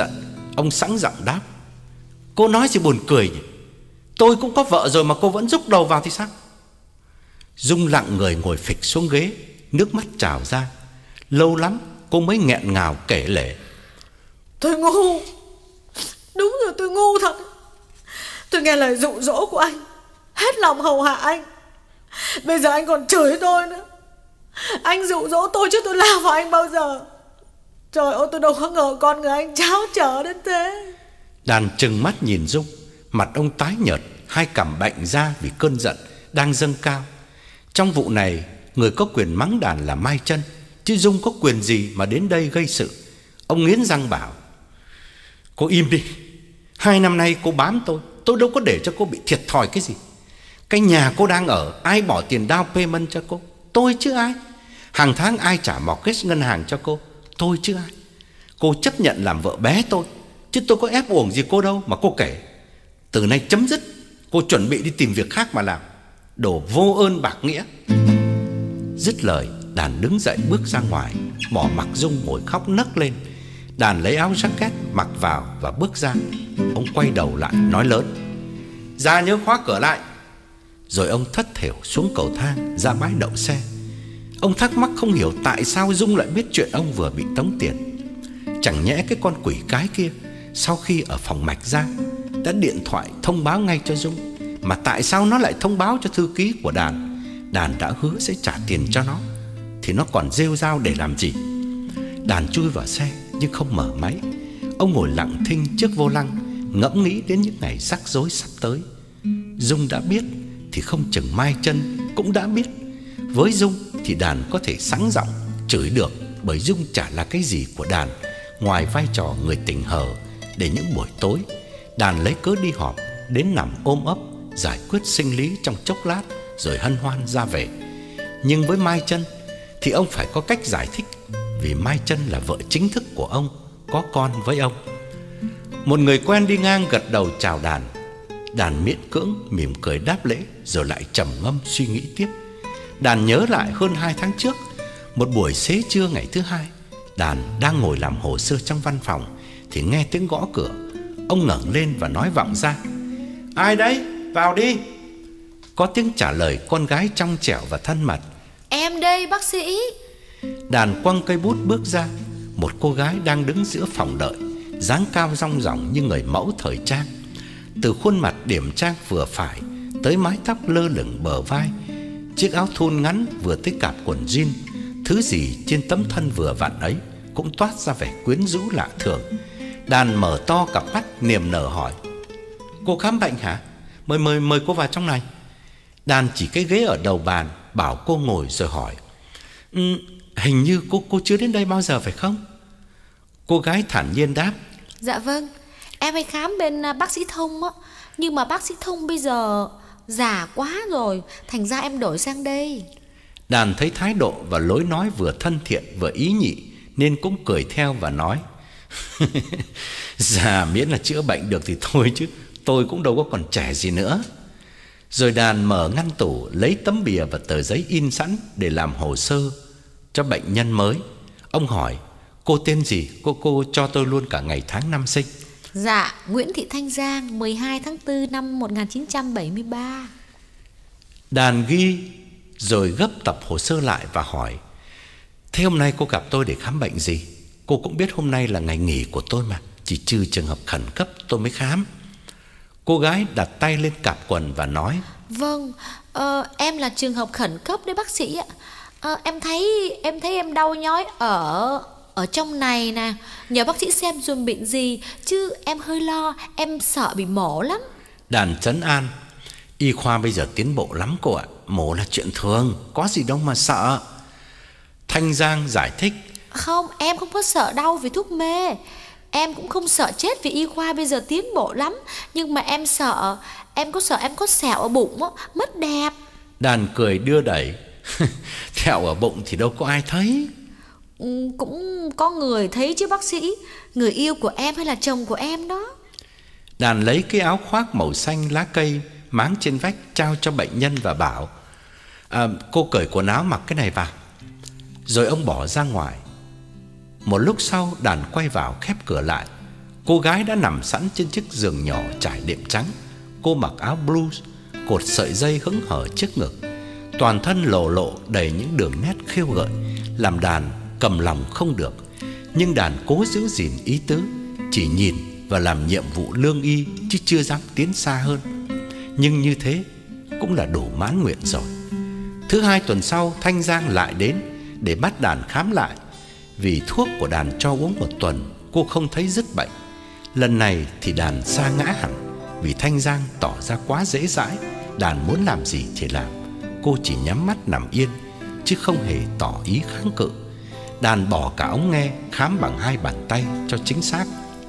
Ông sẵn giọng đáp: Cô nói gì buồn cười nhỉ? Tôi cũng có vợ rồi mà cô vẫn rúc đầu vào thì sao? Dung lặng người ngồi phịch xuống ghế, nước mắt trào ra. Lâu lắm cô mới nghẹn ngào kể lể: Tôi ngu, đúng rồi, tôi ngu thật. Tôi nghe lời dụ dỗ của anh, hết lòng hầu hạ anh. Bây giờ anh còn chửi tôi nữa. Anh dụ dỗ tôi chứ tôi lao vào anh bao giờ. Trời ơi, tôi đâu có ngờ con người anh cháo trở đến thế. Đàn trừng mắt nhìn Dung. Mặt ông tái nhợt, hai cằm bệnh ra vì cơn giận đang dâng cao. Trong vụ này, người có quyền mắng Đàn là Mai Chân, chứ Dung có quyền gì mà đến đây gây sự. Ông nghiến răng bảo: Cô im đi. Hai năm nay cô bám tôi, tôi đâu có để cho cô bị thiệt thòi cái gì. Cái nhà cô đang ở, ai bỏ tiền down payment cho cô? Tôi chứ ai. Hàng tháng ai trả mortgage ngân hàng cho cô? Tôi chứ ai. Cô chấp nhận làm vợ bé tôi, chứ tôi có ép uổng gì cô đâu mà cô kể. Từ nay chấm dứt. Cô chuẩn bị đi tìm việc khác mà làm. Đồ vô ơn bạc nghĩa. Dứt lời, Đàn đứng dậy bước ra ngoài, bỏ mặc Dung ngồi khóc nấc lên. Đàn lấy áo jacket mặc vào và bước ra. Ông quay đầu lại nói lớn: Ra nhớ khóa cửa lại. Rồi ông thất thểu xuống cầu thang ra bãi đậu xe. Ông thắc mắc không hiểu tại sao Dung lại biết chuyện ông vừa bị tống tiền. Chẳng nhẽ cái con quỷ cái kia sau khi ở phòng mạch ra đã điện thoại thông báo ngay cho Dung, mà tại sao nó lại thông báo cho thư ký của Đàn? Đàn đã hứa sẽ trả tiền cho nó, thì nó còn rêu rao để làm gì? Đàn chui vào xe nhưng không mở máy. Ông ngồi lặng thinh trước vô lăng, ngẫm nghĩ đến những ngày rắc rối sắp tới. Dung đã biết thì không chừng Mai Chân cũng đã biết. Với Dung thì Đàn có thể sẵn giọng chửi được, bởi Dung chả là cái gì của Đàn ngoài vai trò người tình hờ, để những buổi tối Đàn lấy cớ đi họp đến nằm ôm ấp giải quyết sinh lý trong chốc lát rồi hân hoan ra về. Nhưng với Mai Chân thì ông phải có cách giải thích, vì Mai Chân là vợ chính thức của ông, có con với ông. Một người quen đi ngang gật đầu chào Đàn. Đàn miễn cưỡng mỉm cười đáp lễ, rồi lại trầm ngâm suy nghĩ tiếp. Đàn nhớ lại hơn hai tháng trước, một buổi xế trưa ngày thứ hai, Đàn đang ngồi làm hồ sơ trong văn phòng thì nghe tiếng gõ cửa. Ông ngẩng lên và nói vọng ra: Ai đấy? Vào đi. Có tiếng trả lời con gái trong trẻo và thân mật: Em đây bác sĩ. Đàn quăng cây bút bước ra. Một cô gái đang đứng giữa phòng đợi, dáng cao rong ròng như người mẫu thời trang. Từ khuôn mặt điểm trang vừa phải tới mái tóc lơ lửng bờ vai, chiếc áo thun ngắn vừa tới cạp quần jean, thứ gì trên tấm thân vừa vặn ấy cũng toát ra vẻ quyến rũ lạ thường. Đàn mở to cặp mắt niềm nở hỏi: Cô khám bệnh hả? Mời mời mời cô vào trong này. Đàn chỉ cái ghế ở đầu bàn, bảo cô ngồi rồi hỏi: ừ, Hình như cô cô chưa đến đây bao giờ phải không? Cô gái thản nhiên đáp: Dạ vâng, em hay khám bên bác sĩ Thông á. Nhưng mà bác sĩ Thông bây giờ già quá rồi, thành ra em đổi sang đây. Đàn thấy thái độ và lối nói vừa thân thiện vừa ý nhị, nên cũng cười theo và nói: Già miễn là chữa bệnh được thì thôi chứ, tôi cũng đâu có còn trẻ gì nữa. Rồi Đàn mở ngăn tủ, lấy tấm bìa và tờ giấy in sẵn để làm hồ sơ cho bệnh nhân mới. Ông hỏi: Cô tên gì? Cô cô cho tôi luôn cả ngày tháng năm sinh. Dạ, Nguyễn Thị Thanh Giang, mười hai tháng tư năm một nghìn chín trăm bảy mươi ba. Đàn ghi rồi gấp tập hồ sơ lại và hỏi: Thế hôm nay cô gặp tôi để khám bệnh gì? Cô cũng biết hôm nay là ngày nghỉ của tôi mà, chỉ trừ trường hợp khẩn cấp tôi mới khám. Cô gái đặt tay lên cạp quần và nói: Vâng, ờ, em là trường hợp khẩn cấp đấy bác sĩ ạ. ờ, Em thấy em thấy em đau nhói ở ở trong này nè. Nhờ bác sĩ xem dùm bệnh gì, chứ em hơi lo, em sợ bị mổ lắm. Đàn trấn an: Y khoa bây giờ tiến bộ lắm cô ạ, mổ là chuyện thường, có gì đâu mà sợ. Thanh Giang giải thích: Không, em không có sợ đau vì thuốc mê. Em cũng không sợ chết vì y khoa bây giờ tiến bộ lắm. Nhưng mà em sợ, em có sợ em có sẹo ở bụng á, mất đẹp. Đàn cười đưa đẩy: Sẹo ở bụng thì đâu có ai thấy. Ừ, cũng có người thấy chứ bác sĩ. Người yêu của em hay là chồng của em đó. Đàn lấy cái áo khoác màu xanh lá cây máng trên vách trao cho bệnh nhân và bảo: à, Cô cởi quần áo mặc cái này vào. Rồi ông bỏ ra ngoài. Một lúc sau Đàn quay vào khép cửa lại. Cô gái đã nằm sẵn trên chiếc giường nhỏ trải đệm trắng. Cô mặc áo blues, cột sợi dây hững hở trước ngực, toàn thân lồ lộ đầy những đường nét khêu gợi, làm đàn cầm lòng không được. Nhưng đàn cố giữ gìn ý tứ, chỉ nhìn và làm nhiệm vụ lương y chứ chưa dám tiến xa hơn. Nhưng như thế cũng là đủ mãn nguyện rồi. Thứ hai tuần sau, Thanh Giang lại đến để bắt đàn khám lại. Vì thuốc của đàn cho uống một tuần, cô không thấy dứt bệnh. Lần này thì đàn sa ngã hẳn, vì Thanh Giang tỏ ra quá dễ dãi. Đàn muốn làm gì thì làm, cô chỉ nhắm mắt nằm yên, chứ không hề tỏ ý kháng cự. Đàn bỏ cả ống nghe, khám bằng hai bàn tay cho chính xác.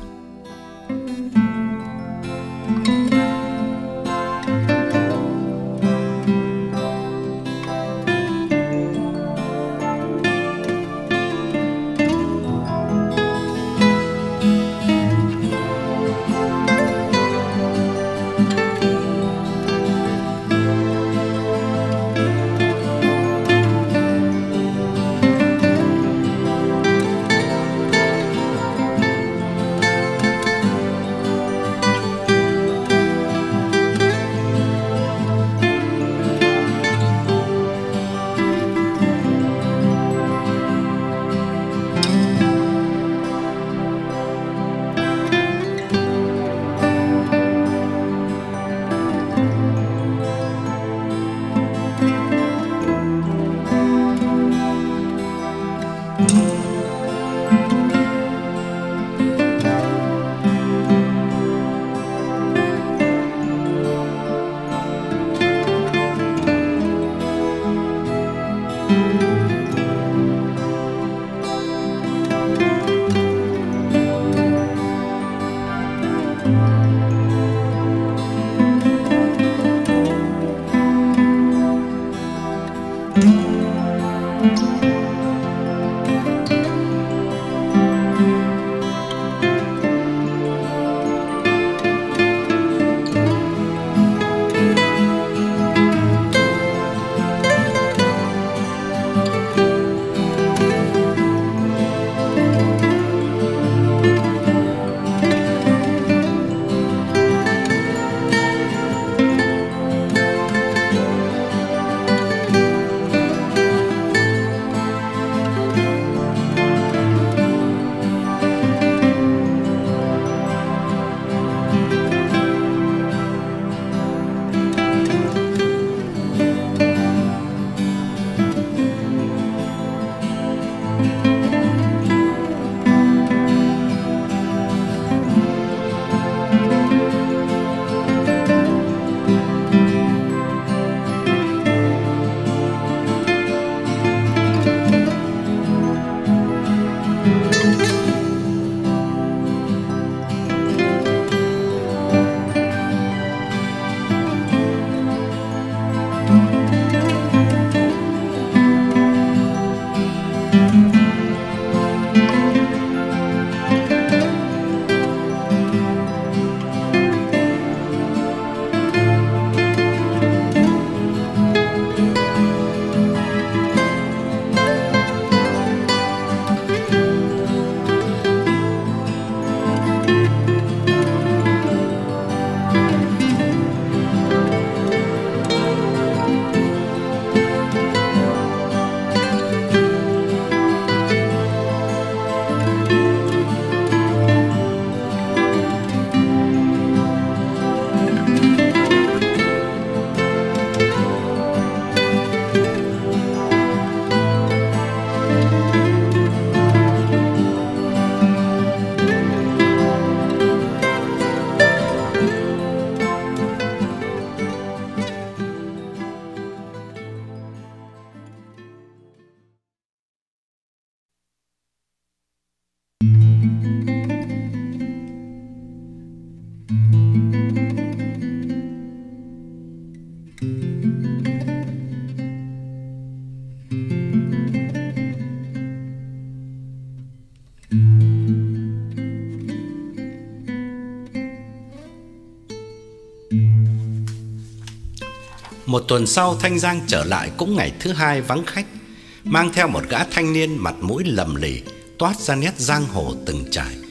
Một tuần sau, Thanh Giang trở lại cũng ngày thứ hai vắng khách, mang theo một gã thanh niên mặt mũi lầm lì, toát ra nét giang hồ từng trải.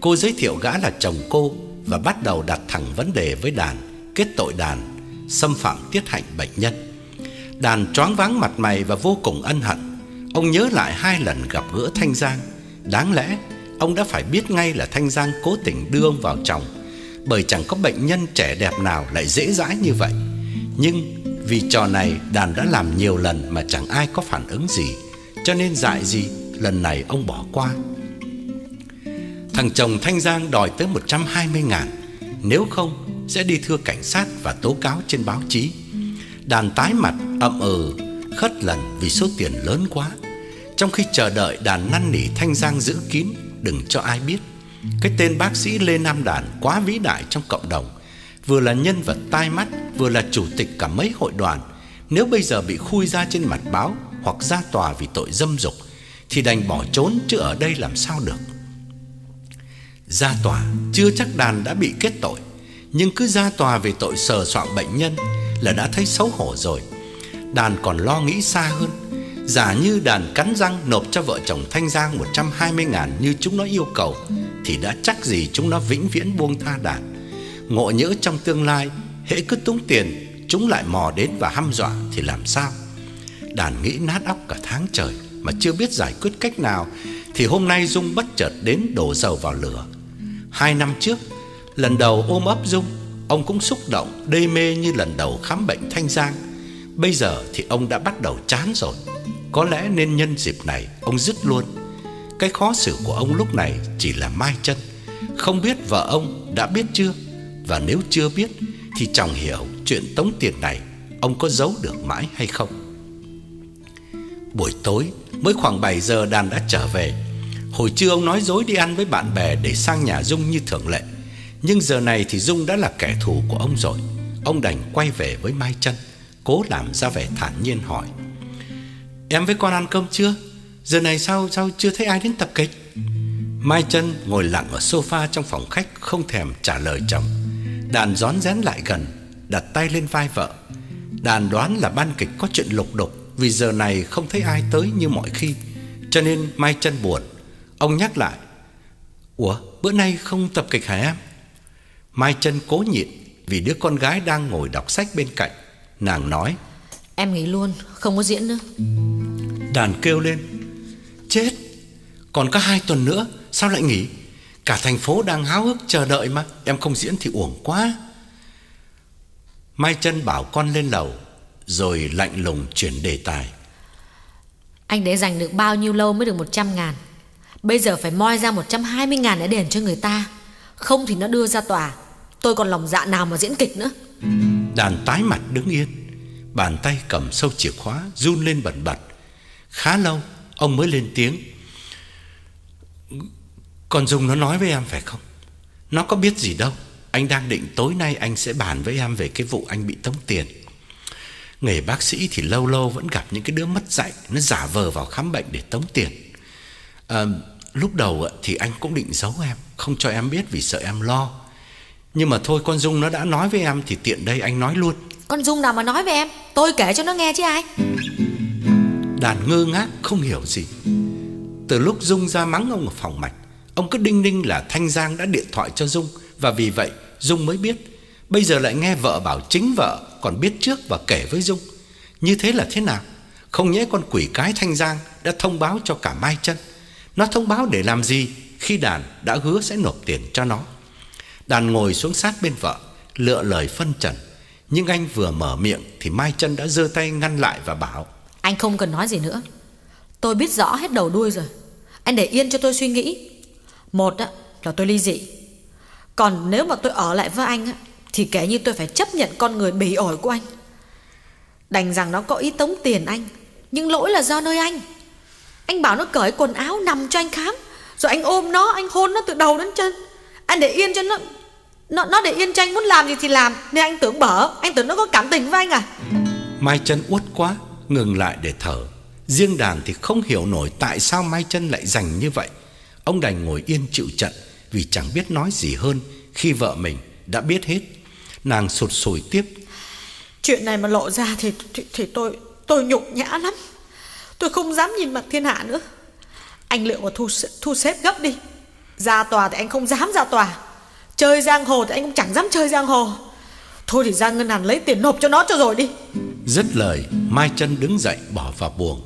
Cô giới thiệu gã là chồng cô và bắt đầu đặt thẳng vấn đề với Đàn kết tội Đàn xâm phạm tiết hạnh bệnh nhân. Đàn choáng váng mặt mày và vô cùng ân hận. Ông nhớ lại hai lần gặp gỡ Thanh Giang. Đáng lẽ ông đã phải biết ngay là Thanh Giang cố tình đưa ông vào chồng, bởi chẳng có bệnh nhân trẻ đẹp nào lại dễ dãi như vậy. Nhưng vì trò này Đàn đã làm nhiều lần mà chẳng ai có phản ứng gì, cho nên dại gì lần này ông bỏ qua. Thằng chồng Thanh Giang đòi tới một trăm hai mươi ngàn, nếu không sẽ đi thưa cảnh sát và tố cáo trên báo chí. Đàn tái mặt ậm ừ khất lần vì số tiền lớn quá. Trong khi chờ đợi, Đàn năn nỉ Thanh Giang giữ kín, đừng cho ai biết. Cái tên bác sĩ Lê Nam Đàn quá vĩ đại trong cộng đồng, vừa là nhân vật tai mắt, vừa là chủ tịch cả mấy hội đoàn. Nếu bây giờ bị khui ra trên mặt báo hoặc ra tòa vì tội dâm dục thì đành bỏ trốn, chứ ở đây làm sao được. Ra tòa chưa chắc Đàn đã bị kết tội, nhưng cứ ra tòa về tội sờ soạng bệnh nhân là đã thấy xấu hổ rồi. Đàn còn lo nghĩ xa hơn. Giả như Đàn cắn răng nộp cho vợ chồng Thanh Giang một trăm hai mươi ngàn như chúng nó yêu cầu, thì đã chắc gì chúng nó vĩnh viễn buông tha Đàn. Ngộ nhỡ trong tương lai hễ cứ túng tiền, chúng lại mò đến và hăm dọa thì làm sao? Đàn nghĩ nát óc cả tháng trời mà chưa biết giải quyết cách nào, thì hôm nay Dung bất chợt đến đổ dầu vào lửa. Hai năm trước, lần đầu ôm ấp Dung, ông cũng xúc động đê mê như lần đầu khám bệnh Thanh Giang. Bây giờ thì ông đã bắt đầu chán rồi. Có lẽ nên nhân dịp này ông dứt luôn. Cái khó xử của ông lúc này chỉ là Mai Chân. Không biết vợ ông đã biết chưa, và nếu chưa biết thì chẳng hiểu chuyện tống tiền này ông có giấu được mãi hay không. Buổi tối mới khoảng bảy giờ, Đàn đã trở về. Hồi trưa ông nói dối đi ăn với bạn bè để sang nhà Dung như thường lệ, nhưng giờ này thì Dung đã là kẻ thù của ông rồi. Ông đành quay về với Mai Chân, cố làm ra vẻ thản nhiên hỏi: "Em với con ăn cơm chưa? Giờ này sao sao chưa thấy ai đến tập kịch?" Mai Chân ngồi lặng ở sofa trong phòng khách, không thèm trả lời chồng. Đàn rón rén lại gần, đặt tay lên vai vợ. Đàn đoán là ban kịch có chuyện lục đục, vì giờ này không thấy ai tới như mọi khi, cho nên Mai Chân buồn. Ông nhắc lại: "Ủa, bữa nay không tập kịch hả em?" Mai Chân cố nhịn vì đứa con gái đang ngồi đọc sách bên cạnh. Nàng nói: "Em nghỉ luôn, không có diễn nữa." Đàn kêu lên: "Chết, còn có hai tuần nữa, sao lại nghỉ? Cả thành phố đang háo hức chờ đợi mà, em không diễn thì uổng quá." Mai Chân bảo con lên lầu, rồi lạnh lùng chuyển đề tài: "Anh để dành được bao nhiêu lâu mới được một trăm ngàn? Bây giờ phải moi ra một trăm hai mươi ngàn để đền cho người ta, không thì nó đưa ra tòa. Tôi còn lòng dạ nào mà diễn kịch nữa." Đàn tái mặt đứng yên, bàn tay cầm sâu chìa khóa run lên bần bật. Khá lâu ông mới lên tiếng: "Con Dung nó nói với em phải không? Nó có biết gì đâu. Anh đang định tối nay anh sẽ bàn với em về cái vụ anh bị tống tiền. Nghề bác sĩ thì lâu lâu vẫn gặp những cái đứa mất dạy, nó giả vờ vào khám bệnh để tống tiền. à, Lúc đầu thì anh cũng định giấu em, không cho em biết vì sợ em lo. Nhưng mà thôi, con Dung nó đã nói với em thì tiện đây anh nói luôn." "Con Dung nào mà nói với em? Tôi kể cho nó nghe chứ ai." Đàn ngơ ngác không hiểu gì. Từ lúc Dung ra mắng ông ở phòng mạch, ông cứ đinh ninh là Thanh Giang đã điện thoại cho Dung, và vì vậy Dung mới biết. Bây giờ lại nghe vợ bảo chính vợ còn biết trước và kể với Dung. Như thế là thế nào? Không nhẽ con quỷ cái Thanh Giang đã thông báo cho cả Mai Chân? Nó thông báo để làm gì khi Đàn đã hứa sẽ nộp tiền cho nó? Đàn ngồi xuống sát bên vợ, lựa lời phân trần. Nhưng anh vừa mở miệng thì Mai Chân đã giơ tay ngăn lại và bảo: "Anh không cần nói gì nữa. Tôi biết rõ hết đầu đuôi rồi. Anh để yên cho tôi suy nghĩ. Một á, là tôi ly dị. Còn nếu mà tôi ở lại với anh á, thì kể như tôi phải chấp nhận con người bỉ ổi của anh. Đành rằng nó có ý tống tiền anh, nhưng lỗi là do nơi anh. Anh bảo nó cởi quần áo nằm cho anh khám, rồi anh ôm nó, anh hôn nó từ đầu đến chân. Anh để yên cho nó Nó, nó để yên cho anh muốn làm gì thì làm. Nên anh tưởng bở, anh tưởng nó có cảm tình với anh à?" Mai Chân uất quá, ngừng lại để thở. Riêng Đàn thì không hiểu nổi tại sao Mai Chân lại giành như vậy. Ông đành ngồi yên chịu trận, vì chẳng biết nói gì hơn khi vợ mình đã biết hết. Nàng sụt sùi tiếp: "Chuyện này mà lộ ra thì, thì, thì tôi tôi nhục nhã lắm. Tôi không dám nhìn mặt thiên hạ nữa. Anh liệu mà thu, thu xếp gấp đi." Ra tòa thì anh không dám ra tòa, chơi giang hồ thì anh cũng chẳng dám chơi giang hồ. Thôi thì ra ngân hàng lấy tiền nộp cho nó cho rồi đi. Dứt lời, Mai Chân đứng dậy bỏ vào buồng.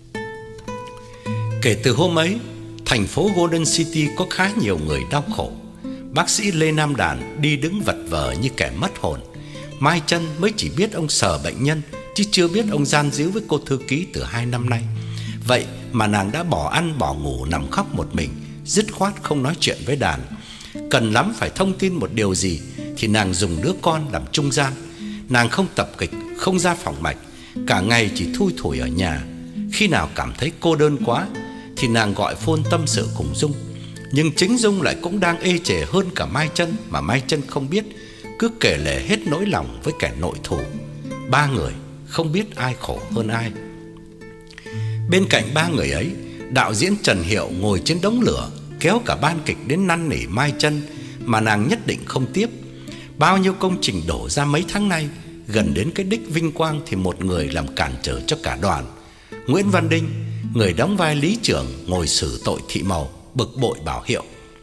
Kể từ hôm ấy, thành phố Golden City có khá nhiều người đau khổ. Bác sĩ Lê Nam Đàn đi đứng vật vờ như kẻ mất hồn. Mai Chân mới chỉ biết ông sờ bệnh nhân, chứ chưa biết ông gian díu với cô thư ký từ hai năm nay. Vậy mà nàng đã bỏ ăn bỏ ngủ nằm khóc một mình, dứt khoát không nói chuyện với Đàn. Cần lắm phải thông tin một điều gì thì nàng dùng đứa con làm trung gian. Nàng không tập kịch, không ra phòng mạch, cả ngày chỉ thui thủi ở nhà. Khi nào cảm thấy cô đơn quá thì nàng gọi phone tâm sự cùng Dung. Nhưng chính Dung lại cũng đang ê chề hơn cả Mai Chân, mà Mai Chân không biết, cứ kể lể hết nỗi lòng với kẻ nội thù. Ba người không biết ai khổ hơn ai. Bên cạnh ba người ấy, đạo diễn Trần Hiệu ngồi trên đống lửa, kéo cả ban kịch đến năn nỉ Mai Chân mà nàng nhất định không tiếp. Bao nhiêu công trình đổ ra mấy tháng nay, gần đến cái đích vinh quang thì một người làm cản trở cho cả đoàn. Nguyễn Văn Đinh, người đóng vai lý trưởng ngồi xử tội Thị Màu, bực bội bảo Hiệu: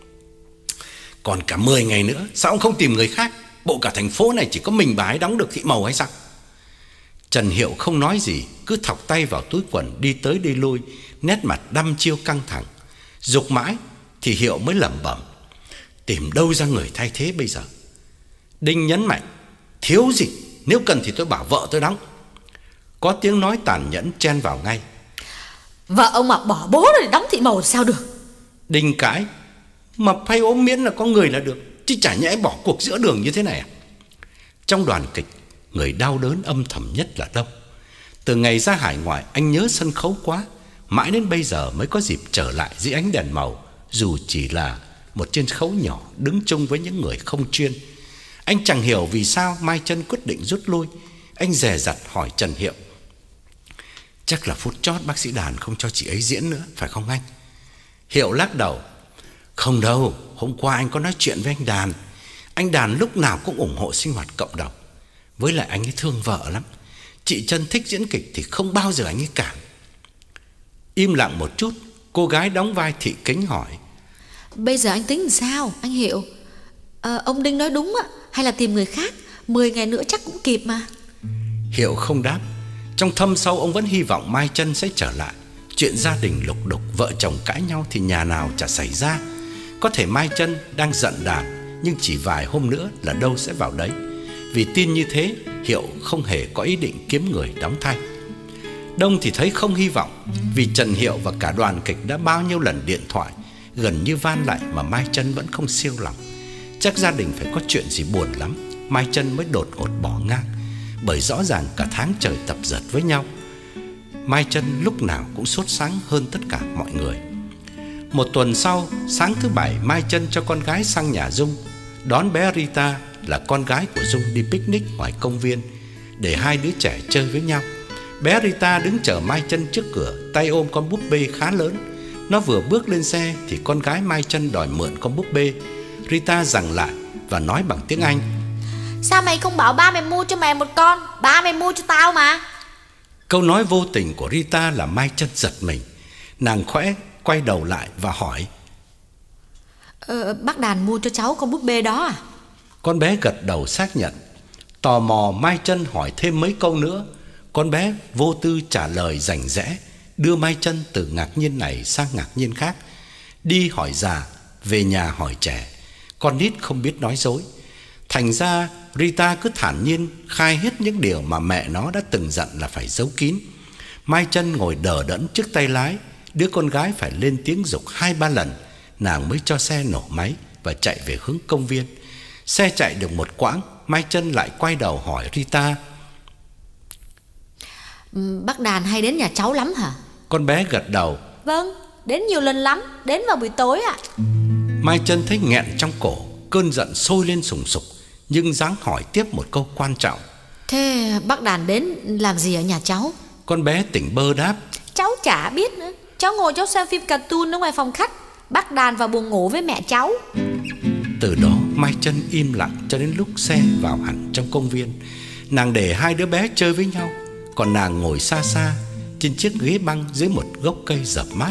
còn cả mười ngày nữa, sao ông không tìm người khác? Bộ cả thành phố này chỉ có mình bà ấy đóng được Thị Màu hay sao? Trần Hiệu không nói gì, cứ thọc tay vào túi quần đi tới đi lui, nét mặt đăm chiêu căng thẳng. Giục mãi thì Hiệu mới lẩm bẩm: tìm đâu ra người thay thế bây giờ? Đinh nhấn mạnh: thiếu gì, nếu cần thì tôi bảo vợ tôi đóng. Có tiếng nói tàn nhẫn chen vào ngay: vợ ông mà bỏ bố rồi đóng Thị Màu sao được? Đinh cãi: mập hay ốm miễn là có người là được, chứ chả nhẽ bỏ cuộc giữa đường như thế này à? Trong đoàn kịch, người đau đớn âm thầm nhất là Đông. Từ ngày ra hải ngoại, anh nhớ sân khấu quá, mãi đến bây giờ mới có dịp trở lại dưới ánh đèn màu, dù chỉ là một trên khấu nhỏ đứng chung với những người không chuyên. Anh chẳng hiểu vì sao Mai Chân quyết định rút lui. Anh dè dặt hỏi Trần Hiệu: chắc là phút chót bác sĩ Đàn không cho chị ấy diễn nữa, phải không anh? Hiệu lắc đầu: không đâu, hôm qua anh có nói chuyện với anh Đàn. Anh Đàn lúc nào cũng ủng hộ sinh hoạt cộng đồng. Với lại anh ấy thương vợ lắm. Chị Chân thích diễn kịch thì không bao giờ anh ấy cản. Im lặng một chút, cô gái đóng vai Thị Kính hỏi: bây giờ anh tính làm sao anh Hiệu? à, Ông Đinh nói đúng á, hay là tìm người khác? Mười ngày nữa chắc cũng kịp mà. Hiệu không đáp. Trong thâm sâu ông vẫn hy vọng Mai Chân sẽ trở lại. Chuyện gia đình lục đục, vợ chồng cãi nhau thì nhà nào chả xảy ra. Có thể Mai Chân đang giận Đàn, nhưng chỉ vài hôm nữa là đâu sẽ vào đấy. Vì tin như thế, Hiệu không hề có ý định kiếm người đóng thay. Đông thì thấy không hy vọng, vì Trần Hiệu và cả đoàn kịch đã bao nhiêu lần điện thoại, gần như van lại mà Mai Chân vẫn không siêu lòng. Chắc gia đình phải có chuyện gì buồn lắm, Mai Chân mới đột ngột bỏ ngang. Bởi rõ ràng cả tháng trời tập dượt với nhau, Mai Chân lúc nào cũng sốt sắng hơn tất cả mọi người. Một tuần sau, sáng thứ bảy, Mai Chân cho con gái sang nhà Dung, đón bé Rita là con gái của Dung đi picnic ngoài công viên, để hai đứa trẻ chơi với nhau. Bé Rita đứng chờ Mai Chân trước cửa, tay ôm con búp bê khá lớn. Nó vừa bước lên xe thì con gái Mai Chân đòi mượn con búp bê. Rita giằng lại và nói bằng tiếng Anh: sao mày không bảo ba mày mua cho mày một con? Ba mày mua cho tao mà. Câu nói vô tình của Rita làm Mai Chân giật mình. Nàng khẽ quay đầu lại và hỏi: ờ, bác Đàn mua cho cháu con búp bê đó à? Con bé gật đầu xác nhận. Tò mò, Mai Chân hỏi thêm mấy câu nữa. Con bé vô tư trả lời rành rẽ, đưa Mai Chân từ ngạc nhiên này sang ngạc nhiên khác. Đi hỏi già, về nhà hỏi trẻ. Con nít không biết nói dối. Thành ra Rita cứ thản nhiên khai hết những điều mà mẹ nó đã từng dặn là phải giấu kín. Mai Chân ngồi đờ đẫn trước tay lái, đứa con gái phải lên tiếng giục hai ba lần, nàng mới cho xe nổ máy và chạy về hướng công viên. Xe chạy được một quãng, Mai Chân lại quay đầu hỏi Rita: bác Đàn hay đến nhà cháu lắm hả? Con bé gật đầu: vâng, đến nhiều lần lắm, đến vào buổi tối ạ. Mai Chân thấy nghẹn trong cổ, cơn giận sôi lên sùng sục, nhưng dáng hỏi tiếp một câu quan trọng: thế bác Đàn đến làm gì ở nhà cháu? Con bé tỉnh bơ đáp: cháu chả biết nữa. Cháu ngồi cháu xem phim cartoon ở ngoài phòng khách. Bác Đàn vào buồng ngủ với mẹ cháu. Từ đó Mai Chân im lặng cho đến lúc xe vào hẳn trong công viên. Nàng để hai đứa bé chơi với nhau, còn nàng ngồi xa xa trên chiếc ghế băng dưới một gốc cây rậm mát,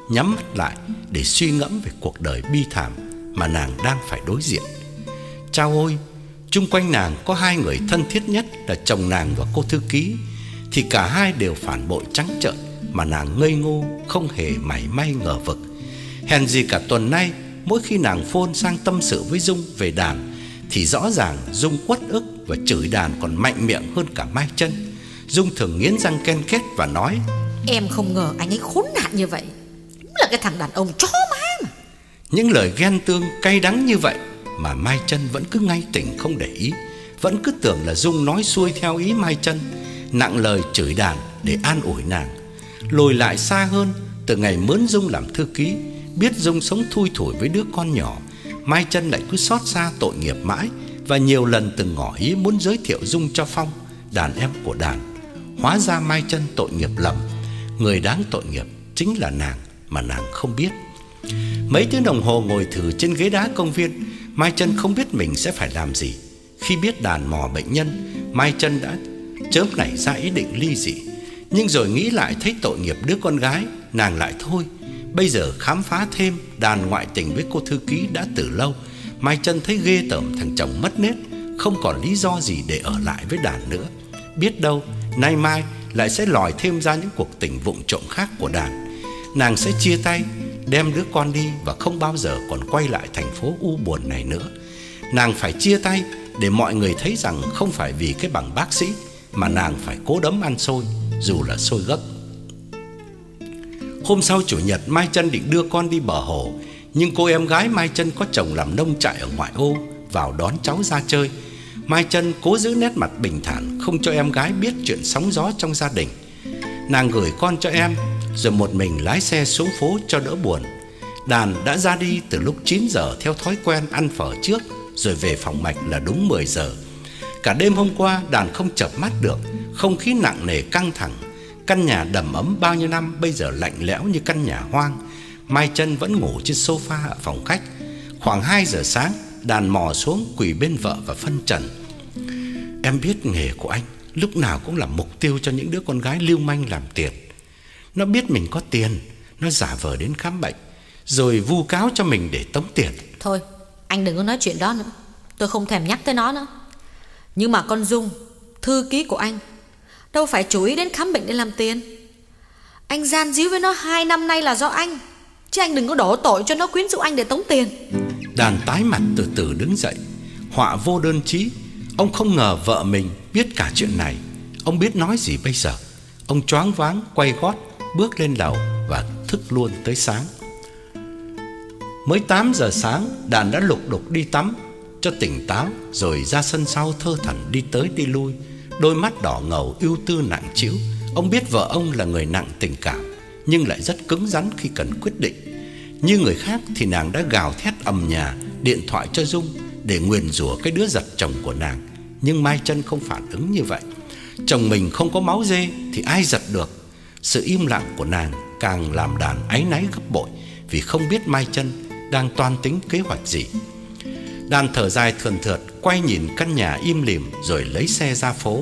nhắm mắt lại để suy ngẫm về cuộc đời bi thảm mà nàng đang phải đối diện. Chao ôi, chung quanh nàng có hai người thân thiết nhất là chồng nàng và cô thư ký, thì cả hai đều phản bội trắng trợn mà nàng ngây ngô không hề mảy may ngờ vực. Hèn gì cả tuần nay, mỗi khi nàng phone sang tâm sự với Dung về đàn thì rõ ràng Dung uất ức và chửi đàn còn mạnh miệng hơn cả Mai Chân. Dung thường nghiến răng ken két và nói: Em không ngờ anh ấy khốn nạn như vậy, đúng là cái thằng đàn ông chó má mà. Những lời ghen tương cay đắng như vậy mà Mai Chân vẫn cứ ngay tỉnh không để ý, vẫn cứ tưởng là Dung nói xuôi theo ý Mai Chân, nặng lời chửi đàn để an ủi nàng. Lùi lại xa hơn, từ ngày mướn Dung làm thư ký, biết Dung sống thui thủi với đứa con nhỏ, Mai Chân lại cứ xót xa tội nghiệp mãi, và nhiều lần từng ngỏ ý muốn giới thiệu Dung cho Phong, đàn em của đàn. Hóa ra Mai Chân tội nghiệp lầm, người đáng tội nghiệp chính là nàng mà nàng không biết. Mấy tiếng đồng hồ ngồi thử trên ghế đá công viên, Mai Chân không biết mình sẽ phải làm gì. Khi biết đàn mò bệnh nhân, Mai Chân đã chớm nảy ra ý định ly dị. Nhưng rồi nghĩ lại thấy tội nghiệp đứa con gái, nàng lại thôi. Bây giờ khám phá thêm đàn ngoại tình với cô thư ký đã từ lâu, Mai Chân thấy ghê tởm thằng chồng mất nết, không còn lý do gì để ở lại với đàn nữa. Biết đâu nay mai lại sẽ lòi thêm ra những cuộc tình vụng trộm khác của đàn. Nàng sẽ chia tay, đem đứa con đi và không bao giờ còn quay lại thành phố u buồn này nữa. Nàng phải chia tay để mọi người thấy rằng không phải vì cái bằng bác sĩ mà nàng phải cố đấm ăn xôi, dù là xôi gấc. Hôm sau chủ nhật, Mai Chân định đưa con đi bờ hồ, nhưng cô em gái Mai Chân có chồng làm nông trại ở ngoại ô, vào đón cháu ra chơi. Mai Chân cố giữ nét mặt bình thản, không cho em gái biết chuyện sóng gió trong gia đình. Nàng gửi con cho em, rồi một mình lái xe xuống phố cho đỡ buồn. Đàn đã ra đi từ lúc chín giờ theo thói quen ăn phở trước, rồi về phòng mạch là đúng mười giờ. Cả đêm hôm qua đàn không chợp mắt được, không khí nặng nề căng thẳng. Căn nhà đầm ấm bao nhiêu năm bây giờ lạnh lẽo như căn nhà hoang. Mai Chân vẫn ngủ trên sofa ở phòng khách. Khoảng hai giờ sáng, đàn mò xuống quỳ bên vợ và phân trần: Em biết nghề của anh lúc nào cũng là mục tiêu cho những đứa con gái lưu manh làm tiền. Nó biết mình có tiền, nó giả vờ đến khám bệnh, rồi vu cáo cho mình để tống tiền. Thôi, anh đừng có nói chuyện đó nữa, tôi không thèm nhắc tới nó nữa. Nhưng mà con Dung, thư ký của anh, đâu phải chú ý đến khám bệnh để làm tiền. Anh gian díu với nó hai năm nay là do anh, chứ anh đừng có đổ tội cho nó quyến rũ anh để tống tiền. Đàn tái mặt từ từ đứng dậy. Họa vô đơn chí, ông không ngờ vợ mình biết cả chuyện này. Ông biết nói gì bây giờ. Ông choáng váng quay gót bước lên lầu và thức luôn tới sáng. Mới tám giờ sáng, đàn đã lục đục đi tắm cho tỉnh táo, rồi ra sân sau thơ thẩn đi tới đi lui, đôi mắt đỏ ngầu ưu tư nặng trĩu. Ông biết vợ ông là người nặng tình cảm, nhưng lại rất cứng rắn khi cần quyết định. Như người khác thì nàng đã gào thét ầm nhà, điện thoại cho Dung để nguyền rủa cái đứa giật chồng của nàng. Nhưng Mai Chân không phản ứng như vậy. Chồng mình không có máu dê thì ai giật được. Sự im lặng của nàng càng làm đàn áy náy gấp bội, vì không biết Mai Chân đang toan tính kế hoạch gì. Đàn thở dài thườn thượt, quay nhìn căn nhà im lìm rồi lấy xe ra phố.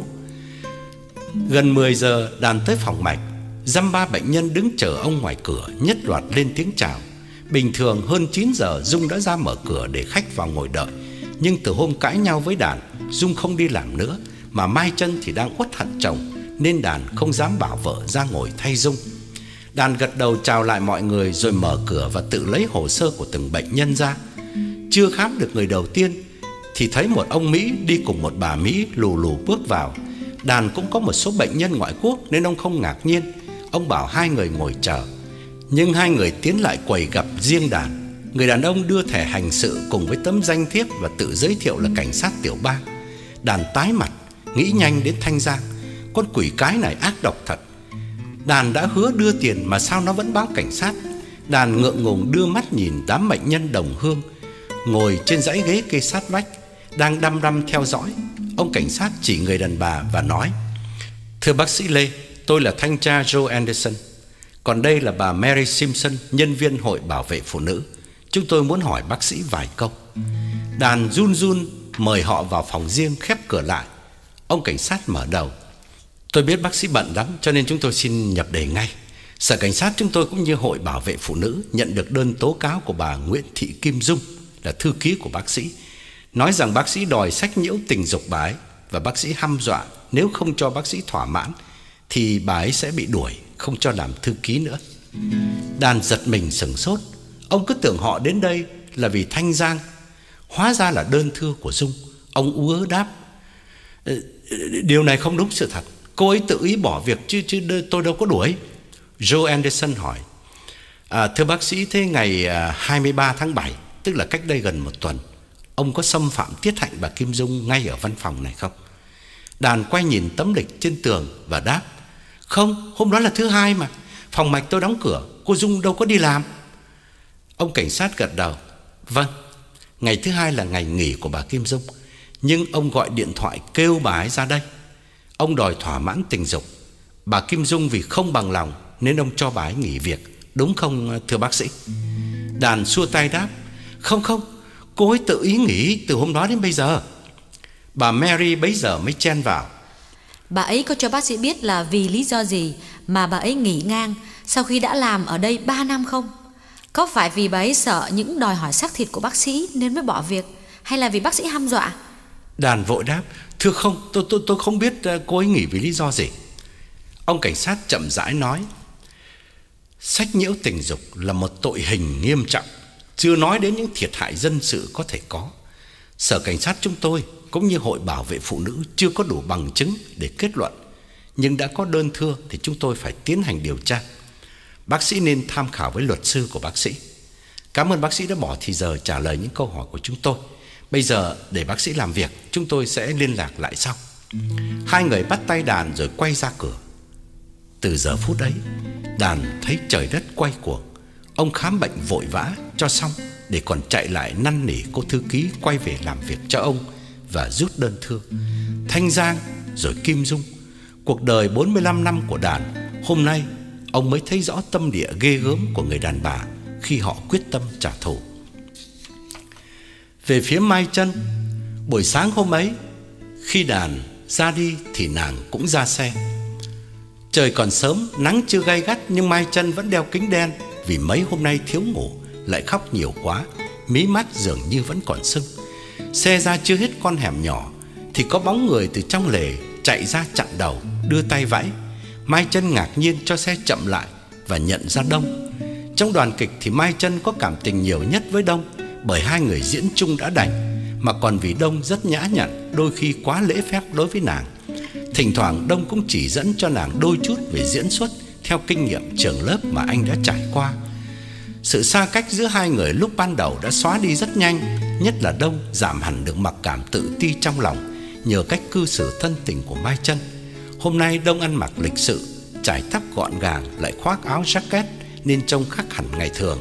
Gần mười giờ, đàn tới phòng mạch. Dăm ba bệnh nhân đứng chờ ông ngoài cửa, nhất loạt lên tiếng chào. Bình thường hơn chín giờ Dung đã ra mở cửa để khách vào ngồi đợi. Nhưng từ hôm cãi nhau với đàn, Dung không đi làm nữa, mà Mai Chân thì đang uất hận chồng, nên đàn không dám bảo vợ ra ngồi thay Dung. Đàn gật đầu chào lại mọi người rồi mở cửa và tự lấy hồ sơ của từng bệnh nhân ra. Chưa khám được người đầu tiên thì thấy một ông Mỹ đi cùng một bà Mỹ lù lù bước vào. Đàn cũng có một số bệnh nhân ngoại quốc nên ông không ngạc nhiên. Ông bảo hai người ngồi chờ. Nhưng hai người tiến lại quầy gặp riêng đàn. Người đàn ông đưa thẻ hành sự cùng với tấm danh thiếp và tự giới thiệu là cảnh sát tiểu bang. Đàn tái mặt, nghĩ nhanh đến Thanh Giang. Con quỷ cái này ác độc thật. Đàn đã hứa đưa tiền mà sao nó vẫn báo cảnh sát. Đàn ngượng ngùng đưa mắt nhìn đám bệnh nhân đồng hương ngồi trên dãy ghế kê sát vách, đang đăm đăm theo dõi. Ông cảnh sát chỉ người đàn bà và nói: Thưa bác sĩ Lê, tôi là thanh tra Joe Anderson. Còn đây là bà Mary Simpson, nhân viên hội bảo vệ phụ nữ. Chúng tôi muốn hỏi bác sĩ vài câu. Đàn run run mời họ vào phòng riêng, khép cửa lại. Ông cảnh sát mở đầu: Tôi biết bác sĩ bận lắm, cho nên chúng tôi xin nhập đề ngay. Sở cảnh sát chúng tôi cũng như Hội Bảo vệ Phụ nữ nhận được đơn tố cáo của bà Nguyễn Thị Kim Dung, là thư ký của bác sĩ, nói rằng bác sĩ đòi sách nhiễu tình dục bà ấy, và bác sĩ hăm dọa nếu không cho bác sĩ thỏa mãn thì bà ấy sẽ bị đuổi, không cho làm thư ký nữa. Đàn giật mình sửng sốt. Ông cứ tưởng họ đến đây là vì Thanh Giang, hóa ra là đơn thư của Dung. Ông ú ớ đáp: điều này không đúng sự thật, cô ấy tự ý bỏ việc chứ chứ tôi đâu có đuổi. Joe Anderson hỏi: à, thưa bác sĩ, thế ngày hai mươi ba tháng bảy, tức là cách đây gần một tuần, ông có xâm phạm tiết hạnh bà Kim Dung ngay ở văn phòng này không? Đàn quay nhìn tấm lịch trên tường và đáp: không, hôm đó là thứ hai mà, phòng mạch tôi đóng cửa, cô Dung đâu có đi làm. Ông cảnh sát gật đầu: vâng, ngày thứ hai là ngày nghỉ của bà Kim Dung, nhưng ông gọi điện thoại kêu bà ấy ra đây. Ông đòi thỏa mãn tình dục bà Kim Dung, vì không bằng lòng nên ông cho bà ấy nghỉ việc, đúng không thưa bác sĩ? Đàn xua tay đáp: không không, cô ấy tự ý nghỉ từ hôm đó đến bây giờ. Bà Mary bấy giờ mới chen vào: bà ấy có cho bác sĩ biết là vì lý do gì mà bà ấy nghỉ ngang sau khi đã làm ở đây ba năm không? Có phải vì bà ấy sợ những đòi hỏi xác thịt của bác sĩ nên mới bỏ việc, hay là vì bác sĩ hăm dọa? Đàn vội đáp: thưa không, tôi tôi tôi không biết cô ấy nghỉ vì lý do gì. Ông cảnh sát chậm rãi nói: sách nhiễu tình dục là một tội hình nghiêm trọng, chưa nói đến những thiệt hại dân sự có thể có. Sở cảnh sát chúng tôi cũng như Hội Bảo vệ Phụ nữ chưa có đủ bằng chứng để kết luận, nhưng đã có đơn thưa thì chúng tôi phải tiến hành điều tra. Bác sĩ nên tham khảo với luật sư của bác sĩ. Cảm ơn bác sĩ đã bỏ thì giờ trả lời những câu hỏi của chúng tôi. Bây giờ để bác sĩ làm việc, chúng tôi sẽ liên lạc lại sau. Hai người bắt tay Đàn rồi quay ra cửa. Từ giờ phút ấy, Đàn thấy trời đất quay cuồng. Ông khám bệnh vội vã cho xong để còn chạy lại năn nỉ cô thư ký quay về làm việc cho ông và rút đơn thư. Thanh Giang rồi Kim Dung, cuộc đời bốn mươi lăm năm của Đàn, hôm nay ông mới thấy rõ tâm địa ghê gớm của người đàn bà khi họ quyết tâm trả thù. Về phía Mai Chân, buổi sáng hôm ấy, khi Đàn ra đi thì nàng cũng ra xe. Trời còn sớm, nắng chưa gay gắt, nhưng Mai Chân vẫn đeo kính đen vì mấy hôm nay thiếu ngủ, lại khóc nhiều quá, mí mắt dường như vẫn còn sưng. Xe ra chưa hết con hẻm nhỏ thì có bóng người từ trong lề chạy ra chặn đầu, đưa tay vẫy. Mai Chân ngạc nhiên cho xe chậm lại và nhận ra Đông. Trong đoàn kịch thì Mai Chân có cảm tình nhiều nhất với Đông, bởi hai người diễn chung đã đành, mà còn vì Đông rất nhã nhặn, đôi khi quá lễ phép đối với nàng. Thỉnh thoảng Đông cũng chỉ dẫn cho nàng đôi chút về diễn xuất theo kinh nghiệm trường lớp mà anh đã trải qua. Sự xa cách giữa hai người lúc ban đầu đã xóa đi rất nhanh, nhất là Đông giảm hẳn được mặc cảm tự ti trong lòng nhờ cách cư xử thân tình của Mai Chân. Hôm nay Đông ăn mặc lịch sự, chải tóc gọn gàng, lại khoác áo jacket nên trông khác hẳn ngày thường.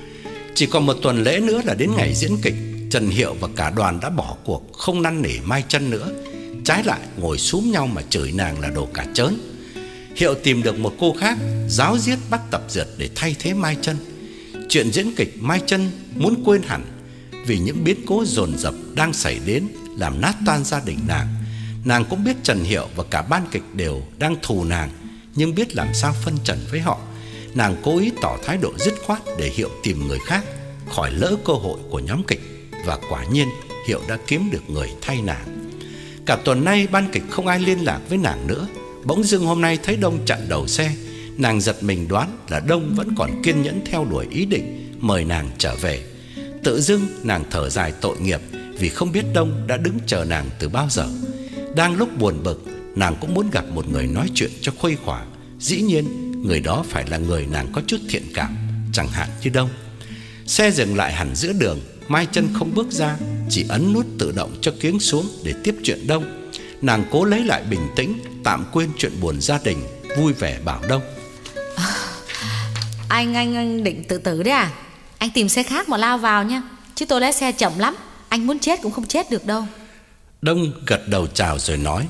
Chỉ còn một tuần lễ nữa là đến ngày diễn kịch. Trần Hiệu và cả đoàn đã bỏ cuộc, không năn nỉ Mai Chân nữa, trái lại ngồi xúm nhau mà chửi nàng là đồ cả trớn. Hiệu tìm được một cô khác, giáo diết bắt tập dượt để thay thế Mai Chân. Chuyện diễn kịch Mai Chân muốn quên hẳn, vì những biến cố dồn dập đang xảy đến làm nát tan gia đình nàng. Nàng cũng biết Trần Hiệu và cả ban kịch đều đang thù nàng, nhưng biết làm sao phân trần với họ. Nàng cố ý tỏ thái độ dứt khoát để Hiệu tìm người khác, khỏi lỡ cơ hội của nhóm kịch. Và quả nhiên Hiệu đã kiếm được người thay nàng. Cả tuần nay ban kịch không ai liên lạc với nàng nữa. Bỗng dưng hôm nay thấy Đông chặn đầu xe, nàng giật mình đoán là Đông vẫn còn kiên nhẫn theo đuổi ý định mời nàng trở về. Tự dưng nàng thở dài tội nghiệp vì không biết Đông đã đứng chờ nàng từ bao giờ. Đang lúc buồn bực, nàng cũng muốn gặp một người nói chuyện cho khuây khỏa. Dĩ nhiên người đó phải là người nàng có chút thiện cảm, chẳng hạn như Đông. Xe dừng lại hẳn giữa đường. Mai Chân không bước ra, chỉ ấn nút tự động cho kiếng xuống để tiếp chuyện Đông. Nàng cố lấy lại bình tĩnh, tạm quên chuyện buồn gia đình, vui vẻ bảo Đông: à, anh, anh anh định tự tử đấy à? Anh tìm xe khác mà lao vào nha, chứ tôi lái xe chậm lắm, anh muốn chết cũng không chết được đâu. Đông gật đầu chào rồi nói: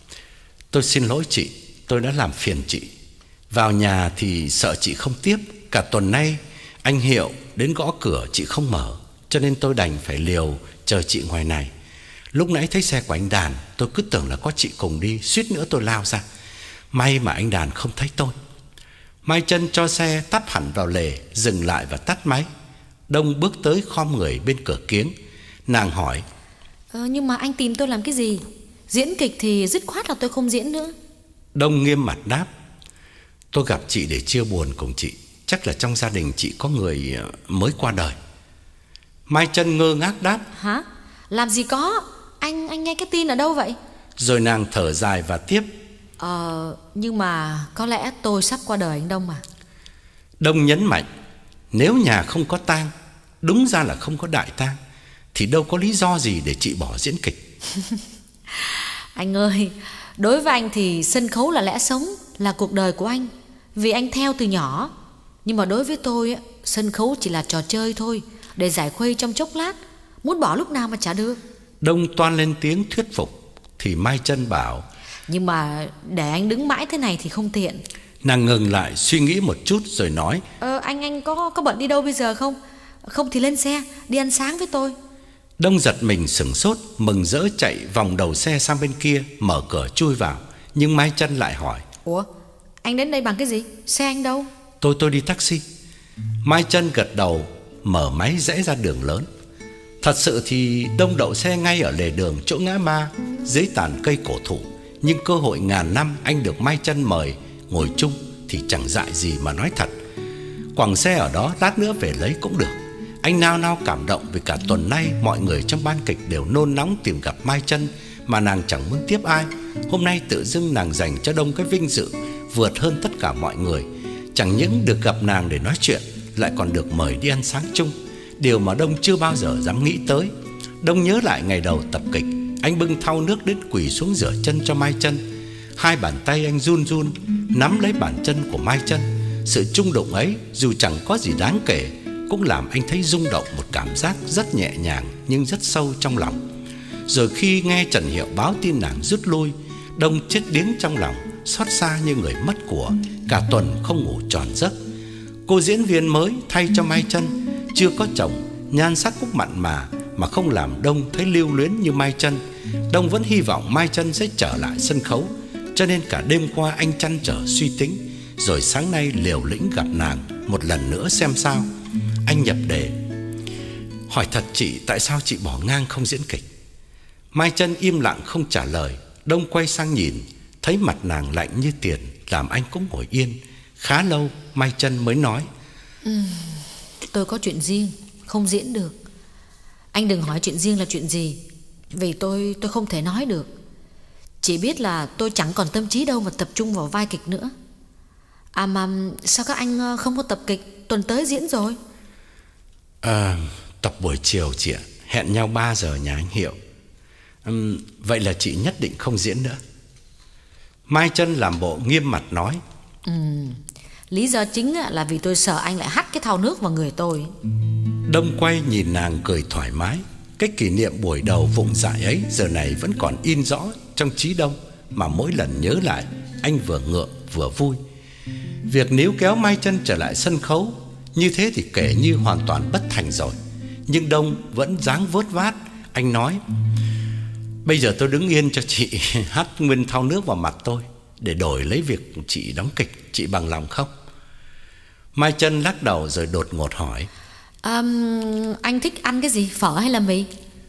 tôi xin lỗi chị, tôi đã làm phiền chị. Vào nhà thì sợ chị không tiếp. Cả tuần nay anh Hiệu đến gõ cửa chị không mở, cho nên tôi đành phải liều chờ chị ngoài này. Lúc nãy thấy xe của anh Đàn, tôi cứ tưởng là có chị cùng đi, suýt nữa tôi lao ra. May mà anh Đàn không thấy tôi. Mai Chân cho xe tắp hẳn vào lề, dừng lại và tắt máy. Đông bước tới khom người bên cửa kiếng. Nàng hỏi: ờ, Nhưng mà anh tìm tôi làm cái gì? Diễn kịch thì dứt khoát là tôi không diễn nữa. Đông nghiêm mặt đáp: Tôi gặp chị để chia buồn cùng chị. Chắc là trong gia đình chị có người mới qua đời. Mai Chân ngơ ngác đáp: Hả? Làm gì có? Anh anh nghe cái tin ở đâu vậy? Rồi nàng thở dài và tiếp: Ờ, nhưng mà có lẽ tôi sắp qua đời anh Đông à. Đông nhấn mạnh: Nếu nhà không có tang, đúng ra là không có đại tang, thì đâu có lý do gì để chị bỏ diễn kịch. Anh ơi, đối với anh thì sân khấu là lẽ sống, là cuộc đời của anh, vì anh theo từ nhỏ. Nhưng mà đối với tôi, sân khấu chỉ là trò chơi thôi, để giải khuây trong chốc lát, muốn bỏ lúc nào mà chả được. Đông toan lên tiếng thuyết phục, thì Mai Chân bảo: Nhưng mà để anh đứng mãi thế này thì không tiện. Nàng ngừng lại suy nghĩ một chút rồi nói: Ờ, anh anh có có bận đi đâu bây giờ không? Không thì lên xe, đi ăn sáng với tôi. Đông giật mình sửng sốt, mừng rỡ chạy vòng đầu xe sang bên kia, mở cửa chui vào. Nhưng Mai Chân lại hỏi: Ủa, anh đến đây bằng cái gì? Xe anh đâu? Tôi tôi đi taxi. Mai Chân gật đầu, mở máy rẽ ra đường lớn. Thật sự thì Đông đậu xe ngay ở lề đường chỗ ngã ba, dưới tàn cây cổ thụ. Nhưng cơ hội ngàn năm anh được Mai Chân mời ngồi chung thì chẳng dại gì mà nói thật. Quẳng xe ở đó, lát nữa về lấy cũng được. Anh nao nao cảm động vì cả tuần nay mọi người trong ban kịch đều nôn nóng tìm gặp Mai Chân, mà nàng chẳng muốn tiếp ai. Hôm nay tự dưng nàng dành cho Đông cái vinh dự vượt hơn tất cả mọi người. Chẳng những được gặp nàng để nói chuyện, lại còn được mời đi ăn sáng chung, điều mà Đông chưa bao giờ dám nghĩ tới. Đông nhớ lại ngày đầu tập kịch, anh bưng thau nước đến quỳ xuống rửa chân cho Mai Chân. Hai bàn tay anh run run nắm lấy bàn chân của Mai Chân. Sự chung đụng ấy dù chẳng có gì đáng kể, cũng làm anh thấy rung động một cảm giác rất nhẹ nhàng nhưng rất sâu trong lòng. Rồi khi nghe Trần Hiệu báo tin nàng rút lui, Đông chết điếng trong lòng, xót xa như người mất của, cả tuần không ngủ tròn giấc. Cô diễn viên mới thay cho Mai Chân, chưa có chồng, nhan sắc cũng mặn mà mà không làm Đông thấy lưu luyến như Mai Chân. Đông vẫn hy vọng Mai Chân sẽ trở lại sân khấu, cho nên cả đêm qua anh trăn trở suy tính, rồi sáng nay liều lĩnh gặp nàng một lần nữa xem sao. Anh nhập đề: Hỏi thật chị, tại sao chị bỏ ngang không diễn kịch? Mai Chân im lặng không trả lời. Đông quay sang nhìn, thấy mặt nàng lạnh như tiền, làm anh cũng ngồi yên. Khá lâu Mai Chân mới nói: ừ, Tôi có chuyện riêng, không diễn được. Anh đừng hỏi chuyện riêng là chuyện gì, vì tôi tôi không thể nói được. Chỉ biết là tôi chẳng còn tâm trí đâu mà tập trung vào vai kịch nữa. À mà sao các anh không có tập kịch? Tuần tới diễn rồi. À, tập buổi chiều chị ạ. Hẹn nhau ba giờ nhà anh Hiệu. uhm, Vậy là chị nhất định không diễn nữa? Mai Chân làm bộ nghiêm mặt nói: ừ, Lý do chính là vì tôi sợ anh lại hắt cái thau nước vào người tôi. Đông quay nhìn nàng cười thoải mái. Cái kỷ niệm buổi đầu vụng dại ấy giờ này vẫn còn in rõ trong trí Đông, mà mỗi lần nhớ lại anh vừa ngượng vừa vui. Việc níu kéo Mai Chân trở lại sân khấu như thế thì kể như hoàn toàn bất thành rồi. Nhưng Đông vẫn dáng vớt vát. Anh nói: Bây giờ tôi đứng yên cho chị hắt nguyên thau nước vào mặt tôi, để đổi lấy việc chị đóng kịch, chị bằng lòng không? Mai Chân lắc đầu rồi đột ngột hỏi: à, Anh thích ăn cái gì, phở hay là mì?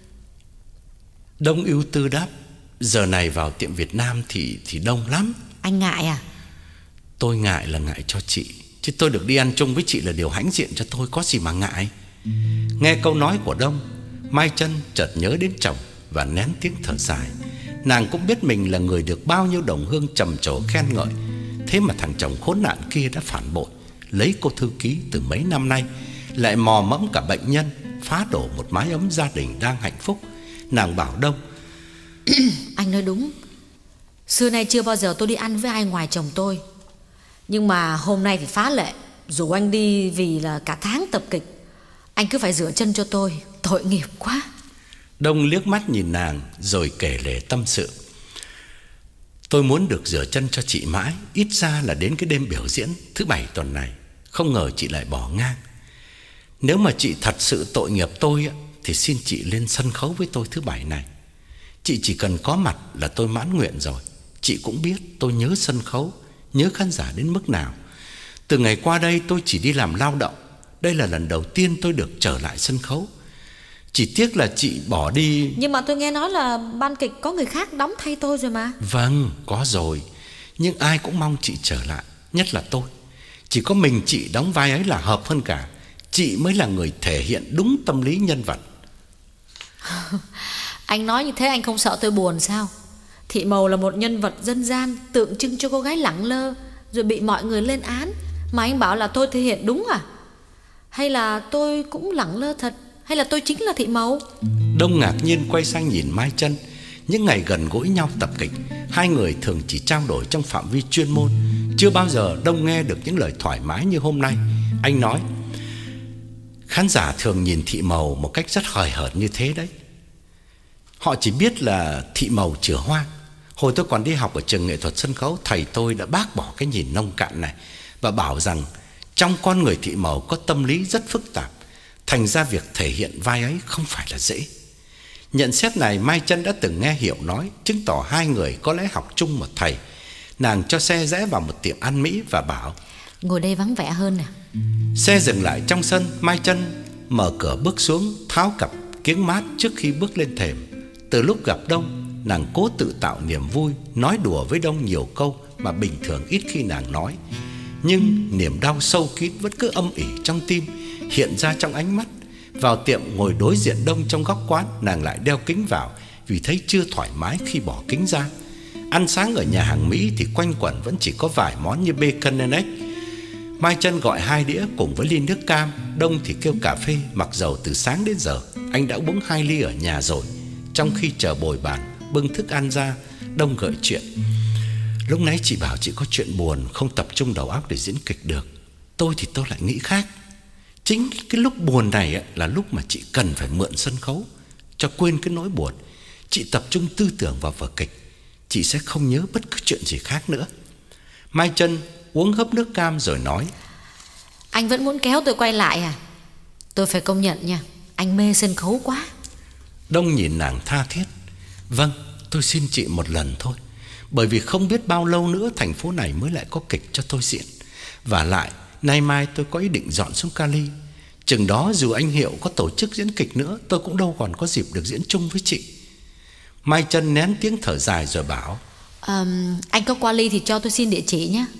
Đông ưu tư đáp: Giờ này vào tiệm Việt Nam thì thì đông lắm. Anh ngại à? Tôi ngại là ngại cho chị, chứ tôi được đi ăn chung với chị là điều hãnh diện cho tôi, có gì mà ngại. Nghe câu nói của Đông, Mai Chân chợt nhớ đến chồng và nén tiếng thở dài. Nàng cũng biết mình là người được bao nhiêu đồng hương trầm trồ khen ngợi, thế mà thằng chồng khốn nạn kia đã phản bội, lấy cô thư ký từ mấy năm nay, lại mò mẫm cả bệnh nhân, phá đổ một mái ấm gia đình đang hạnh phúc. Nàng bảo Đông: Anh nói đúng. Xưa nay chưa bao giờ tôi đi ăn với ai ngoài chồng tôi. Nhưng mà hôm nay thì phá lệ, rủ anh đi vì là cả tháng tập kịch. Anh cứ phải rửa chân cho tôi, tội nghiệp quá. Đông liếc mắt nhìn nàng rồi kể lể tâm sự: Tôi muốn được rửa chân cho chị mãi, ít ra là đến cái đêm biểu diễn thứ bảy tuần này. Không ngờ chị lại bỏ ngang. Nếu mà chị thật sự tội nghiệp tôi thì xin chị lên sân khấu với tôi thứ bảy này. Chị chỉ cần có mặt là tôi mãn nguyện rồi. Chị cũng biết tôi nhớ sân khấu, nhớ khán giả đến mức nào. Từ ngày qua đây tôi chỉ đi làm lao động. Đây là lần đầu tiên tôi được trở lại sân khấu. Chỉ tiếc là chị bỏ đi. Nhưng mà tôi nghe nói là ban kịch có người khác đóng thay tôi rồi mà. Vâng, có rồi. Nhưng ai cũng mong chị trở lại, nhất là tôi. Chỉ có mình chị đóng vai ấy là hợp hơn cả. Chị mới là người thể hiện đúng tâm lý nhân vật. Anh nói như thế anh không sợ tôi buồn sao? Thị Mầu là một nhân vật dân gian, tượng trưng cho cô gái lẳng lơ, rồi bị mọi người lên án, mà anh bảo là tôi thể hiện đúng à? Hay là tôi cũng lẳng lơ thật? Hay là tôi chính là Thị Mầu? Đông ngạc nhiên quay sang nhìn Mai Chân. Những ngày gần gũi nhau tập kịch, hai người thường chỉ trao đổi trong phạm vi chuyên môn. Chưa bao giờ Đông nghe được những lời thoải mái như hôm nay. Anh nói: khán giả thường nhìn Thị Mầu một cách rất hời hợt như thế đấy. Họ chỉ biết là Thị Mầu chửa hoa. Hồi tôi còn đi học ở trường nghệ thuật sân khấu, thầy tôi đã bác bỏ cái nhìn nông cạn này và bảo rằng trong con người Thị Mầu có tâm lý rất phức tạp, thành ra việc thể hiện vai ấy không phải là dễ. Nhận xét này Mai Chân đã từng nghe Hiệu nói, chứng tỏ hai người có lẽ học chung một thầy. Nàng cho xe rẽ vào một tiệm ăn Mỹ và bảo: ngồi đây vắng vẻ hơn nè. Xe dừng lại trong sân. Mai Chân mở cửa bước xuống, tháo cặp kiếng mát trước khi bước lên thềm. Từ lúc gặp Đông, nàng cố tự tạo niềm vui, nói đùa với Đông nhiều câu mà bình thường ít khi nàng nói. Nhưng niềm đau sâu kín vẫn cứ âm ỉ trong tim, hiện ra trong ánh mắt. Vào tiệm ngồi đối diện Đông trong góc quán, nàng lại đeo kính vào vì thấy chưa thoải mái khi bỏ kính ra. Ăn sáng ở nhà hàng Mỹ thì quanh quẩn vẫn chỉ có vài món như bacon and egg. Mai Chân gọi hai đĩa cùng với ly nước cam. Đông thì kêu cà phê, mặc dầu từ sáng đến giờ anh đã uống hai ly ở nhà rồi. Trong khi chờ bồi bàn bưng thức ăn ra, Đông gợi chuyện: lúc nãy chị bảo chị có chuyện buồn, không tập trung đầu óc để diễn kịch được. Tôi thì tôi lại nghĩ khác. Chính cái lúc buồn này là lúc mà chị cần phải mượn sân khấu cho quên cái nỗi buồn. Chị tập trung tư tưởng vào vở kịch, chị sẽ không nhớ bất cứ chuyện gì khác nữa. Mai Chân uống hớp nước cam rồi nói: anh vẫn muốn kéo tôi quay lại à? Tôi phải công nhận nha, anh mê sân khấu quá. Đông nhìn nàng tha thiết: vâng, tôi xin chị một lần thôi. Bởi vì không biết bao lâu nữa thành phố này mới lại có kịch cho tôi diễn. Và lại nay mai tôi có ý định dọn xuống Cali. Chừng đó dù anh Hiệu có tổ chức diễn kịch nữa, tôi cũng đâu còn có dịp được diễn chung với chị. Mai Chân nén tiếng thở dài rồi bảo: um, anh có qua Ly thì cho tôi xin địa chỉ nhé.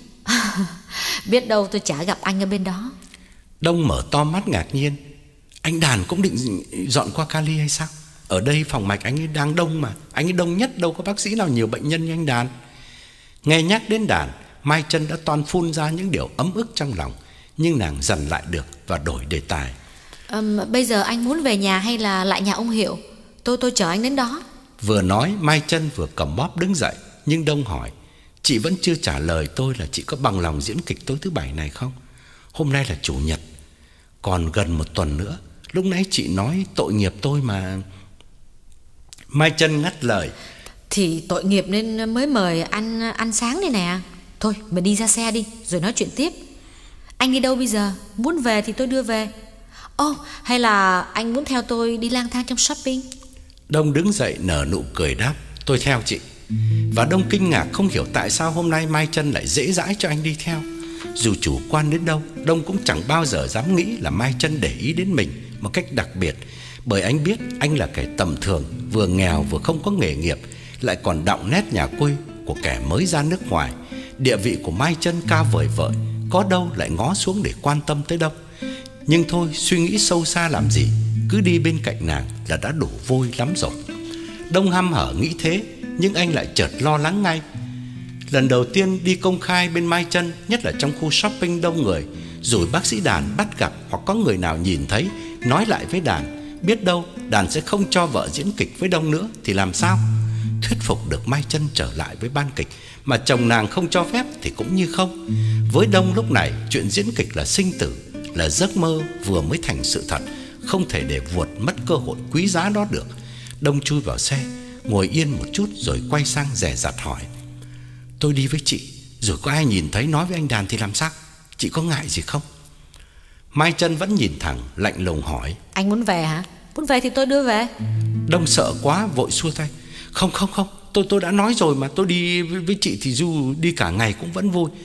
Biết đâu tôi chả gặp anh ở bên đó. Đông mở to mắt ngạc nhiên: anh Đàn cũng định dọn qua Cali hay sao? Ở đây phòng mạch anh ấy đang đông mà. Anh ấy đông nhất, đâu có bác sĩ nào nhiều bệnh nhân như anh Đàn. Nghe nhắc đến Đàn, Mai Chân đã toan phun ra những điều ấm ức trong lòng, nhưng nàng dằn lại được và đổi đề tài. um, Bây giờ anh muốn về nhà hay là lại nhà ông Hiệu? Tôi tôi chở anh đến đó. Vừa nói Mai Chân vừa cầm bóp đứng dậy. Nhưng Đông hỏi: chị vẫn chưa trả lời tôi là chị có bằng lòng diễn kịch tối thứ bảy này không? Hôm nay là chủ nhật, còn gần một tuần nữa. Lúc nãy chị nói tội nghiệp tôi mà. Mai Chân ngắt lời: thì tội nghiệp nên mới mời ăn ăn sáng đây nè. Thôi mình đi ra xe đi rồi nói chuyện tiếp. Anh đi đâu bây giờ? Muốn về thì tôi đưa về. Ô, oh, hay là anh muốn theo tôi đi lang thang trong shopping? Đông đứng dậy nở nụ cười đáp: tôi theo chị. Và Đông kinh ngạc không hiểu tại sao hôm nay Mai Chân lại dễ dãi cho anh đi theo. Dù chủ quan đến đâu, Đông cũng chẳng bao giờ dám nghĩ là Mai Chân để ý đến mình một cách đặc biệt. Bởi anh biết anh là kẻ tầm thường, vừa nghèo vừa không có nghề nghiệp, lại còn đọng nét nhà quê của kẻ mới ra nước ngoài. Địa vị của Mai Chân cao vời vợi, có đâu lại ngó xuống để quan tâm tới Đông. Nhưng thôi, suy nghĩ sâu xa làm gì, cứ đi bên cạnh nàng là đã đủ vui lắm rồi. Đông hăm hở nghĩ thế, nhưng anh lại chợt lo lắng ngay. Lần đầu tiên đi công khai bên Mai Chân, nhất là trong khu shopping đông người, rồi bác sĩ Đàn bắt gặp hoặc có người nào nhìn thấy, nói lại với Đàn, biết đâu Đàn sẽ không cho vợ diễn kịch với Đông nữa thì làm sao? Thuyết phục được Mai Chân trở lại với ban kịch mà chồng nàng không cho phép thì cũng như không. Với Đông lúc này, chuyện diễn kịch là sinh tử, là giấc mơ vừa mới thành sự thật, không thể để vuột mất cơ hội quý giá đó được. Đông chui vào xe, ngồi yên một chút rồi quay sang dè dặt hỏi: tôi đi với chị, rồi có ai nhìn thấy nói với anh Đàn thì làm sao? Chị có ngại gì không? Mai Chân vẫn nhìn thẳng, lạnh lùng hỏi: anh muốn về hả? Muốn về thì tôi đưa về. Đông sợ quá vội xua tay: Không không không, tôi tôi đã nói rồi mà, tôi đi với, với chị thì dù đi cả ngày cũng vẫn vui.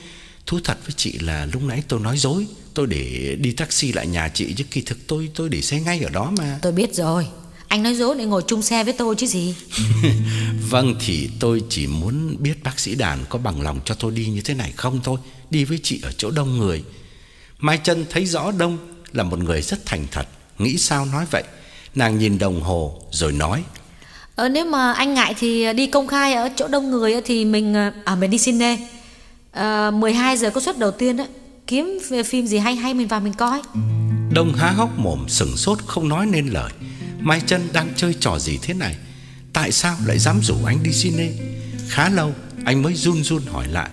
Thú thật với chị là lúc nãy tôi nói dối. Tôi để đi taxi lại nhà chị, chứ kỳ thực tôi tôi để xe ngay ở đó mà. Tôi biết rồi, anh nói dối để ngồi chung xe với tôi chứ gì. Vâng, thì tôi chỉ muốn biết bác sĩ Đàn có bằng lòng cho tôi đi như thế này không thôi. Đi với chị ở chỗ đông người. Mai Chân thấy rõ Đông là một người rất thành thật, nghĩ sao nói vậy. Nàng nhìn đồng hồ rồi nói: Ờ, nếu mà anh ngại thì đi công khai ở chỗ đông người thì mình à mình đi cine. À, mười hai giờ có suất đầu tiên á, kiếm phim gì hay hay mình vào mình coi. Đông há hốc mồm sửng sốt không nói nên lời. Mai Chân đang chơi trò gì thế này? Tại sao lại dám rủ anh đi cine? Khá lâu anh mới run run hỏi lại: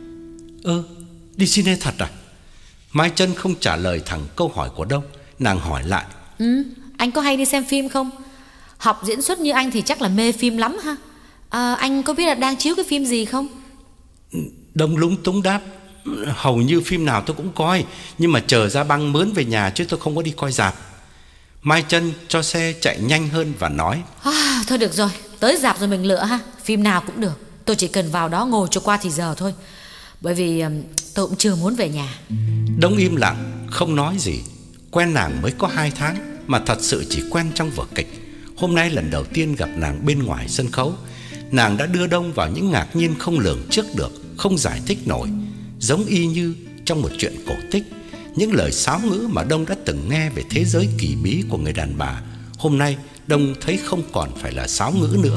Ơ, đi cine thật à? Mai Chân không trả lời thẳng câu hỏi của Đông. Nàng hỏi lại: Ừ, anh có hay đi xem phim không? Học diễn xuất như anh thì chắc là mê phim lắm ha. À, anh có biết là đang chiếu cái phim gì không? Đông lúng túng đáp: Hầu như phim nào tôi cũng coi, nhưng mà chờ ra băng mướn về nhà chứ tôi không có đi coi rạp. Mai Chân cho xe chạy nhanh hơn và nói: À, thôi được rồi, tới rạp rồi mình lựa ha. Phim nào cũng được, tôi chỉ cần vào đó ngồi cho qua thì giờ thôi. Bởi vì tôi cũng chưa muốn về nhà. Đông im lặng không nói gì. Quen nàng mới có hai tháng, mà thật sự chỉ quen trong vở kịch. Hôm nay lần đầu tiên gặp nàng bên ngoài sân khấu, nàng đã đưa Đông vào những ngạc nhiên không lường trước được, không giải thích nổi. Giống y như trong một chuyện cổ tích, những lời sáo ngữ mà Đông đã từng nghe về thế giới kỳ bí của người đàn bà, hôm nay Đông thấy không còn phải là sáo ngữ nữa.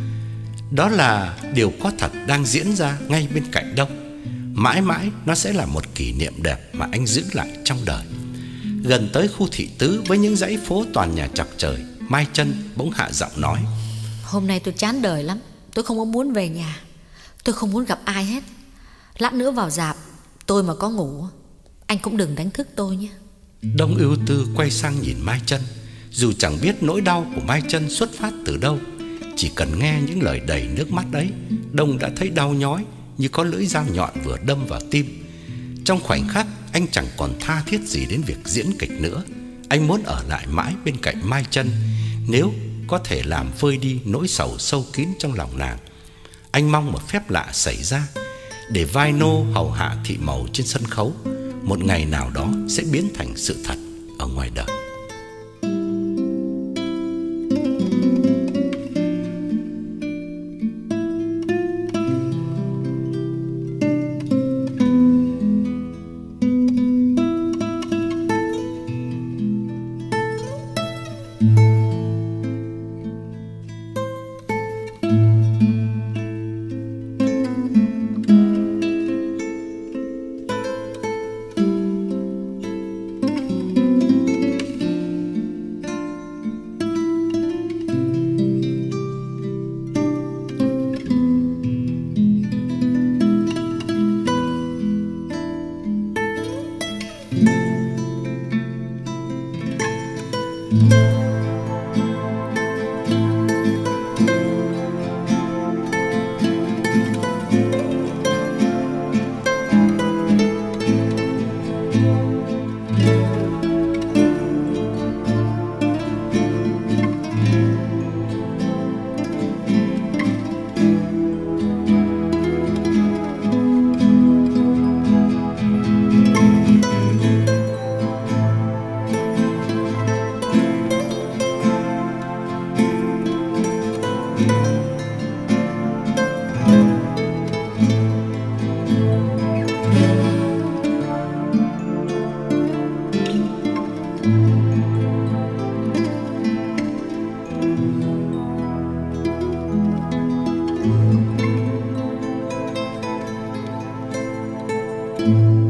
Đó là điều có thật đang diễn ra ngay bên cạnh Đông. Mãi mãi nó sẽ là một kỷ niệm đẹp mà anh giữ lại trong đời. Gần tới khu thị tứ với những dãy phố toàn nhà chọc trời, Mai Chân bỗng hạ giọng nói: Hôm nay tôi chán đời lắm. Tôi không có muốn về nhà. Tôi không muốn gặp ai hết. Lát nữa vào rạp, tôi mà có ngủ, anh cũng đừng đánh thức tôi nhé. Đông ưu tư quay sang nhìn Mai Chân. Dù chẳng biết nỗi đau của Mai Chân xuất phát từ đâu, chỉ cần nghe những lời đầy nước mắt ấy, Đông đã thấy đau nhói như có lưỡi dao nhọn vừa đâm vào tim. Trong khoảnh khắc, anh chẳng còn tha thiết gì đến việc diễn kịch nữa. Anh muốn ở lại mãi bên cạnh Mai Chân, nếu có thể làm vơi đi nỗi sầu sâu kín trong lòng nàng. Anh mong một phép lạ xảy ra, để vai nô hầu hạ thị mầu trên sân khấu một ngày nào đó sẽ biến thành sự thật ở ngoài đời. Thank you.